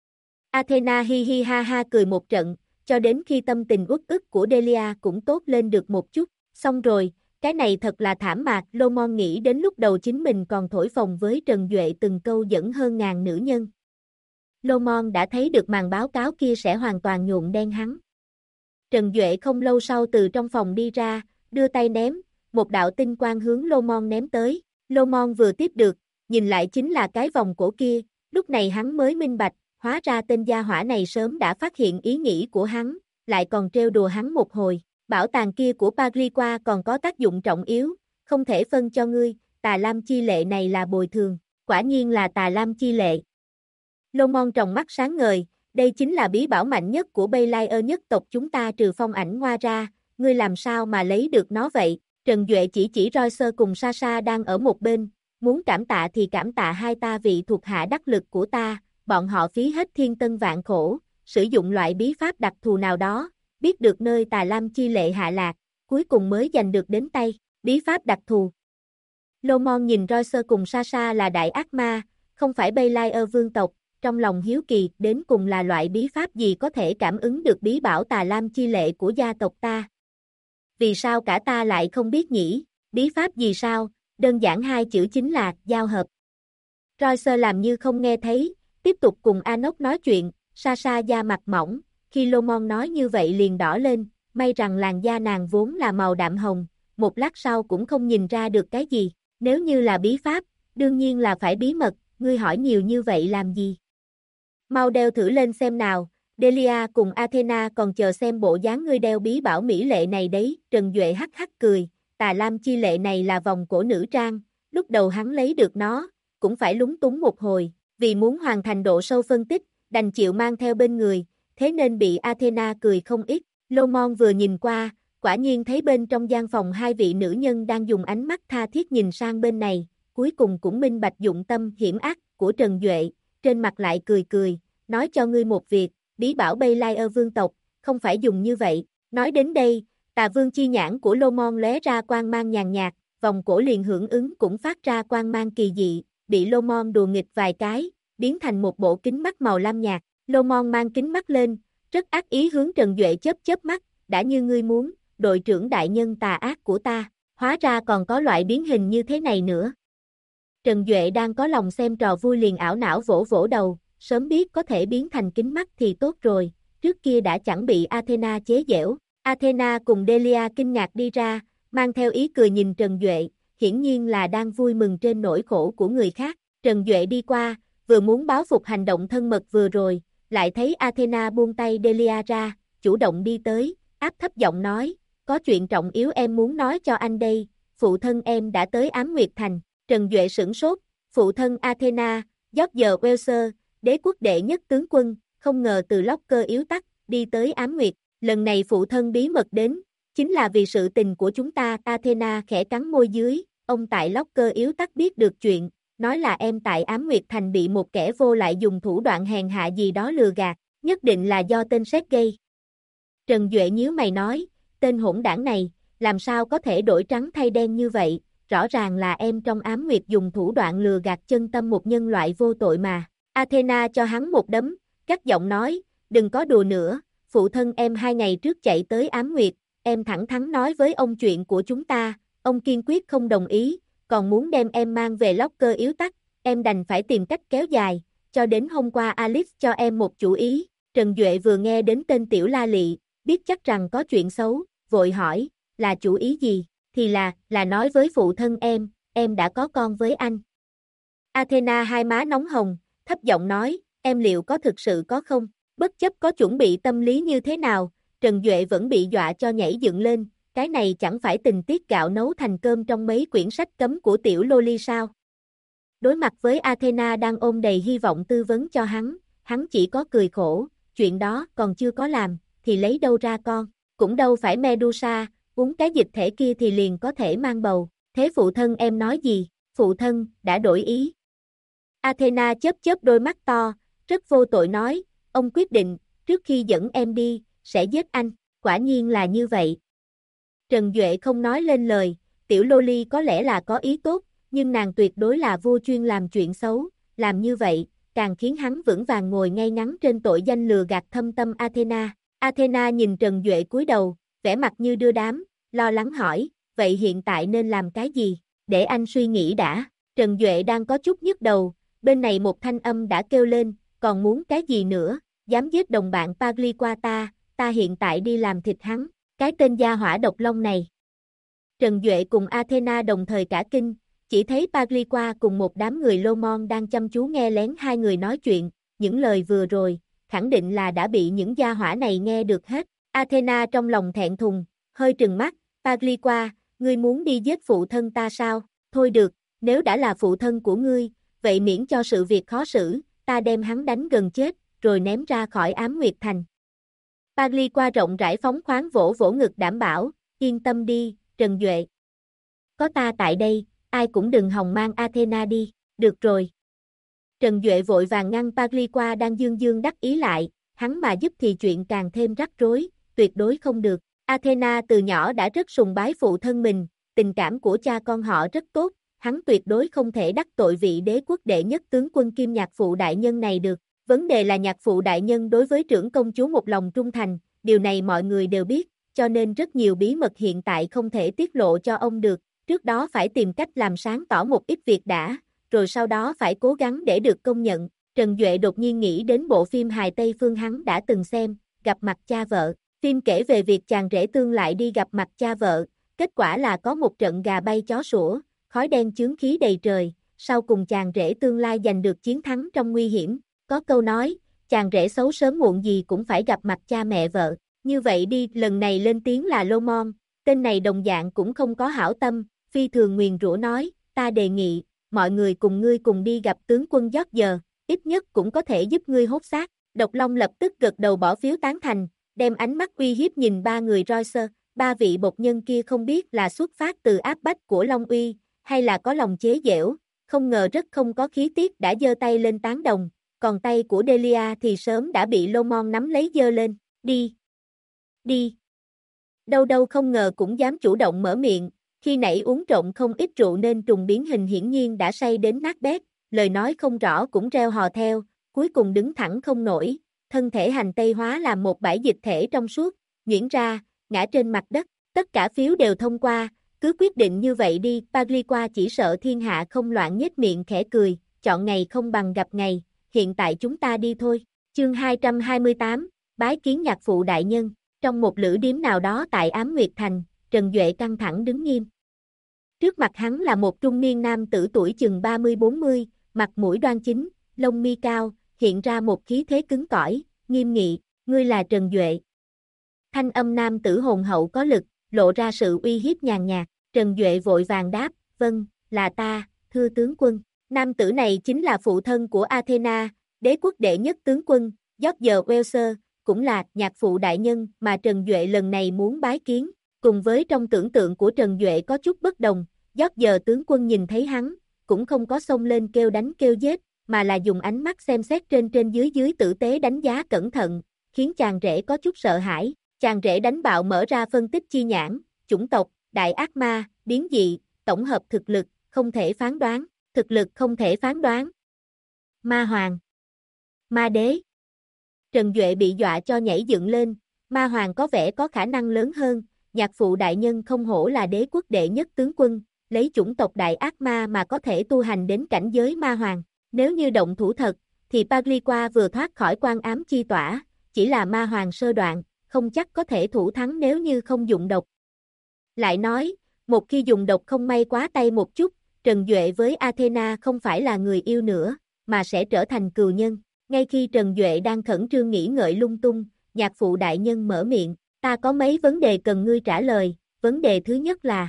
Athena hi hi ha ha cười một trận, cho đến khi tâm tình uất ức của Delia cũng tốt lên được một chút. Xong rồi, cái này thật là thảm mạc. Lomon nghĩ đến lúc đầu chính mình còn thổi phồng với Trần Duệ từng câu dẫn hơn ngàn nữ nhân. Lomon đã thấy được màn báo cáo kia sẽ hoàn toàn nhuộm đen hắn. Trần Duệ không lâu sau từ trong phòng đi ra, đưa tay ném, một đạo tinh quang hướng Lomon ném tới. Lomon vừa tiếp được, nhìn lại chính là cái vòng cổ kia, lúc này hắn mới minh bạch, hóa ra tên gia hỏa này sớm đã phát hiện ý nghĩ của hắn, lại còn trêu đùa hắn một hồi. Bảo tàng kia của Pagliqua còn có tác dụng trọng yếu, không thể phân cho ngươi, tà lam chi lệ này là bồi thường, quả nhiên là tà lam chi lệ. Lomon tròng mắt sáng ngời, đây chính là bí bảo mạnh nhất của Belair nhất tộc chúng ta trừ phong ảnh hoa ra, ngươi làm sao mà lấy được nó vậy? Trần Duệ chỉ Royce cùng Sasha đang ở một bên, muốn cảm tạ thì cảm tạ hai ta vị thuộc hạ đắc lực của ta, bọn họ phí hết thiên tân vạn khổ, sử dụng loại bí pháp đặc thù nào đó, biết được nơi tà lam chi lệ hạ lạc, cuối cùng mới giành được đến tay, bí pháp đặc thù. Lomon nhìn Royce cùng Sasha là đại ác ma, không phải Belair vương tộc, trong lòng hiếu kỳ đến cùng là loại bí pháp gì có thể cảm ứng được bí bảo tà lam chi lệ của gia tộc ta. Vì sao cả ta lại không biết nhỉ, bí pháp gì sao, đơn giản hai chữ chính là giao hợp. Royce làm như không nghe thấy, tiếp tục cùng Anok nói chuyện, Sasha da mặt mỏng, khi Lomon nói như vậy liền đỏ lên, may rằng làn da nàng vốn là màu đạm hồng, một lát sau cũng không nhìn ra được cái gì, nếu như là bí pháp, đương nhiên là phải bí mật, ngươi hỏi nhiều như vậy làm gì? Mau đeo thử lên xem nào, Delia cùng Athena còn chờ xem bộ dáng ngươi đeo bí bảo mỹ lệ này đấy, Trần Duệ hắc hắc cười, tà lam chi lệ này là vòng cổ nữ trang, lúc đầu hắn lấy được nó, cũng phải lúng túng một hồi, vì muốn hoàn thành độ sâu phân tích, đành chịu mang theo bên người, thế nên bị Athena cười không ít. Lomon vừa nhìn qua, quả nhiên thấy bên trong gian phòng hai vị nữ nhân đang dùng ánh mắt tha thiết nhìn sang bên này, cuối cùng cũng minh bạch dụng tâm hiểm ác của Trần Duệ, trên mặt lại cười cười, nói cho ngươi một việc, bí bảo Beylayer vương tộc, không phải dùng như vậy. Nói đến đây, Tà Vương chi nhãn của Lomon lóe ra quang mang nhàn nhạt, vòng cổ liền hưởng ứng cũng phát ra quang mang kỳ dị, bị Lomon đùa nghịch vài cái, biến thành một bộ kính mắt màu lam nhạt. Lomon mang kính mắt lên, rất ác ý hướng Trần Duệ chớp mắt, đã như ngươi muốn, đội trưởng đại nhân tà ác của ta, hóa ra còn có loại biến hình như thế này nữa. Trần Duệ đang có lòng xem trò vui liền ảo não vỗ vỗ đầu, sớm biết có thể biến thành kính mắt thì tốt rồi, trước kia đã chẳng bị Athena chế giễu. Athena cùng Delia kinh ngạc đi ra, mang theo ý cười nhìn Trần Duệ, hiển nhiên là đang vui mừng trên nỗi khổ của người khác. Trần Duệ đi qua, vừa muốn báo phục hành động thân mật vừa rồi, lại thấy Athena buông tay Delia ra, chủ động đi tới, áp thấp giọng nói, có chuyện trọng yếu em muốn nói cho anh đây, phụ thân em đã tới Ám Nguyệt Thành. Trần Duệ sửng sốt, phụ thân Athena, George Welser, đế quốc đệ nhất tướng quân, không ngờ từ Locker yếu tắc, đi tới Ám Nguyệt, lần này phụ thân bí mật đến, chính là vì sự tình của chúng ta. Athena khẽ cắn môi dưới, ông tại Locker yếu tắc biết được chuyện, nói là em tại Ám Nguyệt Thành bị một kẻ vô lại dùng thủ đoạn hèn hạ gì đó lừa gạt, nhất định là do tên Sergei. Trần Duệ nhíu mày nói, tên hỗn đảng này, làm sao có thể đổi trắng thay đen như vậy, rõ ràng là em trong Ám Nguyệt dùng thủ đoạn lừa gạt chân tâm một nhân loại vô tội mà. Athena cho hắn một đấm, cắt giọng nói, đừng có đùa nữa, phụ thân em 2 ngày trước chạy tới Ám Nguyệt, em thẳng thắn nói với ông chuyện của chúng ta, ông kiên quyết không đồng ý, còn muốn đem em mang về Locker yếu tắc, em đành phải tìm cách kéo dài, cho đến hôm qua Alice cho em một chủ ý. Trần Duệ vừa nghe đến tên tiểu la lị, biết chắc rằng có chuyện xấu, vội hỏi, là chủ ý gì? Thì là nói với phụ thân em đã có con với anh. Athena hai má nóng hồng, thấp giọng nói, em liệu có thực sự có không? Bất chấp có chuẩn bị tâm lý như thế nào, Trần Duệ vẫn bị dọa cho nhảy dựng lên, cái này chẳng phải tình tiết gạo nấu thành cơm trong mấy quyển sách cấm của tiểu Loli sao? Đối mặt với Athena đang ôm đầy hy vọng tư vấn cho hắn chỉ có cười khổ, chuyện đó còn chưa có làm, thì lấy đâu ra con, cũng đâu phải Medusa, uống cái dịch thể kia thì liền có thể mang bầu, thế phụ thân em nói gì? Phụ thân, đã đổi ý. Athena chớp đôi mắt to, rất vô tội nói, ông quyết định, trước khi dẫn em đi, sẽ giết anh, quả nhiên là như vậy. Trần Duệ không nói lên lời, tiểu Loli có lẽ là có ý tốt, nhưng nàng tuyệt đối là vô chuyên làm chuyện xấu, làm như vậy, càng khiến hắn vững vàng ngồi ngay ngắn trên tội danh lừa gạt thâm tâm Athena. Athena nhìn Trần Duệ cúi đầu, vẻ mặt như đưa đám, lo lắng hỏi, vậy hiện tại nên làm cái gì? Để anh suy nghĩ đã. Trần Duệ đang có chút nhức đầu, bên này một thanh âm đã kêu lên, còn muốn cái gì nữa, dám giết đồng bạn Pagli qua ta hiện tại đi làm thịt hắn, cái tên gia hỏa độc long này. Trần Duệ cùng Athena đồng thời cả kinh, chỉ thấy Pagli qua cùng một đám người Lomon đang chăm chú nghe lén hai người nói chuyện, những lời vừa rồi, khẳng định là đã bị những gia hỏa này nghe được hết. Athena trong lòng thẹn thùng, hơi trừng mắt, Pagli qua, ngươi muốn đi giết phụ thân ta sao? Thôi được, nếu đã là phụ thân của ngươi, vậy miễn cho sự việc khó xử, ta đem hắn đánh gần chết, rồi ném ra khỏi Ám Nguyệt Thành. Pagli qua rộng rãi phóng khoáng vỗ vỗ ngực đảm bảo, yên tâm đi, Trần Duệ. Có ta tại đây, ai cũng đừng hòng mang Athena đi, được rồi. Trần Duệ vội vàng ngăn Pagli qua đang dương đắc ý lại, hắn mà giúp thì chuyện càng thêm rắc rối, tuyệt đối không được. Athena từ nhỏ đã rất sùng bái phụ thân mình, tình cảm của cha con họ rất tốt, hắn tuyệt đối không thể đắc tội vị đế quốc đệ nhất tướng quân kim nhạc phụ đại nhân này được. Vấn đề là nhạc phụ đại nhân đối với trưởng công chúa một lòng trung thành, điều này mọi người đều biết, cho nên rất nhiều bí mật hiện tại không thể tiết lộ cho ông được, trước đó phải tìm cách làm sáng tỏ một ít việc đã, rồi sau đó phải cố gắng để được công nhận. Trần Duệ đột nhiên nghĩ đến bộ phim hài Tây Phương hắn đã từng xem, Gặp mặt cha vợ. Phim kể về việc chàng rể tương lại đi gặp mặt cha vợ, kết quả là có một trận gà bay chó sủa, khói đen chướng khí đầy trời, sau cùng chàng rể tương lai giành được chiến thắng trong nguy hiểm. Có câu nói, chàng rể xấu sớm muộn gì cũng phải gặp mặt cha mẹ vợ. Như vậy đi, lần này lên tiếng là Lomon, Tên này đồng dạng cũng không có hảo tâm, phi thường nguyền rủa nói, ta đề nghị, mọi người cùng ngươi cùng đi gặp tướng quân George, ít nhất cũng có thể giúp ngươi hốt xác. Độc Long lập tức gật đầu bỏ phiếu tán thành, đem ánh mắt uy hiếp nhìn ba người Royce, ba vị bột nhân kia không biết là xuất phát từ áp bách của Long Uy, hay là có lòng chế giễu, không ngờ rất không có khí tiết đã giơ tay lên tán đồng, còn tay của Delia thì sớm đã bị Lomon nắm lấy giơ lên, đi, đi. Đâu đâu không ngờ cũng dám chủ động mở miệng, khi nãy uống trộn không ít rượu nên trùng biến hình hiển nhiên đã say đến nát bét, lời nói không rõ cũng reo hò theo, cuối cùng đứng thẳng không nổi, thân thể hành tây hóa làm một bãi dịch thể trong suốt, nhuyễn ra, ngã trên mặt đất, tất cả phiếu đều thông qua, cứ quyết định như vậy đi, Pagliqua chỉ sợ thiên hạ không loạn nhếch miệng khẽ cười, chọn ngày không bằng gặp ngày, hiện tại chúng ta đi thôi. Chương 228, bái kiến nhạc phụ đại nhân, trong một lữ điếm nào đó tại Ám Nguyệt Thành, Trần Duệ căng thẳng đứng nghiêm. Trước mặt hắn là một trung niên nam tử tuổi chừng 30-40, mặt mũi đoan chính, lông mi cao, hiện ra một khí thế cứng cỏi, nghiêm nghị, ngươi là Trần Duệ. Thanh âm nam tử hồn hậu có lực, lộ ra sự uy hiếp nhàn nhạt, Trần Duệ vội vàng đáp, vâng, là ta, thưa tướng quân. Nam tử này chính là phụ thân của Athena, đế quốc đệ nhất tướng quân, George Welser, cũng là nhạc phụ đại nhân mà Trần Duệ lần này muốn bái kiến, cùng với trong tưởng tượng của Trần Duệ có chút bất đồng, George tướng quân nhìn thấy hắn, cũng không có xông lên kêu đánh kêu giết, mà là dùng ánh mắt xem xét trên trên dưới dưới tử tế đánh giá cẩn thận, khiến chàng rể có chút sợ hãi, chàng rể đánh bạo mở ra phân tích chi nhãn, chủng tộc, đại ác ma, biến dị, tổng hợp thực lực, không thể phán đoán, thực lực không thể phán đoán. Ma hoàng, ma đế. Trần Duệ bị dọa cho nhảy dựng lên, ma hoàng có vẻ có khả năng lớn hơn, nhạc phụ đại nhân không hổ là đế quốc đệ nhất tướng quân, lấy chủng tộc đại ác ma mà có thể tu hành đến cảnh giới ma hoàng. Nếu như động thủ thật, thì Pagliqua vừa thoát khỏi quan ám chi tỏa, chỉ là ma hoàng sơ đoạn, không chắc có thể thủ thắng nếu như không dùng độc. Lại nói, một khi dùng độc không may quá tay một chút, Trần Duệ với Athena không phải là người yêu nữa, mà sẽ trở thành cừu nhân. Ngay khi Trần Duệ đang khẩn trương nghĩ ngợi lung tung, nhạc phụ đại nhân mở miệng, ta có mấy vấn đề cần ngươi trả lời, vấn đề thứ nhất là.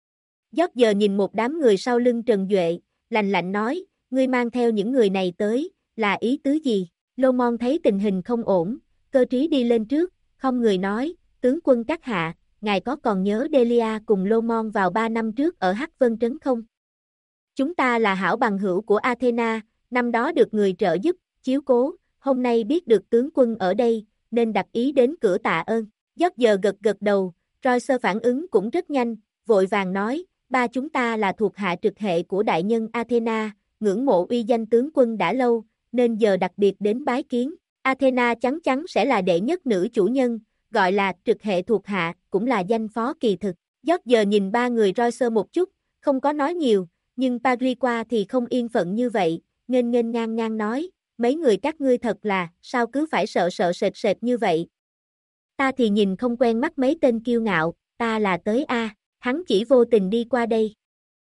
George nhìn một đám người sau lưng Trần Duệ, lạnh lạnh nói, ngươi mang theo những người này tới, là ý tứ gì? Lomon thấy tình hình không ổn, cơ trí đi lên trước, không người nói, tướng quân các hạ, ngài có còn nhớ Delia cùng Lomon vào 3 năm trước ở Hắc Vân Trấn không? Chúng ta là hảo bằng hữu của Athena, năm đó được người trợ giúp, chiếu cố, hôm nay biết được tướng quân ở đây, nên đặt ý đến cửa tạ ơn. George gật gật đầu, Royce phản ứng cũng rất nhanh, vội vàng nói, ba chúng ta là thuộc hạ trực hệ của đại nhân Athena, ngưỡng mộ uy danh tướng quân đã lâu, nên giờ đặc biệt đến bái kiến. Athena chắc chắn sẽ là đệ nhất nữ chủ nhân, gọi là trực hệ thuộc hạ, cũng là danh phó kỳ thực. George nhìn ba người Royce một chút, không có nói nhiều, nhưng Pagliqua thì không yên phận như vậy, nghênh nghênh ngang ngang nói, mấy người các ngươi thật là, sao cứ phải sợ sợ sệt sệt như vậy. Ta thì nhìn không quen mắt mấy tên kiêu ngạo, ta là tới A, hắn chỉ vô tình đi qua đây.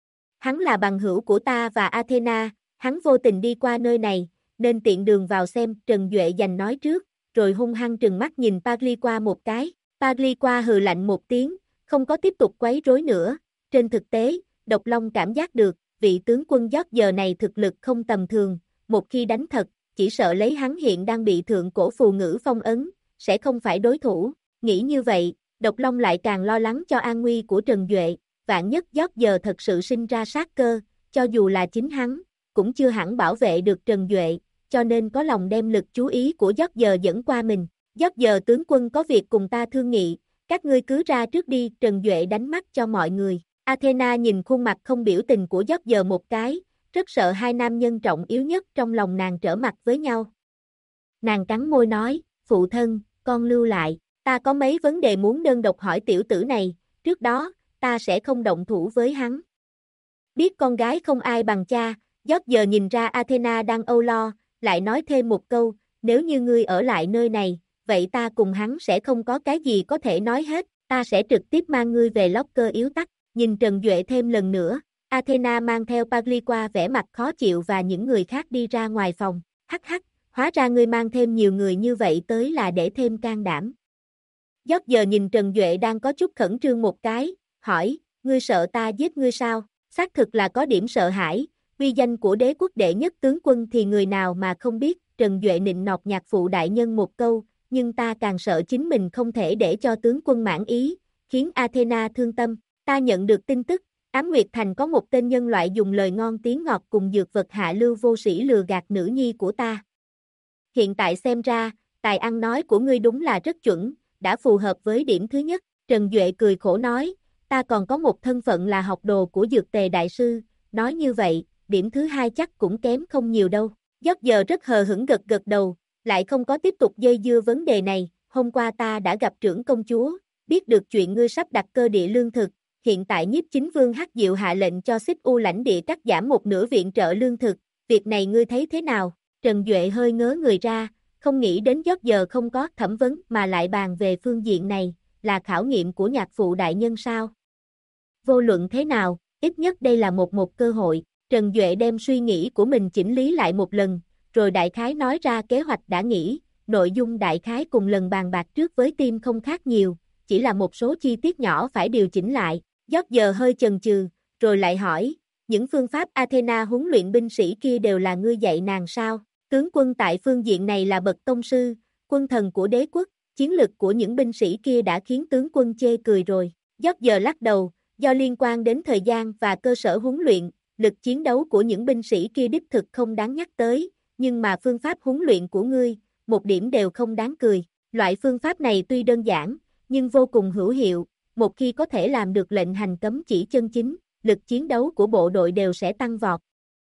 Hắn là bằng hữu của ta và Athena, hắn vô tình đi qua nơi này, nên tiện đường vào xem, Trần Duệ giành nói trước, rồi hung hăng trừng mắt nhìn Pagliqua một cái. Pagliqua hừ lạnh một tiếng, không có tiếp tục quấy rối nữa. Trên thực tế, Độc Long cảm giác được, vị tướng quân George này thực lực không tầm thường, một khi đánh thật, chỉ sợ lấy hắn hiện đang bị thượng cổ phù ngữ phong ấn, sẽ không phải đối thủ. Nghĩ như vậy, Độc Long lại càng lo lắng cho an nguy của Trần Duệ, vạn nhất George thật sự sinh ra sát cơ, cho dù là chính hắn, cũng chưa hẳn bảo vệ được Trần Duệ, cho nên có lòng đem lực chú ý của George dẫn qua mình. George tướng quân có việc cùng ta thương nghị, các ngươi cứ ra trước đi, Trần Duệ đánh mắt cho mọi người. Athena nhìn khuôn mặt không biểu tình của George một cái, rất sợ hai nam nhân trọng yếu nhất trong lòng nàng trở mặt với nhau. Nàng cắn môi nói, phụ thân, con lưu lại, ta có mấy vấn đề muốn đơn độc hỏi tiểu tử này, trước đó, ta sẽ không động thủ với hắn. Biết con gái không ai bằng cha, George nhìn ra Athena đang âu lo, lại nói thêm một câu, nếu như ngươi ở lại nơi này, vậy ta cùng hắn sẽ không có cái gì có thể nói hết, ta sẽ trực tiếp mang ngươi về locker yếu tắc. Nhìn Trần Duệ thêm lần nữa, Athena mang theo Pagliqua vẻ mặt khó chịu và những người khác đi ra ngoài phòng, hắc hắc, hóa ra ngươi mang thêm nhiều người như vậy tới là để thêm can đảm. Giờ nhìn Trần Duệ đang có chút khẩn trương một cái, hỏi, ngươi sợ ta giết ngươi sao? Xác thực là có điểm sợ hãi, uy danh của đế quốc đệ nhất tướng quân thì người nào mà không biết, Trần Duệ nịnh nọt nhạc phụ đại nhân một câu, nhưng ta càng sợ chính mình không thể để cho tướng quân mãn ý, khiến Athena thương tâm. Ta nhận được tin tức, Ám Nguyệt Thành có một tên nhân loại dùng lời ngon tiếng ngọt cùng dược vật hạ lưu vô sĩ lừa gạt nữ nhi của ta. Hiện tại xem ra, tài ăn nói của ngươi đúng là rất chuẩn, đã phù hợp với điểm thứ nhất. Trần Duệ cười khổ nói, ta còn có một thân phận là học đồ của Dược Tề Đại Sư, nói như vậy, điểm thứ hai chắc cũng kém không nhiều đâu. Giờ rất hờ hững gật gật đầu, lại không có tiếp tục dây dưa vấn đề này, hôm qua ta đã gặp trưởng công chúa, biết được chuyện ngươi sắp đặt cơ địa lương thực, hiện tại Nhiếp Chính Vương Hắc Diệu hạ lệnh cho Xích U lãnh địa cắt giảm một nửa viện trợ lương thực, việc này ngươi thấy thế nào? Trần Duệ hơi ngớ người ra, không nghĩ đến giờ không có thẩm vấn mà lại bàn về phương diện này, là khảo nghiệm của nhạc phụ đại nhân sao? Vô luận thế nào, ít nhất đây là một cơ hội. Trần Duệ đem suy nghĩ của mình chỉnh lý lại một lần, rồi đại khái nói ra kế hoạch đã nghĩ, nội dung đại khái cùng lần bàn bạc trước với team không khác nhiều, chỉ là một số chi tiết nhỏ phải điều chỉnh lại. Giờ hơi chần chừ, rồi lại hỏi, những phương pháp Athena huấn luyện binh sĩ kia đều là ngươi dạy nàng sao? Tướng quân tại phương diện này là bậc tông sư, quân thần của đế quốc, chiến lực của những binh sĩ kia đã khiến tướng quân chê cười rồi. Giờ lắc đầu, do liên quan đến thời gian và cơ sở huấn luyện, lực chiến đấu của những binh sĩ kia đích thực không đáng nhắc tới, nhưng mà phương pháp huấn luyện của ngươi, một điểm đều không đáng cười. Loại phương pháp này tuy đơn giản, nhưng vô cùng hữu hiệu, một khi có thể làm được lệnh hành cấm chỉ chân chính, lực chiến đấu của bộ đội đều sẽ tăng vọt.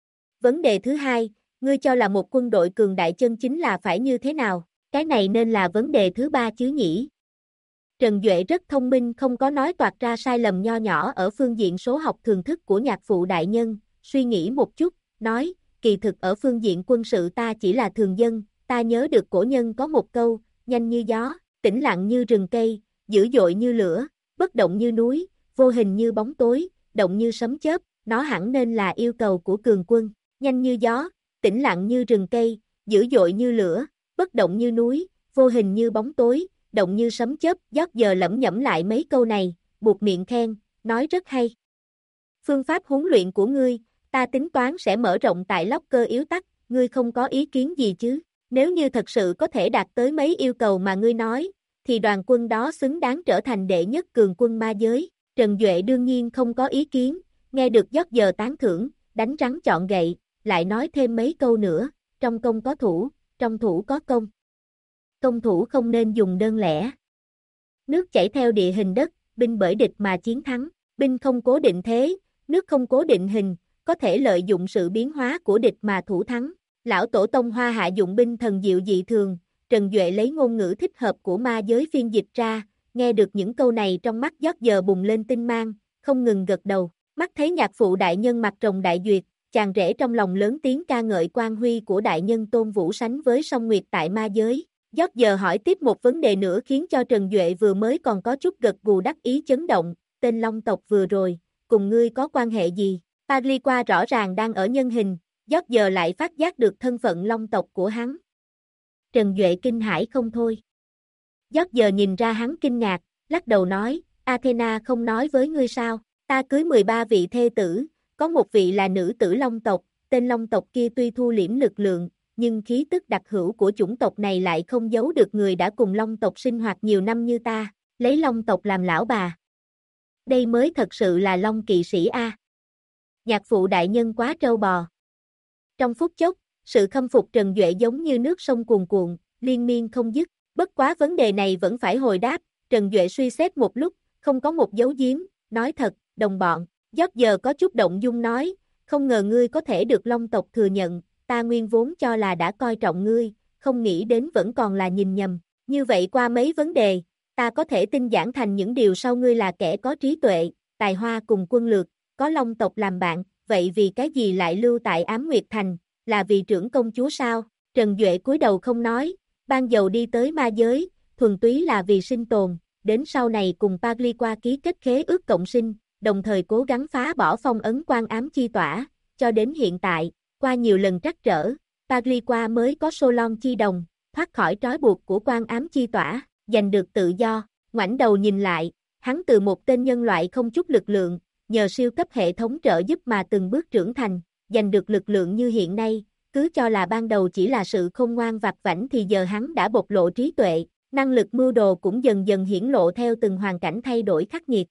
Vấn đề thứ hai, ngươi cho là một quân đội cường đại chân chính là phải như thế nào? Cái này nên là vấn đề thứ ba chứ nhỉ? Trần Duệ rất thông minh, không có nói toạc ra sai lầm nho nhỏ ở phương diện số học thường thức của nhạc phụ đại nhân, suy nghĩ một chút, nói, kỳ thực ở phương diện quân sự ta chỉ là thường dân, ta nhớ được cổ nhân có một câu, nhanh như gió, tĩnh lặng như rừng cây, dữ dội như lửa, bất động như núi, vô hình như bóng tối, động như sấm chớp, nó hẳn nên là yêu cầu của cường quân, nhanh như gió, tĩnh lặng như rừng cây, dữ dội như lửa, bất động như núi, vô hình như bóng tối, động như sấm chớp. Giờ lẩm nhẩm lại mấy câu này, buột miệng khen, nói rất hay. Phương pháp huấn luyện của ngươi, ta tính toán sẽ mở rộng tại locker yếu tắc, ngươi không có ý kiến gì chứ? Nếu như thật sự có thể đạt tới mấy yêu cầu mà ngươi nói, thì đoàn quân đó xứng đáng trở thành đệ nhất cường quân ma giới. Trần Duệ đương nhiên không có ý kiến, nghe được giờ tán thưởng, đánh rắn chọn gậy, lại nói thêm mấy câu nữa, trong công có thủ, trong thủ có công. Công thủ không nên dùng đơn lẻ. Nước chảy theo địa hình đất, binh bởi địch mà chiến thắng, binh không cố định thế, nước không cố định hình, có thể lợi dụng sự biến hóa của địch mà thủ thắng. Lão tổ tông Hoa Hạ dụng binh thần diệu dị thường, Trần Duệ lấy ngôn ngữ thích hợp của ma giới phiên dịch ra, nghe được những câu này trong mắt giờ bùng lên tinh mang, không ngừng gật đầu. Mắt thấy nhạc phụ đại nhân mặt rồng đại duyệt, chàng rể trong lòng lớn tiếng ca ngợi quan huy của đại nhân Tôn Vũ sánh với song nguyệt tại ma giới. Giờ hỏi tiếp một vấn đề nữa khiến cho Trần Duệ vừa mới còn có chút gật gù đắc ý chấn động, tên Long tộc vừa rồi, cùng ngươi có quan hệ gì? Pagliqua rõ ràng đang ở nhân hình, giờ lại phát giác được thân phận Long tộc của hắn. Trần Duệ kinh hãi không thôi. Giờ nhìn ra hắn kinh ngạc, lắc đầu nói, Athena không nói với ngươi sao, ta cưới 13 vị thê tử, có một vị là nữ tử Long tộc, tên Long tộc kia tuy thu liễm lực lượng, nhưng khí tức đặc hữu của chủng tộc này lại không giấu được người đã cùng Long tộc sinh hoạt nhiều năm như ta, lấy Long tộc làm lão bà. Đây mới thật sự là Long kỵ sĩ A. Nhạc phụ đại nhân quá trâu bò. Trong phút chốc, sự khâm phục Trần Duệ giống như nước sông cuồn cuộn, liên miên không dứt. Bất quá vấn đề này vẫn phải hồi đáp, Trần Duệ suy xét một lúc, không có một dấu giếm, nói thật, đồng bọn. Giờ có chút động dung nói, không ngờ ngươi có thể được Long tộc thừa nhận, ta nguyên vốn cho là đã coi trọng ngươi, không nghĩ đến vẫn còn là nhìn nhầm. Như vậy qua mấy vấn đề, ta có thể tinh giản thành những điều sau ngươi là kẻ có trí tuệ, tài hoa cùng quân lược, có Long tộc làm bạn, vậy vì cái gì lại lưu tại Ám Nguyệt Thành, là vì trưởng công chúa sao? Trần Duệ cúi đầu không nói, ban đầu đi tới ma giới, thuần túy là vì sinh tồn, đến sau này cùng Pagliqua ký kết khế ước cộng sinh, đồng thời cố gắng phá bỏ phong ấn quan ám chi tỏa, cho đến hiện tại, qua nhiều lần trắc trở, Pagliqua mới có Solon chi đồng, thoát khỏi trói buộc của quan ám chi tỏa, giành được tự do. Ngoảnh đầu nhìn lại, hắn từ một tên nhân loại không chút lực lượng, nhờ siêu cấp hệ thống trợ giúp mà từng bước trưởng thành, giành được lực lượng như hiện nay, cứ cho là ban đầu chỉ là sự khôn ngoan vặt vãnh thì giờ hắn đã bộc lộ trí tuệ, năng lực mưu đồ cũng dần dần hiển lộ theo từng hoàn cảnh thay đổi khắc nghiệt.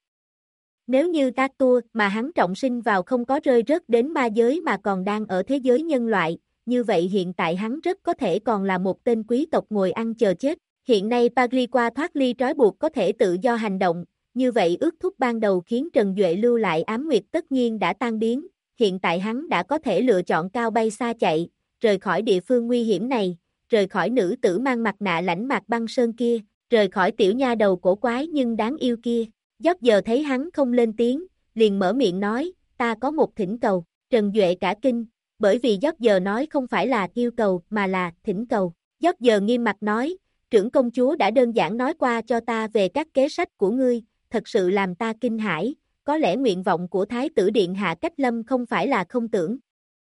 Nếu như Arthur mà hắn trọng sinh vào không có rơi rớt đến ma giới mà còn đang ở thế giới nhân loại, như vậy hiện tại hắn rất có thể còn là một tên quý tộc ngồi ăn chờ chết. Hiện nay Pagliqua thoát ly trói buộc có thể tự do hành động, như vậy ước thúc ban đầu khiến Trần Duệ lưu lại ám nguyệt tất nhiên đã tan biến, hiện tại hắn đã có thể lựa chọn cao bay xa chạy, rời khỏi địa phương nguy hiểm này, rời khỏi nữ tử mang mặt nạ lãnh mạc băng sơn kia, rời khỏi tiểu nha đầu cổ quái nhưng đáng yêu kia. Dốc giờ thấy hắn không lên tiếng, liền mở miệng nói, ta có một thỉnh cầu. Trần Duệ cả kinh, bởi vì Dốc giờ nói không phải là yêu cầu mà là thỉnh cầu. Dốc giờ nghiêm mặt nói, trưởng công chúa đã đơn giản nói qua cho ta về các kế sách của ngươi, thật sự làm ta kinh hãi, có lẽ nguyện vọng của Thái tử Điện Hạ Cách Lâm không phải là không tưởng.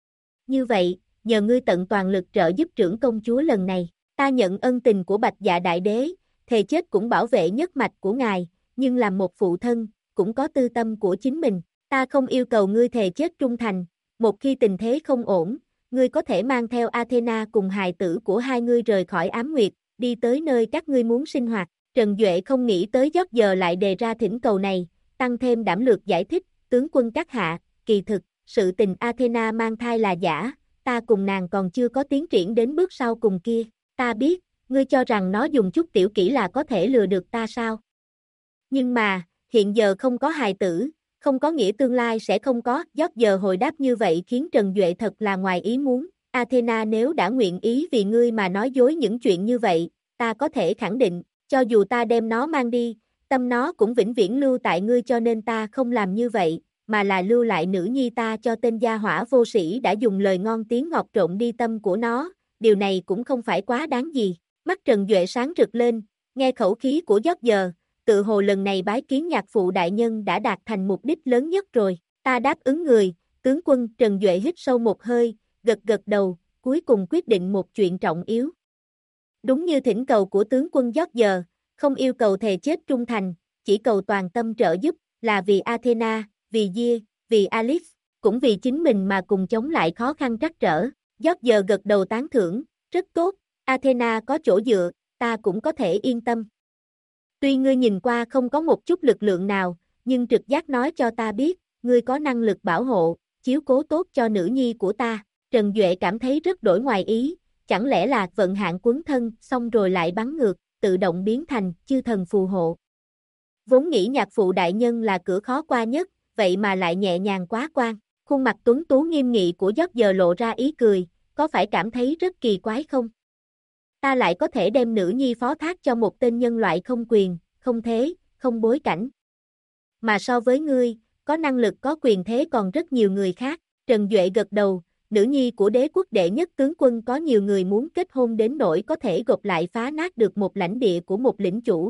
Như vậy, nhờ ngươi tận toàn lực trợ giúp trưởng công chúa lần này, ta nhận ân tình của Bạch Dạ Đại Đế, thề chết cũng bảo vệ nhất mạch của ngài, nhưng làm một phụ thân, cũng có tư tâm của chính mình, ta không yêu cầu ngươi thề chết trung thành, một khi tình thế không ổn, ngươi có thể mang theo Athena cùng hài tử của hai ngươi rời khỏi Ám Nguyệt, đi tới nơi các ngươi muốn sinh hoạt. Trần Duệ không nghĩ tới Dốc giờ lại đề ra thỉnh cầu này, tăng thêm đảm lược giải thích, tướng quân các hạ, kỳ thực, sự tình Athena mang thai là giả, ta cùng nàng còn chưa có tiến triển đến bước sau cùng kia, ta biết, ngươi cho rằng nó dùng chút tiểu kỹ là có thể lừa được ta sao? Nhưng mà, hiện giờ không có hài tử, không có nghĩa tương lai sẽ không có, Dốc giờ hồi đáp như vậy khiến Trần Duệ thật là ngoài ý muốn, Athena nếu đã nguyện ý vì ngươi mà nói dối những chuyện như vậy, ta có thể khẳng định, cho dù ta đem nó mang đi, tâm nó cũng vĩnh viễn lưu tại ngươi cho nên ta không làm như vậy, mà là lưu lại nữ nhi ta cho tên gia hỏa vô sĩ đã dùng lời ngon tiếng ngọt trộn đi tâm của nó, điều này cũng không phải quá đáng gì. Mắt Trần Duệ sáng rực lên, nghe khẩu khí của Dốc giờ, tự hồ lần này bái kiến nhạc phụ đại nhân đã đạt thành mục đích lớn nhất rồi, ta đáp ứng người, tướng quân. Trần Duệ hít sâu một hơi, gật gật đầu, cuối cùng quyết định một chuyện trọng yếu. Đúng như thỉnh cầu của tướng quân Dốc giờ, không yêu cầu thề chết trung thành, chỉ cầu toàn tâm trợ giúp, là vì Athena, vì Gia, vì Alice, cũng vì chính mình mà cùng chống lại khó khăn trắc trở. Dốc giờ gật đầu tán thưởng, rất tốt, Athena có chỗ dựa, ta cũng có thể yên tâm. Tuy ngươi nhìn qua không có một chút lực lượng nào, nhưng trực giác nói cho ta biết, ngươi có năng lực bảo hộ, chiếu cố tốt cho nữ nhi của ta. Trần Duệ cảm thấy rất đổi ngoài ý, chẳng lẽ là vận hạn quấn thân, xong rồi lại bắn ngược, tự động biến thành chư thần phù hộ. Vốn nghĩ nhạc phụ đại nhân là cửa khó qua nhất, vậy mà lại nhẹ nhàng quá quan. Khuôn mặt tuấn tú nghiêm nghị của Dốc giờ lộ ra ý cười, có phải cảm thấy rất kỳ quái không? Ta lại có thể đem nữ nhi phó thác cho một tên nhân loại không quyền, không thế, không bối cảnh. Mà so với ngươi, có năng lực có quyền thế còn rất nhiều người khác. Trần Duệ gật đầu, nữ nhi của đế quốc đệ nhất tướng quân có nhiều người muốn kết hôn đến nỗi có thể gộp lại phá nát được một lãnh địa của một lĩnh chủ.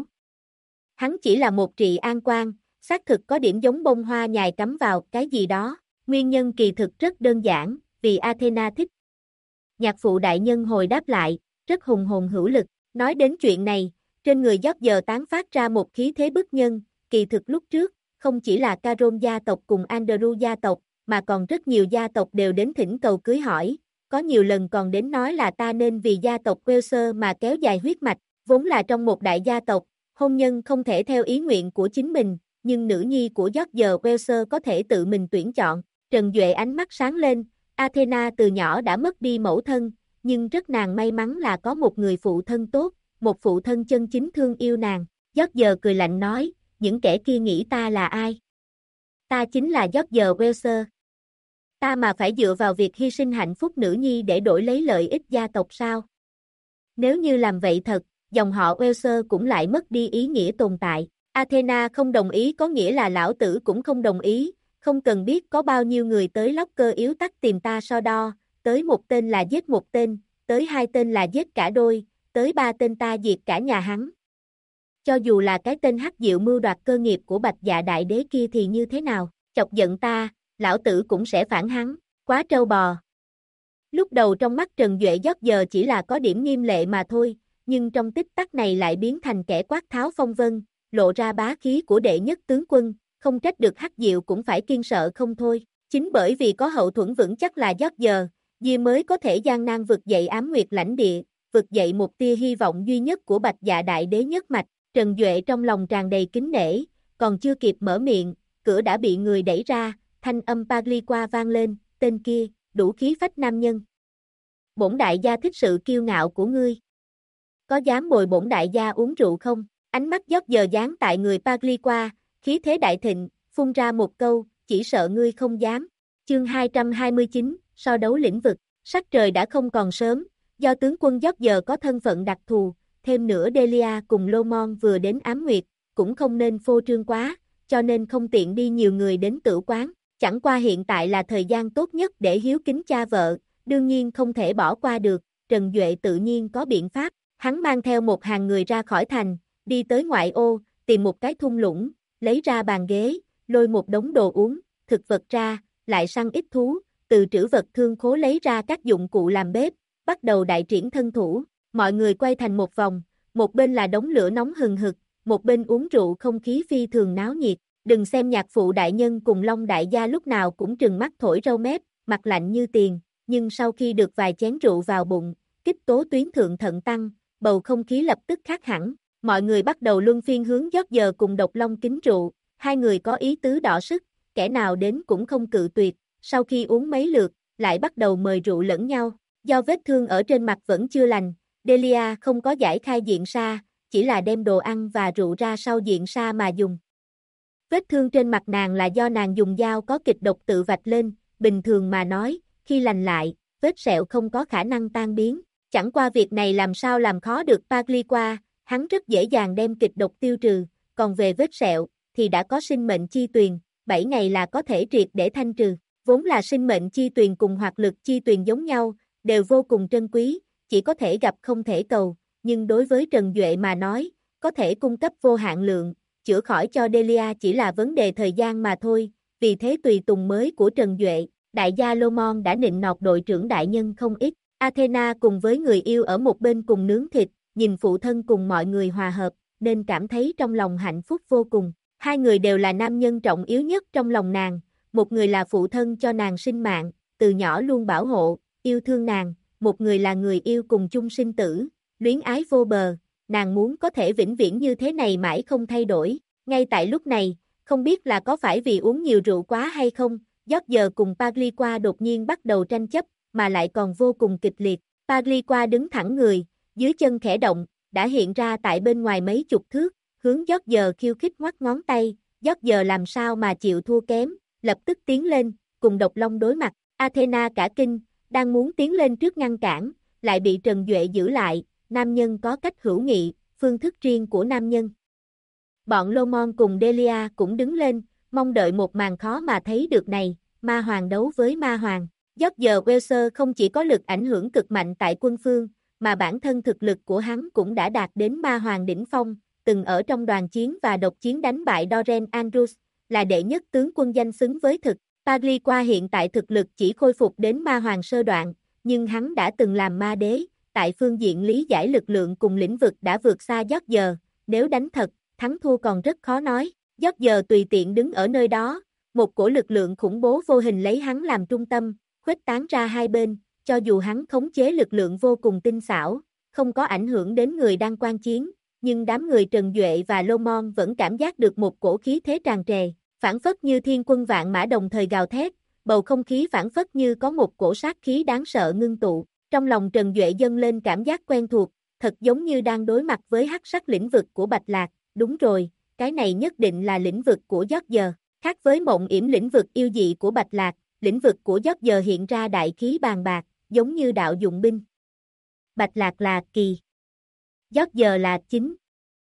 Hắn chỉ là một trị an quan, xác thực có điểm giống bông hoa nhài cắm vào cái gì đó, nguyên nhân kỳ thực rất đơn giản, vì Athena thích. Nhạc phụ đại nhân hồi đáp lại, rất hùng hồn hữu lực, nói đến chuyện này, trên người Dốc giờ tán phát ra một khí thế bức nhân, kỳ thực lúc trước, không chỉ là Caron gia tộc cùng Andrew gia tộc, mà còn rất nhiều gia tộc đều đến thỉnh cầu cưới hỏi, có nhiều lần còn đến nói là ta nên vì gia tộc Welser mà kéo dài huyết mạch, vốn là trong một đại gia tộc, hôn nhân không thể theo ý nguyện của chính mình, nhưng nữ nhi của Dốc giờ Welser có thể tự mình tuyển chọn. Trần Duệ ánh mắt sáng lên, Athena từ nhỏ đã mất đi mẫu thân, nhưng rất nàng may mắn là có một người phụ thân tốt, một phụ thân chân chính thương yêu nàng. Dốc giờ cười lạnh nói, những kẻ kia nghĩ ta là ai? Ta chính là Dốc giờ Welser. Ta mà phải dựa vào việc hy sinh hạnh phúc nữ nhi để đổi lấy lợi ích gia tộc sao? Nếu như làm vậy thật, dòng họ Welser cũng lại mất đi ý nghĩa tồn tại. Athena không đồng ý có nghĩa là lão tử cũng không đồng ý, không cần biết có bao nhiêu người tới lóc cơ yếu tắc tìm ta so đo, tới một tên là giết một tên, tới hai tên là giết cả đôi, tới ba tên ta diệt cả nhà hắn. Cho dù là cái tên hắc diệu mưu đoạt cơ nghiệp của Bạch Dạ Đại Đế kia thì như thế nào, chọc giận ta, lão tử cũng sẽ phản hắn, quá trâu bò. Lúc đầu trong mắt Trần Duệ Dốc giờ chỉ là có điểm nghiêm lệ mà thôi, nhưng trong tích tắc này lại biến thành kẻ quát tháo phong vân, lộ ra bá khí của đệ nhất tướng quân, không trách được Hắc Diệu cũng phải kiêng sợ không thôi. Chính bởi vì có hậu thuẫn vững chắc là George, Dia mới có thể gian nan vực dậy Ám Nguyệt lãnh địa, vực dậy một tia hy vọng duy nhất của Bạch Dạ đại đế nhất mạch. Trần Duệ trong lòng tràn đầy kính nể, còn chưa kịp mở miệng, cửa đã bị người đẩy ra, thanh âm Pagliqua vang lên, tên kia, đủ khí phách nam nhân. Bổn đại gia thích sự kiêu ngạo của ngươi. Có dám bồi bổn đại gia uống rượu không? Ánh mắt George dán tại người Pagliqua, khí thế đại thịnh, phun ra một câu, chỉ sợ ngươi không dám. Chương 229, so đấu lĩnh vực, sắc trời đã không còn sớm, do tướng quân George có thân phận đặc thù, thêm nữa Delia cùng Lomon vừa đến Ám Nguyệt, cũng không nên phô trương quá, cho nên không tiện đi nhiều người đến tửu quán, chẳng qua hiện tại là thời gian tốt nhất để hiếu kính cha vợ, đương nhiên không thể bỏ qua được, Trần Duệ tự nhiên có biện pháp, hắn mang theo một hàng người ra khỏi thành, đi tới ngoại ô, tìm một cái thung lũng, lấy ra bàn ghế, lôi một đống đồ uống, thực vật ra, lại săn ít thú, từ trữ vật thương khố lấy ra các dụng cụ làm bếp, bắt đầu đại triển thân thủ, mọi người quay thành một vòng, một bên là đống lửa nóng hừng hực, một bên uống rượu không khí phi thường náo nhiệt, đừng xem nhạc phụ đại nhân cùng Long đại gia lúc nào cũng trừng mắt thổi râu mép, mặt lạnh như tiền, nhưng sau khi được vài chén rượu vào bụng, kích tố tuyến thượng thận tăng, bầu không khí lập tức khác hẳn, mọi người bắt đầu luân phiên hướng George cùng Độc Long kính rượu, hai người có ý tứ đọ sức, kẻ nào đến cũng không cự tuyệt, sau khi uống mấy lượt, lại bắt đầu mời rượu lẫn nhau, do vết thương ở trên mặt vẫn chưa lành, Delia không có giải khai diện sa, chỉ là đem đồ ăn và rượu ra sau diện sa mà dùng. Vết thương trên mặt nàng là do nàng dùng dao có kịch độc tự vạch lên, bình thường mà nói, khi lành lại, vết sẹo không có khả năng tan biến, chẳng qua việc này làm sao làm khó được Pagliqua, hắn rất dễ dàng đem kịch độc tiêu trừ, còn về vết sẹo, thì đã có sinh mệnh chi tuyền, 7 ngày là có thể triệt để thanh trừ, vốn là sinh mệnh chi tuyền cùng hoạt lực chi tuyền giống nhau, đều vô cùng trân quý, chỉ có thể gặp không thể cầu, nhưng đối với Trần Duệ mà nói, có thể cung cấp vô hạn lượng, chữa khỏi cho Delia chỉ là vấn đề thời gian mà thôi, vì thế tùy tùng mới của Trần Duệ, đại gia Lomon đã nịnh nọt đội trưởng đại nhân không ít, Athena cùng với người yêu ở một bên cùng nướng thịt, nhìn phụ thân cùng mọi người hòa hợp, nên cảm thấy trong lòng hạnh phúc vô cùng, hai người đều là nam nhân trọng yếu nhất trong lòng nàng, một người là phụ thân cho nàng sinh mạng, từ nhỏ luôn bảo hộ, yêu thương nàng, một người là người yêu cùng chung sinh tử, luyến ái vô bờ, nàng muốn có thể vĩnh viễn như thế này mãi không thay đổi. Ngay tại lúc này, không biết là có phải vì uống nhiều rượu quá hay không, George cùng Pagliqua đột nhiên bắt đầu tranh chấp, mà lại còn vô cùng kịch liệt. Pagliqua đứng thẳng người, dưới chân khẽ động, đã hiện ra tại bên ngoài mấy chục thước, hướng George khiêu khích ngoắc ngón tay, George làm sao mà chịu thua kém, lập tức tiến lên, cùng Độc Long đối mặt, Athena cả kinh, đang muốn tiến lên trước ngăn cản, lại bị Trần Duệ giữ lại, nam nhân có cách hữu nghị, phương thức riêng của nam nhân. Bọn Lomon cùng Delia cũng đứng lên, mong đợi một màn khó mà thấy được này, ma hoàng đấu với ma hoàng. George Welser không chỉ có lực ảnh hưởng cực mạnh tại quân phương, mà bản thân thực lực của hắn cũng đã đạt đến ma hoàng đỉnh phong, từng ở trong đoàn chiến và độc chiến đánh bại Doreen Andrews, là đệ nhất tướng quân danh xứng với thực. Pagliqua hiện tại thực lực chỉ khôi phục đến ma hoàng sơ đoạn, nhưng hắn đã từng làm ma đế, tại phương diện lý giải lực lượng cùng lĩnh vực đã vượt xa George, nếu đánh thật, thắng thua còn rất khó nói. George tùy tiện đứng ở nơi đó, một cổ lực lượng khủng bố vô hình lấy hắn làm trung tâm, khuếch tán ra hai bên, cho dù hắn khống chế lực lượng vô cùng tinh xảo, không có ảnh hưởng đến người đang quan chiến, nhưng đám người Trần Duệ và Lomon vẫn cảm giác được một cổ khí thế tràn trề, phảng phất như thiên quân vạn mã đồng thời gào thét, bầu không khí phảng phất như có một cổ sát khí đáng sợ ngưng tụ, trong lòng Trần Duệ dâng lên cảm giác quen thuộc, thật giống như đang đối mặt với hắc sắc lĩnh vực của Bạch Lạc, đúng rồi, cái này nhất định là lĩnh vực của George, khác với mộng yểm lĩnh vực yêu dị của Bạch Lạc, lĩnh vực của George hiện ra đại khí bàn bạc, giống như đạo dụng binh. Bạch Lạc là kỳ, George là chính.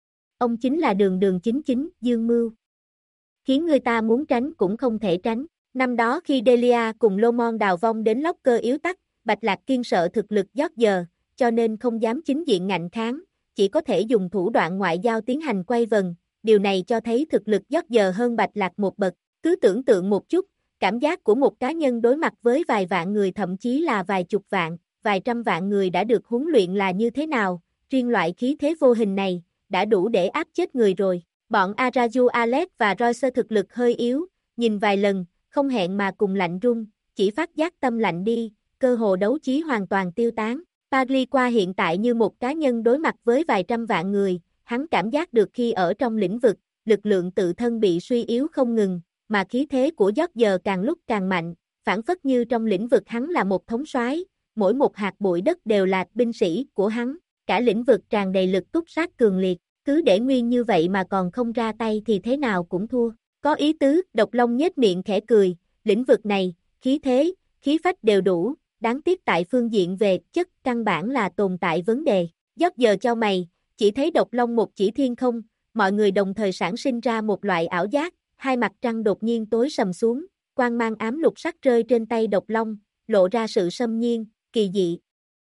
Ông chính là đường đường chính chính, dương mưu. Khiến người ta muốn tránh cũng không thể tránh. Năm đó khi Delia cùng Lomon đào vong đến Locker yếu tắc, Bạch Lạc kiên sợ thực lực George, cho nên không dám chính diện ngạnh kháng, chỉ có thể dùng thủ đoạn ngoại giao tiến hành quay vần. Điều này cho thấy thực lực George hơn Bạch Lạc một bậc. Cứ tưởng tượng một chút, cảm giác của một cá nhân đối mặt với vài vạn người thậm chí là vài chục vạn, vài trăm vạn người đã được huấn luyện là như thế nào, riêng loại khí thế vô hình này, đã đủ để áp chết người rồi. Bọn Araju Alex và Royce thực lực hơi yếu, nhìn vài lần, không hẹn mà cùng lạnh run, chỉ phát giác tâm lạnh đi, cơ hồ đấu trí hoàn toàn tiêu tán. Pagliqua hiện tại như một cá nhân đối mặt với vài trăm vạn người, hắn cảm giác được khi ở trong lĩnh vực, lực lượng tự thân bị suy yếu không ngừng, mà khí thế của George càng lúc càng mạnh, phản phất như trong lĩnh vực hắn là một thống soái, mỗi một hạt bụi đất đều là binh sĩ của hắn, cả lĩnh vực tràn đầy lực túc sát cường liệt, cứ để nguyên như vậy mà còn không ra tay thì thế nào cũng thua. Có ý tứ, Độc Long nhếch miệng khẽ cười, lĩnh vực này, khí thế, khí phách đều đủ, đáng tiếc tại phương diện về chất căn bản là tồn tại vấn đề. George cho mày, chỉ thấy Độc Long một chỉ thiên không, mọi người đồng thời sản sinh ra một loại ảo giác, hai mặt trăng đột nhiên tối sầm xuống, quang mang ám lục sắc rơi trên tay Độc Long, lộ ra sự xâm nhiên, kỳ dị.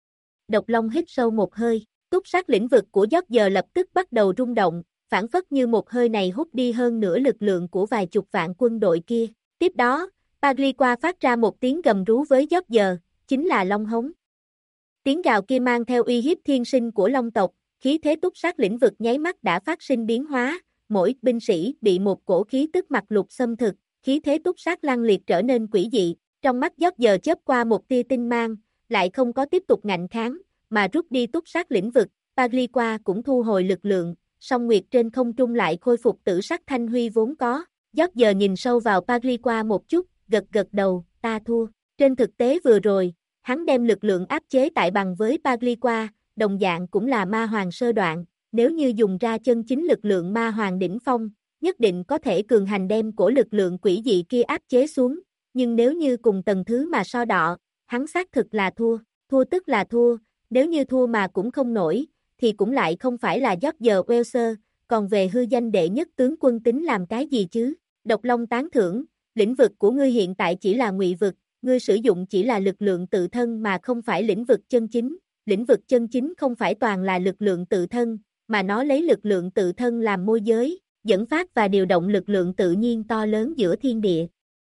Độc Long hít sâu một hơi, túc sát lĩnh vực của George lập tức bắt đầu rung động, phản phất như một hơi này hút đi hơn nửa lực lượng của vài chục vạn quân đội kia. Tiếp đó, Pagliqua phát ra một tiếng gầm rú với George, chính là Long hống. Tiếng gào kia mang theo uy hiếp thiên sinh của Long tộc, khí thế túc sát lĩnh vực nháy mắt đã phát sinh biến hóa, mỗi binh sĩ bị một cổ khí tức mặt lục xâm thực, khí thế túc sát lăng liệt trở nên quỷ dị, trong mắt George chớp qua một tia tinh mang, lại không có tiếp tục ngạnh kháng, mà rút đi túc sát lĩnh vực, Pagliqua cũng thu hồi lực lượng, song nguyệt trên không trung lại khôi phục tử sắc thanh huy vốn có. George nhìn sâu vào Pagliqua một chút, gật gật đầu, ta thua. Trên thực tế vừa rồi, hắn đem lực lượng áp chế tại bằng với Pagliqua, đồng dạng cũng là ma hoàng sơ đoạn, nếu như dùng ra chân chính lực lượng ma hoàng đỉnh phong, nhất định có thể cường hành đem cổ lực lượng quỷ dị kia áp chế xuống, nhưng nếu như cùng tầng thứ mà so đọ, hắn xác thực là thua, thua tức là thua, nếu như thua mà cũng không nổi, thì cũng lại không phải là George Welser, còn về hư danh đệ nhất tướng quân tính làm cái gì chứ? Độc Long tán thưởng, lĩnh vực của ngươi hiện tại chỉ là ngụy vực, ngươi sử dụng chỉ là lực lượng tự thân mà không phải lĩnh vực chân chính, lĩnh vực chân chính không phải toàn là lực lượng tự thân, mà nó lấy lực lượng tự thân làm môi giới, dẫn phát và điều động lực lượng tự nhiên to lớn giữa thiên địa.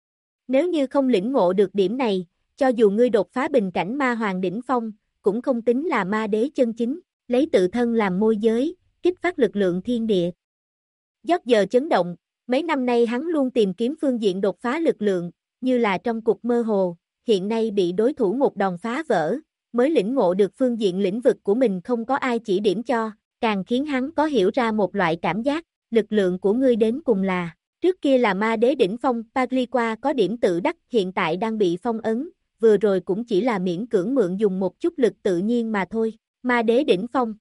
Nếu như không lĩnh ngộ được điểm này, cho dù ngươi đột phá bình cảnh ma hoàng đỉnh phong, cũng không tính là ma đế chân chính, lấy tự thân làm môi giới, kích phát lực lượng thiên địa. George chấn động, mấy năm nay hắn luôn tìm kiếm phương diện đột phá lực lượng, như là trong cục mơ hồ, hiện nay bị đối thủ một đòn phá vỡ, mới lĩnh ngộ được phương diện lĩnh vực của mình không có ai chỉ điểm cho, càng khiến hắn có hiểu ra một loại cảm giác, lực lượng của ngươi đến cùng là, trước kia là ma đế đỉnh phong, Pagliqua có điểm tự đắc, hiện tại đang bị phong ấn, vừa rồi cũng chỉ là miễn cưỡng mượn dùng một chút lực tự nhiên mà thôi, ma đế đỉnh phong.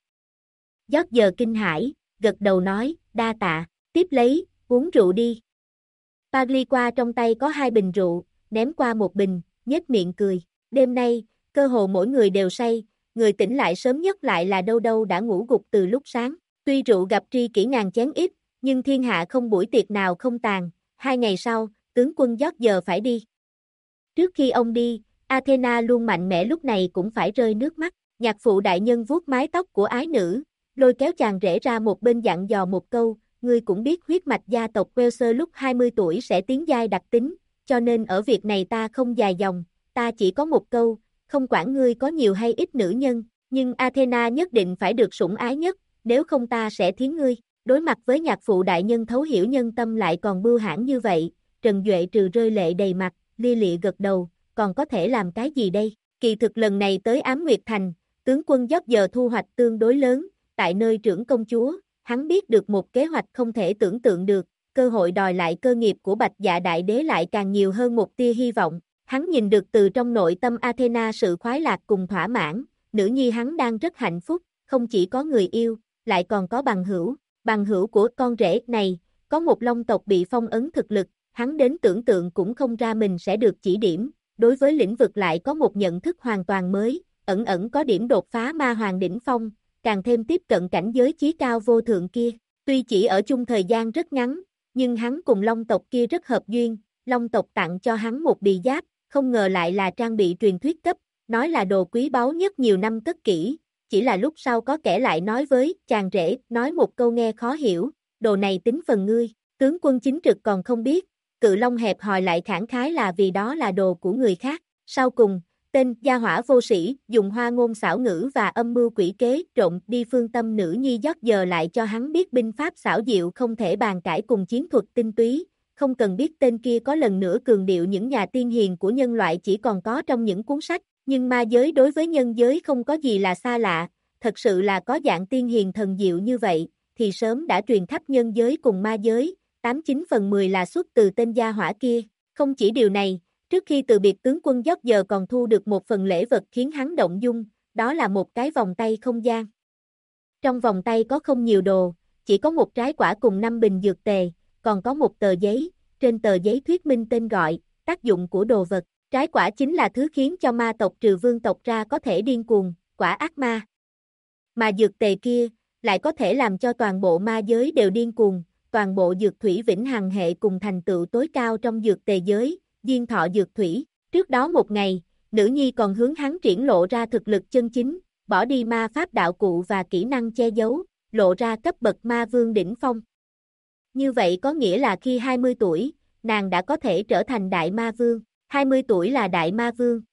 George kinh hãi, gật đầu nói, đa tạ, tiếp lấy, uống rượu đi. Pagliqua trong tay có 2 bình rượu, ném qua một bình, nhếch miệng cười, đêm nay, cơ hồ mỗi người đều say, người tỉnh lại sớm nhất lại là đâu đâu đã ngủ gục từ lúc sáng, tuy rượu gặp tri kỷ ngàn chén ít, nhưng thiên hạ không buổi tiệc nào không tàn, 2 ngày sau, tướng quân George phải đi. Trước khi ông đi, Athena luôn mạnh mẽ lúc này cũng phải rơi nước mắt, nhạc phụ đại nhân vuốt mái tóc của ái nữ, lôi kéo chàng rể ra một bên dặn dò một câu, ngươi cũng biết huyết mạch gia tộc Welser lúc 20 tuổi sẽ tiến giai đặc tính, cho nên ở việc này ta không dài dòng, ta chỉ có một câu, không quản ngươi có nhiều hay ít nữ nhân, nhưng Athena nhất định phải được sủng ái nhất, nếu không ta sẽ thiến ngươi. Đối mặt với nhạc phụ đại nhân thấu hiểu nhân tâm lại còn bưu hãn như vậy, Trần Duệ trừ rơi lệ đầy mặt, lia lịa gật đầu, còn có thể làm cái gì đây? Kỳ thực lần này tới Ám Nguyệt Thành, tướng quân George thu hoạch tương đối lớn, tại nơi trưởng công chúa, hắn biết được một kế hoạch không thể tưởng tượng được, cơ hội đòi lại cơ nghiệp của Bạch Dạ Đại Đế lại càng nhiều hơn một tia hy vọng, hắn nhìn được từ trong nội tâm Athena sự khoái lạc cùng thỏa mãn, nữ nhi hắn đang rất hạnh phúc, không chỉ có người yêu, lại còn có bằng hữu của con rể này, có một Long tộc bị phong ấn thực lực, hắn đến tưởng tượng cũng không ra mình sẽ được chỉ điểm, đối với lĩnh vực lại có một nhận thức hoàn toàn mới, ẩn ẩn có điểm đột phá ma hoàng đỉnh phong, càng thêm tiếp cận cảnh giới chí cao vô thượng kia, tuy chỉ ở chung thời gian rất ngắn, nhưng hắn cùng Long tộc kia rất hợp duyên, Long tộc tặng cho hắn một bì giáp, không ngờ lại là trang bị truyền thuyết cấp, nói là đồ quý báu nhất nhiều năm cất kỹ, chỉ là lúc sau có kẻ lại nói với chàng rể, nói một câu nghe khó hiểu, đồ này tính phần ngươi, tướng quân chính trực còn không biết, Cự Long hẹp hòi lại khẳng khái là vì đó là đồ của người khác, sau cùng, Tên gia hỏa vô sĩ, dùng hoa ngôn xảo ngữ và âm mưu quỷ kế trộn đi phương tâm nữ nhi dót giờ lại cho hắn biết binh pháp xảo diệu không thể bàn cãi cùng chiến thuật tinh túy, không cần biết tên kia có lần nữa cường điệu những nhà tiên hiền của nhân loại chỉ còn có trong những cuốn sách, nhưng ma giới đối với nhân giới không có gì là xa lạ, thật sự là có dạng tiên hiền thần diệu như vậy, thì sớm đã truyền khắp nhân giới cùng ma giới, 89/10 là xuất từ tên gia hỏa kia, không chỉ điều này. Trước khi từ biệt tướng quân dốc giờ còn thu được một phần lễ vật khiến hắn động dung, đó là một cái vòng tay không gian. Trong vòng tay có không nhiều đồ, chỉ có một trái quả cùng 5 bình dược tề, còn có một tờ giấy, trên tờ giấy thuyết minh tên gọi, tác dụng của đồ vật. Trái quả chính là thứ khiến cho ma tộc trừ vương tộc ra có thể điên cuồng, quả ác ma. Mà dược tề kia, lại có thể làm cho toàn bộ ma giới đều điên cuồng, toàn bộ dược thủy vĩnh hằng hệ cùng thành tựu tối cao trong dược tề giới. Diên thọ dược thủy, trước đó một ngày, nữ nhi còn hướng hắn triển lộ ra thực lực chân chính, bỏ đi ma pháp đạo cụ và kỹ năng che giấu, lộ ra cấp bậc ma vương đỉnh phong. Như vậy có nghĩa là khi 20 tuổi, nàng đã có thể trở thành đại ma vương, 20 tuổi là đại ma vương,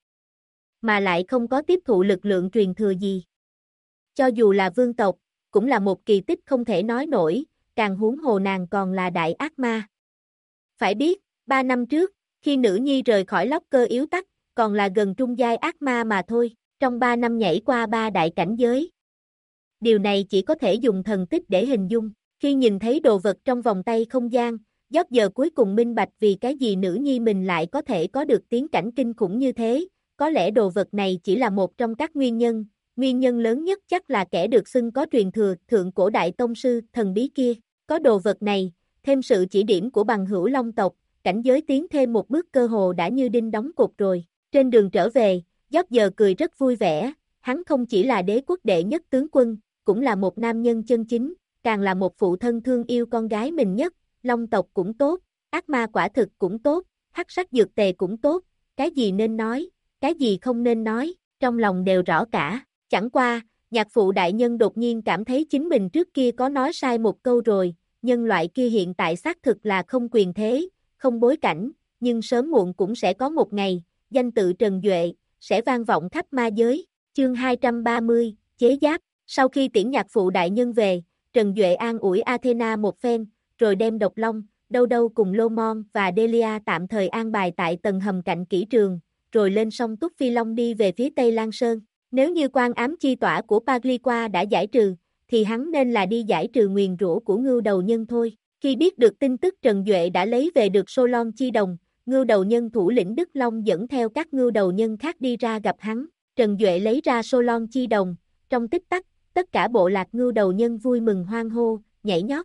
mà lại không có tiếp thụ lực lượng truyền thừa gì. Cho dù là vương tộc, cũng là một kỳ tích không thể nói nổi, càng huống hồ nàng còn là đại ác ma. Phải biết, 3 năm trước, khi nữ nhi rời khỏi locker yếu tắc, còn là gần trung giai ác ma mà thôi, trong 3 năm nhảy qua 3 đại cảnh giới. Điều này chỉ có thể dùng thần tích để hình dung, khi nhìn thấy đồ vật trong vòng tay không gian, dốc giờ cuối cùng minh bạch vì cái gì nữ nhi mình lại có thể có được tiến cảnh kinh khủng như thế, có lẽ đồ vật này chỉ là một trong các nguyên nhân lớn nhất chắc là kẻ được xưng có truyền thừa thượng cổ đại tông sư thần bí kia, có đồ vật này, thêm sự chỉ điểm của bằng hữu Long tộc, cảnh giới tiến thêm một bước cơ hồ đã như đinh đóng cột rồi. Trên đường trở về, dốc giờ cười rất vui vẻ, hắn không chỉ là đế quốc đệ nhất tướng quân, cũng là một nam nhân chân chính, càng là một phụ thân thương yêu con gái mình nhất, Long tộc cũng tốt, ác ma quả thực cũng tốt, hắc sắc dược tề cũng tốt, cái gì nên nói, cái gì không nên nói, trong lòng đều rõ cả, chẳng qua, nhạc phụ đại nhân đột nhiên cảm thấy chính mình trước kia có nói sai một câu rồi, nhân loại kia hiện tại xác thực là không quyền thế, không bối cảnh, nhưng sớm muộn cũng sẽ có một ngày, danh tự Trần Duệ, sẽ vang vọng khắp ma giới. Chương 230, chế giáp, sau khi tiễn nhạc phụ đại nhân về, Trần Duệ an ủi Athena một phen, rồi đem Độc Long, Đâu Đâu cùng Lomon và Delia tạm thời an bài tại tầng hầm cạnh kỹ trường, rồi lên sông Túc Phi Long đi về phía Tây Lan Sơn. Nếu như quan ám chi tỏa của Pagliqua đã giải trừ, thì hắn nên là đi giải trừ nguyền rủa của ngưu đầu nhân thôi. Khi biết được tin tức Trần Duệ đã lấy về được Solon Chi Đồng, ngưu đầu nhân thủ lĩnh Đức Long dẫn theo các ngưu đầu nhân khác đi ra gặp hắn. Trần Duệ lấy ra Solon Chi Đồng, trong tích tắc, tất cả bộ lạc ngưu đầu nhân vui mừng hoan hô, nhảy nhót.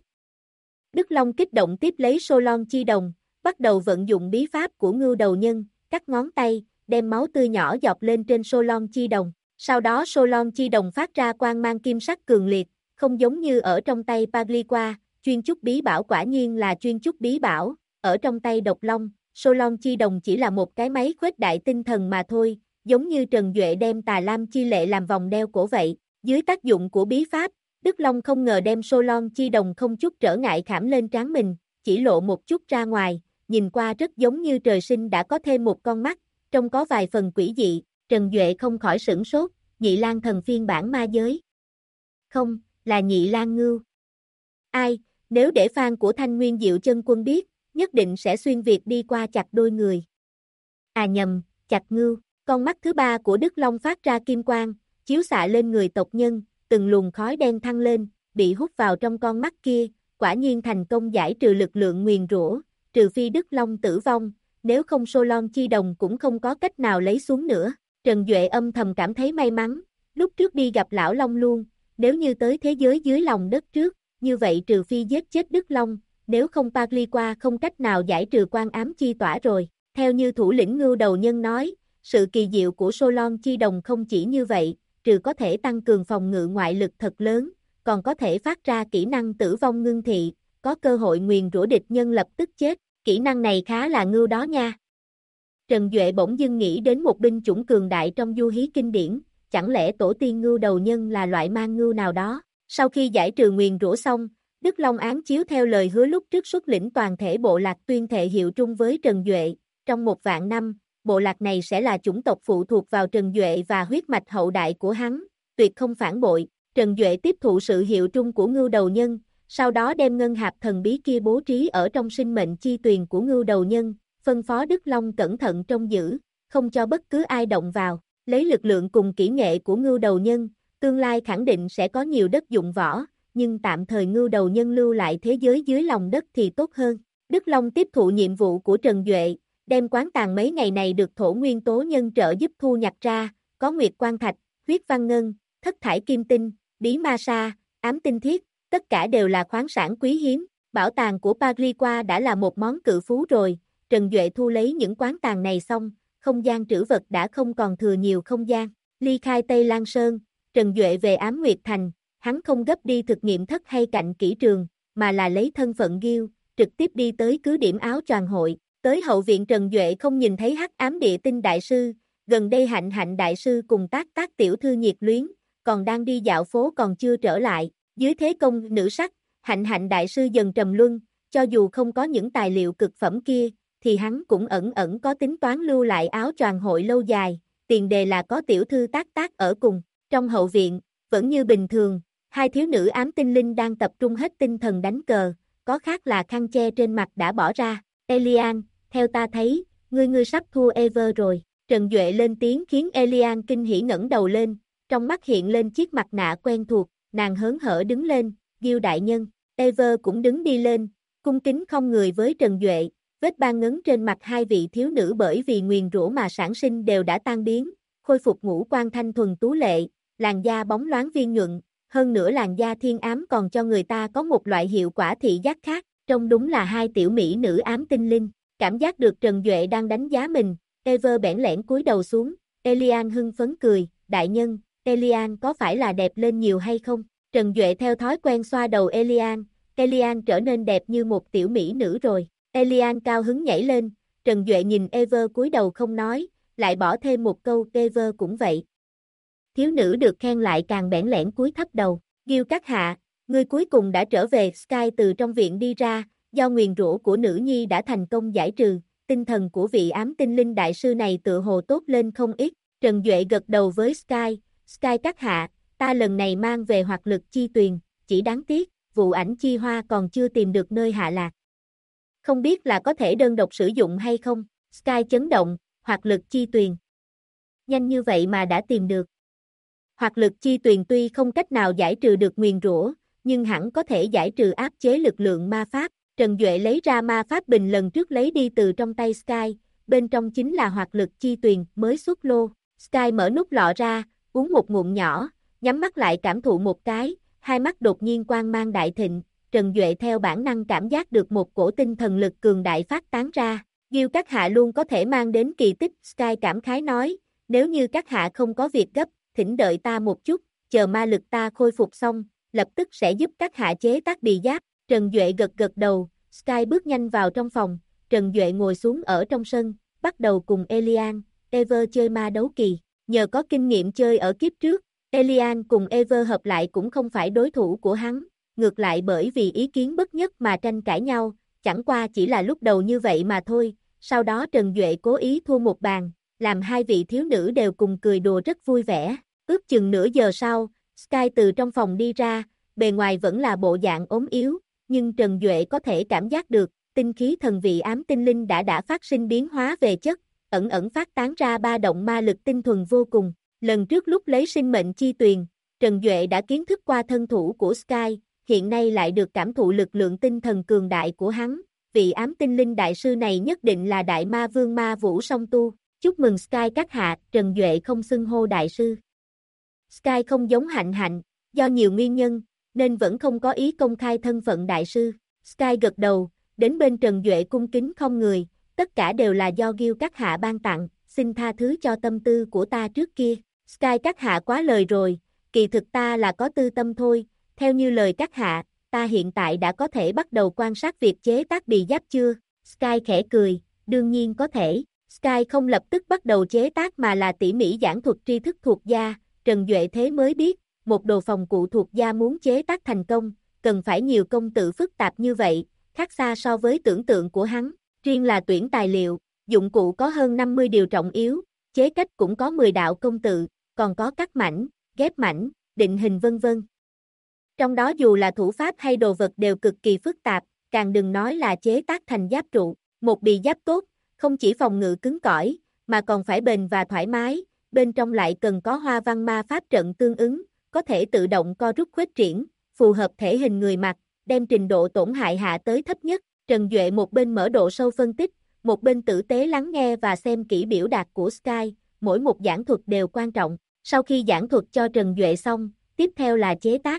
Đức Long kích động tiếp lấy Solon Chi Đồng, bắt đầu vận dụng bí pháp của ngưu đầu nhân, cắt ngón tay, đem máu tươi nhỏ dọc lên trên Solon Chi Đồng. Sau đó Solon Chi Đồng phát ra quang mang kim sắc cường liệt, không giống như ở trong tay Pagliqua, chuyên chúc bí bảo quả nhiên là chuyên chúc bí bảo, ở trong tay Độc Long, Solon Chi Đồng chỉ là một cái máy khuếch đại tinh thần mà thôi, giống như Trần Duệ đem Tà Lam Chi Lệ làm vòng đeo cổ vậy. Dưới tác dụng của bí pháp, Đức Long không ngờ đem Solon Chi Đồng không chút trở ngại khảm lên trán mình, chỉ lộ một chút ra ngoài, nhìn qua rất giống như trời sinh đã có thêm một con mắt, trông có vài phần quỷ dị. Trần Duệ không khỏi sửng sốt, Nhị Lang Thần phiên bản ma giới. Không, là Nhị Lang Ngưu. Ai, nếu để fan của Thanh Nguyên Diệu Chân Quân biết, nhất định sẽ xuyên Việt đi qua chặt đôi người. À nhầm, chặt ngưu. Con mắt thứ ba của Đức Long phát ra kim quang, chiếu xạ lên người tộc nhân, từng luồng khói đen thăng lên, bị hút vào trong con mắt kia, quả nhiên thành công giải trừ lực lượng nguyền rủa, trừ phi Đức Long tử vong, nếu không Solon Chi Đồng cũng không có cách nào lấy xuống nữa. Trần Duệ âm thầm cảm thấy may mắn, lúc trước đi gặp lão Long luôn, nếu như tới thế giới dưới lòng đất trước, như vậy trừ phi giết chết Đức Long, nếu không Pagliqua không cách nào giải trừ quan ám chi tỏa rồi. Theo như thủ lĩnh ngưu đầu nhân nói, sự kỳ diệu của Solon Chi Đồng không chỉ như vậy, trừ có thể tăng cường phòng ngự ngoại lực thật lớn, còn có thể phát ra kỹ năng tử vong ngưng thị, có cơ hội nguyền rủa địch nhân lập tức chết, kỹ năng này khá là ngưu đó nha. Trần Duệ bỗng dưng nghĩ đến một binh chủng cường đại trong du hí kinh điển, chẳng lẽ tổ tiên ngưu đầu nhân là loại mang ngưu nào đó. Sau khi giải trừ nguyền rủa xong, Đức Long án chiếu theo lời hứa lúc trước xuất lĩnh toàn thể bộ lạc tuyên thệ hiệu trung với Trần Duệ, trong 1 vạn năm, bộ lạc này sẽ là chủng tộc phụ thuộc vào Trần Duệ và huyết mạch hậu đại của hắn, tuyệt không phản bội. Trần Duệ tiếp thụ sự hiệu trung của Ngưu Đầu Nhân, sau đó đem ngân hạp thần bí kia bố trí ở trong sinh mệnh chi tuyền của Ngưu Đầu Nhân, phân phó Đức Long cẩn thận trông giữ, không cho bất cứ ai động vào. Lấy lực lượng cùng kỹ nghệ của Ngưu Đầu Nhân, tương lai khẳng định sẽ có nhiều đất dụng võ, nhưng tạm thời Ngưu Đầu Nhân lưu lại thế giới dưới lòng đất thì tốt hơn. Đức Long tiếp thụ nhiệm vụ của Trần Duệ, đem quán tàng mấy ngày này được Thổ Nguyên Tố Nhân trợ giúp thu nhặt ra, có Nguyệt Quan Thạch, Huyết Văn Ngân, Thất Thải Kim Tinh, Bí Ma Sa, Ám Tinh Thiết, tất cả đều là khoáng sản quý hiếm. Bảo tàng của Pagriqua đã là một món cự phú rồi. Trần Duệ thu lấy những quán tàng này xong, không gian trữ vật đã không còn thừa nhiều không gian. Ly khai Tây Lan Sơn, Trần Duệ về Ám Nguyệt Thành, hắn không gấp đi thực nghiệm thất hay cạnh kỹ trường, mà là lấy thân phận Ghiêu, trực tiếp đi tới cứ điểm áo choàng hội. Tới hậu viện Trần Duệ không nhìn thấy Hắc Ám Địa Tinh Đại Sư, gần đây Hạnh Hạnh Đại Sư cùng tác tiểu thư nhiệt luyến, còn đang đi dạo phố còn chưa trở lại. Dưới thế công nữ sắc, Hạnh Hạnh Đại Sư dần trầm luân, cho dù không có những tài liệu cực phẩm kia, thì hắn cũng ẩn có tính toán lưu lại áo choàng hội lâu dài, tiền đề là có tiểu thư tác ở cùng. Trong hậu viện, vẫn như bình thường, hai thiếu nữ ám tinh linh đang tập trung hết tinh thần đánh cờ, có khác là khăn che trên mặt đã bỏ ra. Elian, theo ta thấy, ngươi sắp thua Ever rồi. Trần Duệ lên tiếng khiến Elian kinh hỉ ngẩng đầu lên, trong mắt hiện lên chiếc mặt nạ quen thuộc, nàng hớn hở đứng lên, Ghiêu đại nhân. Ever cũng đứng đi lên, cung kính không người với Trần Duệ, vết ban ngấn trên mặt hai vị thiếu nữ bởi vì nguyền rủa mà sản sinh đều đã tan biến, khôi phục ngũ quan thanh thuần tú lệ, làn da bóng loáng viên nhuận, hơn nữa làn da thiên ám còn cho người ta có một loại hiệu quả thị giác khác, trông đúng là hai tiểu mỹ nữ ám tinh linh. Cảm giác được Trần Duệ đang đánh giá mình, Ever bẽn lẽn cúi đầu xuống, Elian hưng phấn cười, đại nhân, Elian có phải là đẹp lên nhiều hay không? Trần Duệ theo thói quen xoa đầu Elian trở nên đẹp như một tiểu mỹ nữ rồi. Elian cao hứng nhảy lên, Trần Duệ nhìn Ever cúi đầu không nói, lại bỏ thêm một câu, Ever cũng vậy. Thiếu nữ được khen lại càng bẽn lẽn cúi thấp đầu, Ghiêu các hạ, ngươi cuối cùng đã trở về. Sky từ trong viện đi ra, do nguyền rủa của nữ nhi đã thành công giải trừ, tinh thần của vị ám tinh linh đại sư này tựa hồ tốt lên không ít. Trần Duệ gật đầu với Sky các hạ, ta lần này mang về hoạt lực chi tuyền, chỉ đáng tiếc, vụ ảnh chi hoa còn chưa tìm được nơi hạ lạc. Không biết là có thể đơn độc sử dụng hay không? Sky chấn động, hoạt lực chi tuyền. Nhanh như vậy mà đã tìm được. Hoạt lực chi tuyền tuy không cách nào giải trừ được nguyền rủa, nhưng hẳn có thể giải trừ áp chế lực lượng ma pháp. Trần Duệ lấy ra ma pháp bình lần trước lấy đi từ trong tay Sky, bên trong chính là hoạt lực chi tuyền mới xuất lô. Sky mở nút lọ ra, uống một ngụm nhỏ, nhắm mắt lại cảm thụ một cái, hai mắt đột nhiên quang mang đại thịnh, Trần Duệ theo bản năng cảm giác được một cổ tinh thần lực cường đại phát tán ra. Ghiêu các hạ luôn có thể mang đến kỳ tích, Sky cảm khái nói, nếu như các hạ không có việc gấp, thỉnh đợi ta một chút, chờ ma lực ta khôi phục xong, lập tức sẽ giúp các hạ chế tác bì giáp. Trần Duệ gật đầu, Sky bước nhanh vào trong phòng, Trần Duệ ngồi xuống ở trong sân, bắt đầu cùng Elian, Ever chơi ma đấu kỳ. Nhờ có kinh nghiệm chơi ở kiếp trước, Elian cùng Ever hợp lại cũng không phải đối thủ của hắn, ngược lại bởi vì ý kiến bất nhất mà tranh cãi nhau, chẳng qua chỉ là lúc đầu như vậy mà thôi. Sau đó Trần Duệ cố ý thua một bàn, làm hai vị thiếu nữ đều cùng cười đùa rất vui vẻ. Ước chừng nửa giờ sau, Sky từ trong phòng đi ra, bề ngoài vẫn là bộ dạng ốm yếu, nhưng Trần Duệ có thể cảm giác được, tinh khí thần vị ám tinh linh đã phát sinh biến hóa về chất, ẩn phát tán ra ba động ma lực tinh thuần vô cùng. Lần trước lúc lấy sinh mệnh chi tuyền, Trần Duệ đã kiến thức qua thân thủ của Sky, hiện nay lại được cảm thụ lực lượng tinh thần cường đại của hắn, vị ám tinh linh đại sư này nhất định là đại ma vương ma vũ song tu. Chúc mừng Sky các hạ, Trần Duệ không xưng hô đại sư. Sky không giống Hạnh, do nhiều nguyên nhân, nên vẫn không có ý công khai thân phận đại sư. Sky gật đầu, đến bên Trần Duệ cung kính không người, tất cả đều là do Ghiêu các hạ ban tặng, xin tha thứ cho tâm tư của ta trước kia. Sky các hạ quá lời rồi, kỳ thực ta là có tư tâm thôi, theo như lời các hạ, ta hiện tại đã có thể bắt đầu quan sát việc chế tác bì giáp chưa? Sky khẽ cười, đương nhiên có thể. Sky không lập tức bắt đầu chế tác mà là tỉ mỉ giảng thuật tri thức thuộc da, Trần Duệ thế mới biết, một đồ phòng cụ thuộc da muốn chế tác thành công, cần phải nhiều công tự phức tạp như vậy, khác xa so với tưởng tượng của hắn. Riêng là tuyển tài liệu, dụng cụ có hơn 50 điều trọng yếu, chế cách cũng có 10 đạo công tự, còn có cắt mảnh, ghép mảnh, định hình vân vân. Trong đó dù là thủ pháp hay đồ vật đều cực kỳ phức tạp, càng đừng nói là chế tác thành giáp trụ. Một bì giáp tốt, không chỉ phòng ngự cứng cỏi, mà còn phải bền và thoải mái, bên trong lại cần có hoa văn ma pháp trận tương ứng, có thể tự động co rút khuếch triển, phù hợp thể hình người mặc, đem trình độ tổn hại hạ tới thấp nhất. Trần Duệ một bên mở độ sâu phân tích, một bên tử tế lắng nghe và xem kỹ biểu đạt của Sky, mỗi một giảng thuật đều quan trọng. Sau khi giảng thuật cho Trần Duệ xong, tiếp theo là chế tác.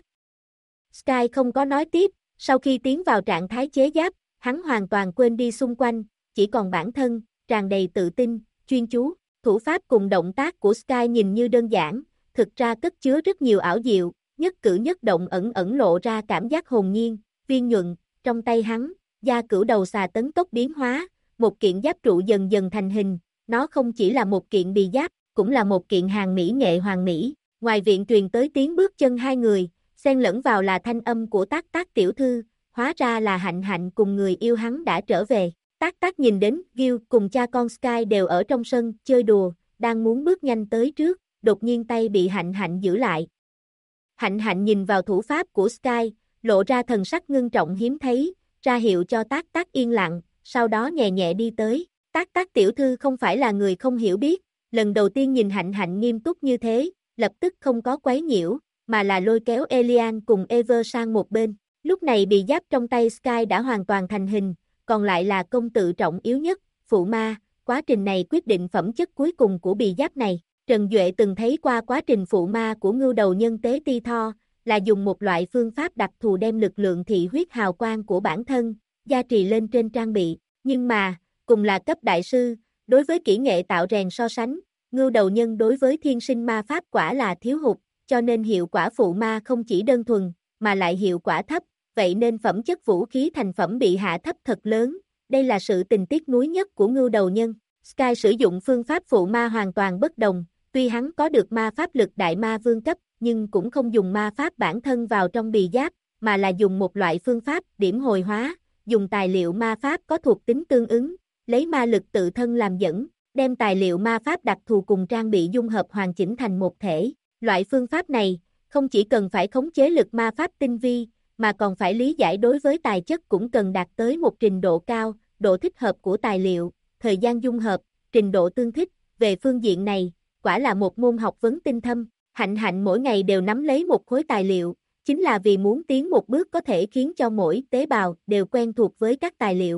Sky không có nói tiếp, sau khi tiến vào trạng thái chế giáp, hắn hoàn toàn quên đi xung quanh, chỉ còn bản thân, tràn đầy tự tin, chuyên chú. Thủ pháp cùng động tác của Sky nhìn như đơn giản, thực ra cất chứa rất nhiều ảo diệu, nhất cử nhất động ẩn ẩn lộ ra cảm giác hồn nhiên, viên nhuận. Trong tay hắn, gia cửu đầu xà tấn tốc biến hóa, một kiện giáp trụ dần dần thành hình, nó không chỉ là một kiện bì giáp, cũng là một kiện hàng mỹ nghệ hoàn mỹ. Ngoài viện truyền tới tiếng bước chân hai người, xen lẫn vào là thanh âm của Tác Tác tiểu thư, hóa ra là Hạnh Hạnh cùng người yêu hắn đã trở về. Tác Tác nhìn đến Gil cùng cha con Sky đều ở trong sân chơi đùa, đang muốn bước nhanh tới trước, đột nhiên tay bị Hạnh Hạnh giữ lại. Hạnh Hạnh nhìn vào thủ pháp của Sky, lộ ra thần sắc ngưng trọng hiếm thấy, ra hiệu cho Tác Tác yên lặng, sau đó nhẹ nhẹ đi tới. Tác Tác tiểu thư không phải là người không hiểu biết, lần đầu tiên nhìn Hạnh Hạnh nghiêm túc như thế, lập tức không có quấy nhiễu, mà là lôi kéo Elian cùng Ever sang một bên. Lúc này bì giáp trong tay Sky đã hoàn toàn thành hình, còn lại là công tự trọng yếu nhất, phụ ma. Quá trình này quyết định phẩm chất cuối cùng của bì giáp này. Trần Duệ từng thấy qua quá trình phụ ma của ngưu đầu nhân tế ti tho, là dùng một loại phương pháp đặc thù đem lực lượng thị huyết hào quang của bản thân, gia trì lên trên trang bị. Nhưng mà, cùng là cấp đại sư, đối với kỹ nghệ tạo rèn so sánh, ngưu đầu nhân đối với thiên sinh ma pháp quả là thiếu hụt, cho nên hiệu quả phụ ma không chỉ đơn thuần, mà lại hiệu quả thấp, vậy nên phẩm chất vũ khí thành phẩm bị hạ thấp thật lớn, đây là sự tình tiếc nuối nhất của ngưu đầu nhân. Sky sử dụng phương pháp phụ ma hoàn toàn bất đồng, tuy hắn có được ma pháp lực đại ma vương cấp, nhưng cũng không dùng ma pháp bản thân vào trong bì giáp, mà là dùng một loại phương pháp điểm hồi hóa, dùng tài liệu ma pháp có thuộc tính tương ứng, lấy ma lực tự thân làm dẫn, đem tài liệu ma pháp đặc thù cùng trang bị dung hợp hoàn chỉnh thành một thể. Loại phương pháp này, không chỉ cần phải khống chế lực ma pháp tinh vi, mà còn phải lý giải đối với tài chất cũng cần đạt tới một trình độ cao, độ thích hợp của tài liệu, thời gian dung hợp, trình độ tương thích. Về phương diện này, quả là một môn học vấn tinh thâm. Hạnh Hạnh mỗi ngày đều nắm lấy một khối tài liệu, chính là vì muốn tiến một bước có thể khiến cho mỗi tế bào đều quen thuộc với các tài liệu,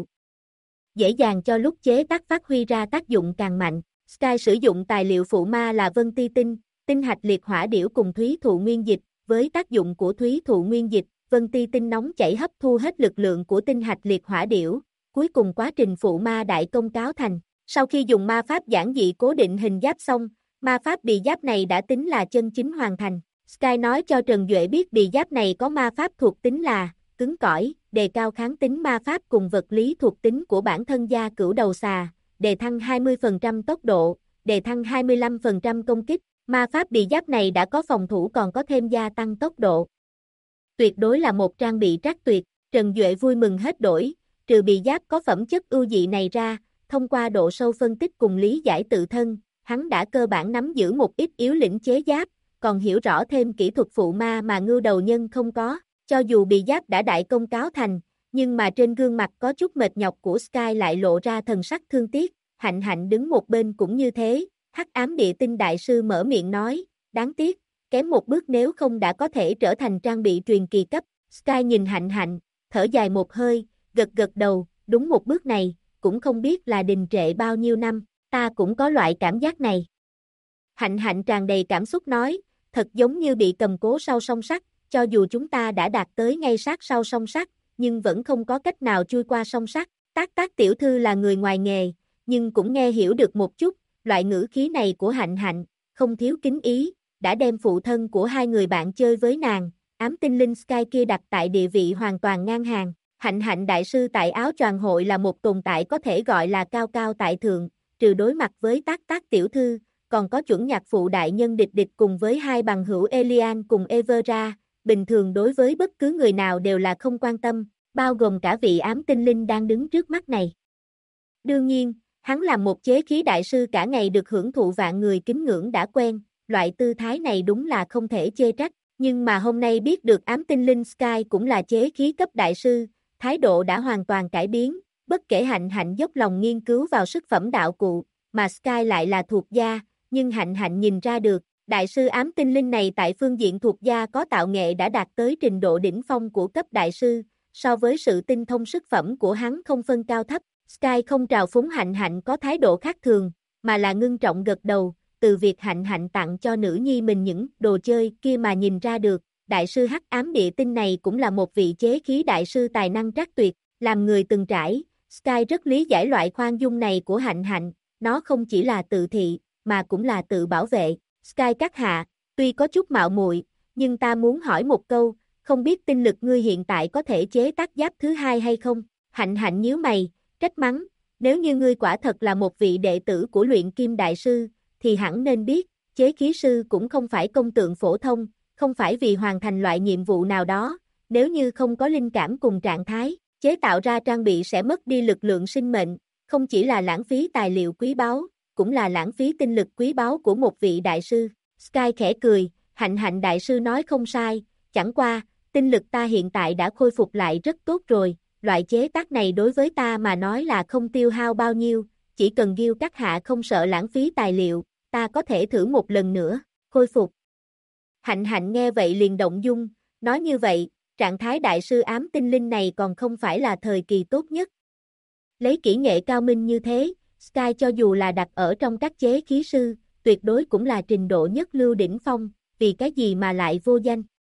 dễ dàng cho lúc chế tác phát huy ra tác dụng càng mạnh. Sky sử dụng tài liệu phụ ma là vân ti tinh, tinh hạch liệt hỏa điểu cùng thúy thụ nguyên dịch. Với tác dụng của thúy thụ nguyên dịch, vân ti tinh nóng chảy hấp thu hết lực lượng của tinh hạch liệt hỏa điểu, cuối cùng quá trình phụ ma đại công cáo thành. Sau khi dùng ma pháp giản dị cố định hình giáp xong, ma pháp bì giáp này đã tính là chân chính hoàn thành. Sky nói cho Trần Duệ biết bì giáp này có ma pháp thuộc tính là cứng cỏi, đề cao kháng tính ma pháp cùng vật lý thuộc tính của bản thân gia cửu đầu xà, đề thăng 20% tốc độ, đề thăng 25% công kích. Ma pháp bì giáp này đã có phòng thủ còn có thêm gia tăng tốc độ. Tuyệt đối là một trang bị trác tuyệt. Trần Duệ vui mừng hết đổi, trừ bì giáp có phẩm chất ưu dị này ra, thông qua độ sâu phân tích cùng lý giải tự thân, hắn đã cơ bản nắm giữ một ít yếu lĩnh chế giáp, còn hiểu rõ thêm kỹ thuật phụ ma mà ngưu đầu nhân không có. Cho dù bì giáp đã đại công cáo thành, nhưng mà trên gương mặt có chút mệt nhọc của Sky lại lộ ra thần sắc thương tiếc. Hạnh Hạnh đứng một bên cũng như thế. Hắc ám địa tinh đại sư mở miệng nói, đáng tiếc, kém một bước nếu không đã có thể trở thành trang bị truyền kỳ cấp. Sky nhìn Hạnh Hạnh, thở dài một hơi, gật gật đầu, đúng một bước này, cũng không biết là đình trệ bao nhiêu năm, ta cũng có loại cảm giác này. Hạnh Hạnh tràn đầy cảm xúc nói, thật giống như bị cầm cố sau song sắt, cho dù chúng ta đã đạt tới ngay sát sau song sắt, nhưng vẫn không có cách nào chui qua song sắt. Tác Tác tiểu thư là người ngoài nghề, nhưng cũng nghe hiểu được một chút. Loại ngữ khí này của Hạnh Hạnh, không thiếu kính ý, đã đem phụ thân của hai người bạn chơi với nàng, ám tinh linh Sky kia đặt tại địa vị hoàn toàn ngang hàng. Hạnh Hạnh đại sư tại áo choàng hội là một tồn tại có thể gọi là cao cao tại thượng, trừ đối mặt với Tác Tác tiểu thư, còn có chuẩn nhạc phụ đại nhân địch địch cùng với hai bằng hữu Elian cùng Evera, bình thường đối với bất cứ người nào đều là không quan tâm, bao gồm cả vị ám tinh linh đang đứng trước mắt này. Đương nhiên, Hắn làm một chế khí đại sư cả ngày được hưởng thụ vạn người kính ngưỡng đã quen, loại tư thái này đúng là không thể chê trách, nhưng mà hôm nay biết được ám tinh linh Sky cũng là chế khí cấp đại sư, thái độ đã hoàn toàn cải biến, bất kể Hạnh Hạnh dốc lòng nghiên cứu vào sức phẩm đạo cụ, mà Sky lại là thuộc gia, nhưng Hạnh Hạnh nhìn ra được, đại sư ám tinh linh này tại phương diện thuộc gia có tạo nghệ đã đạt tới trình độ đỉnh phong của cấp đại sư, so với sự tinh thông sức phẩm của hắn không phân cao thấp. Sky không trào phúng Hạnh Hạnh có thái độ khác thường, mà là ngưng trọng gật đầu, từ việc Hạnh Hạnh tặng cho nữ nhi mình những đồ chơi kia mà nhìn ra được, đại sư Hắc Ám Địa Tinh này cũng là một vị chế khí đại sư tài năng trác tuyệt, làm người từng trải, Sky rất lý giải loại khoan dung này của Hạnh Hạnh, nó không chỉ là tự thị, mà cũng là tự bảo vệ. Sky các hạ, tuy có chút mạo muội, nhưng ta muốn hỏi một câu, không biết tinh lực ngươi hiện tại có thể chế tác giáp thứ hai hay không? Hạnh Hạnh nhíu mày, trách mắng, nếu như ngươi quả thật là một vị đệ tử của luyện kim đại sư, thì hẳn nên biết, chế khí sư cũng không phải công tượng phổ thông, không phải vì hoàn thành loại nhiệm vụ nào đó, nếu như không có linh cảm cùng trạng thái, chế tạo ra trang bị sẽ mất đi lực lượng sinh mệnh, không chỉ là lãng phí tài liệu quý báu, cũng là lãng phí tinh lực quý báu của một vị đại sư. Sky khẽ cười, Hạnh Hạnh đại sư nói không sai, chẳng qua, tinh lực ta hiện tại đã khôi phục lại rất tốt rồi, loại chế tác này đối với ta mà nói là không tiêu hao bao nhiêu, chỉ cần Ghiêu các hạ không sợ lãng phí tài liệu, ta có thể thử một lần nữa, khôi phục. Hạnh Hạnh nghe vậy liền động dung, nói như vậy, trạng thái đại sư ám tinh linh này còn không phải là thời kỳ tốt nhất. Lấy kỹ nghệ cao minh như thế, Sky cho dù là đặt ở trong các chế khí sư, tuyệt đối cũng là trình độ nhất lưu đỉnh phong, vì cái gì mà lại vô danh.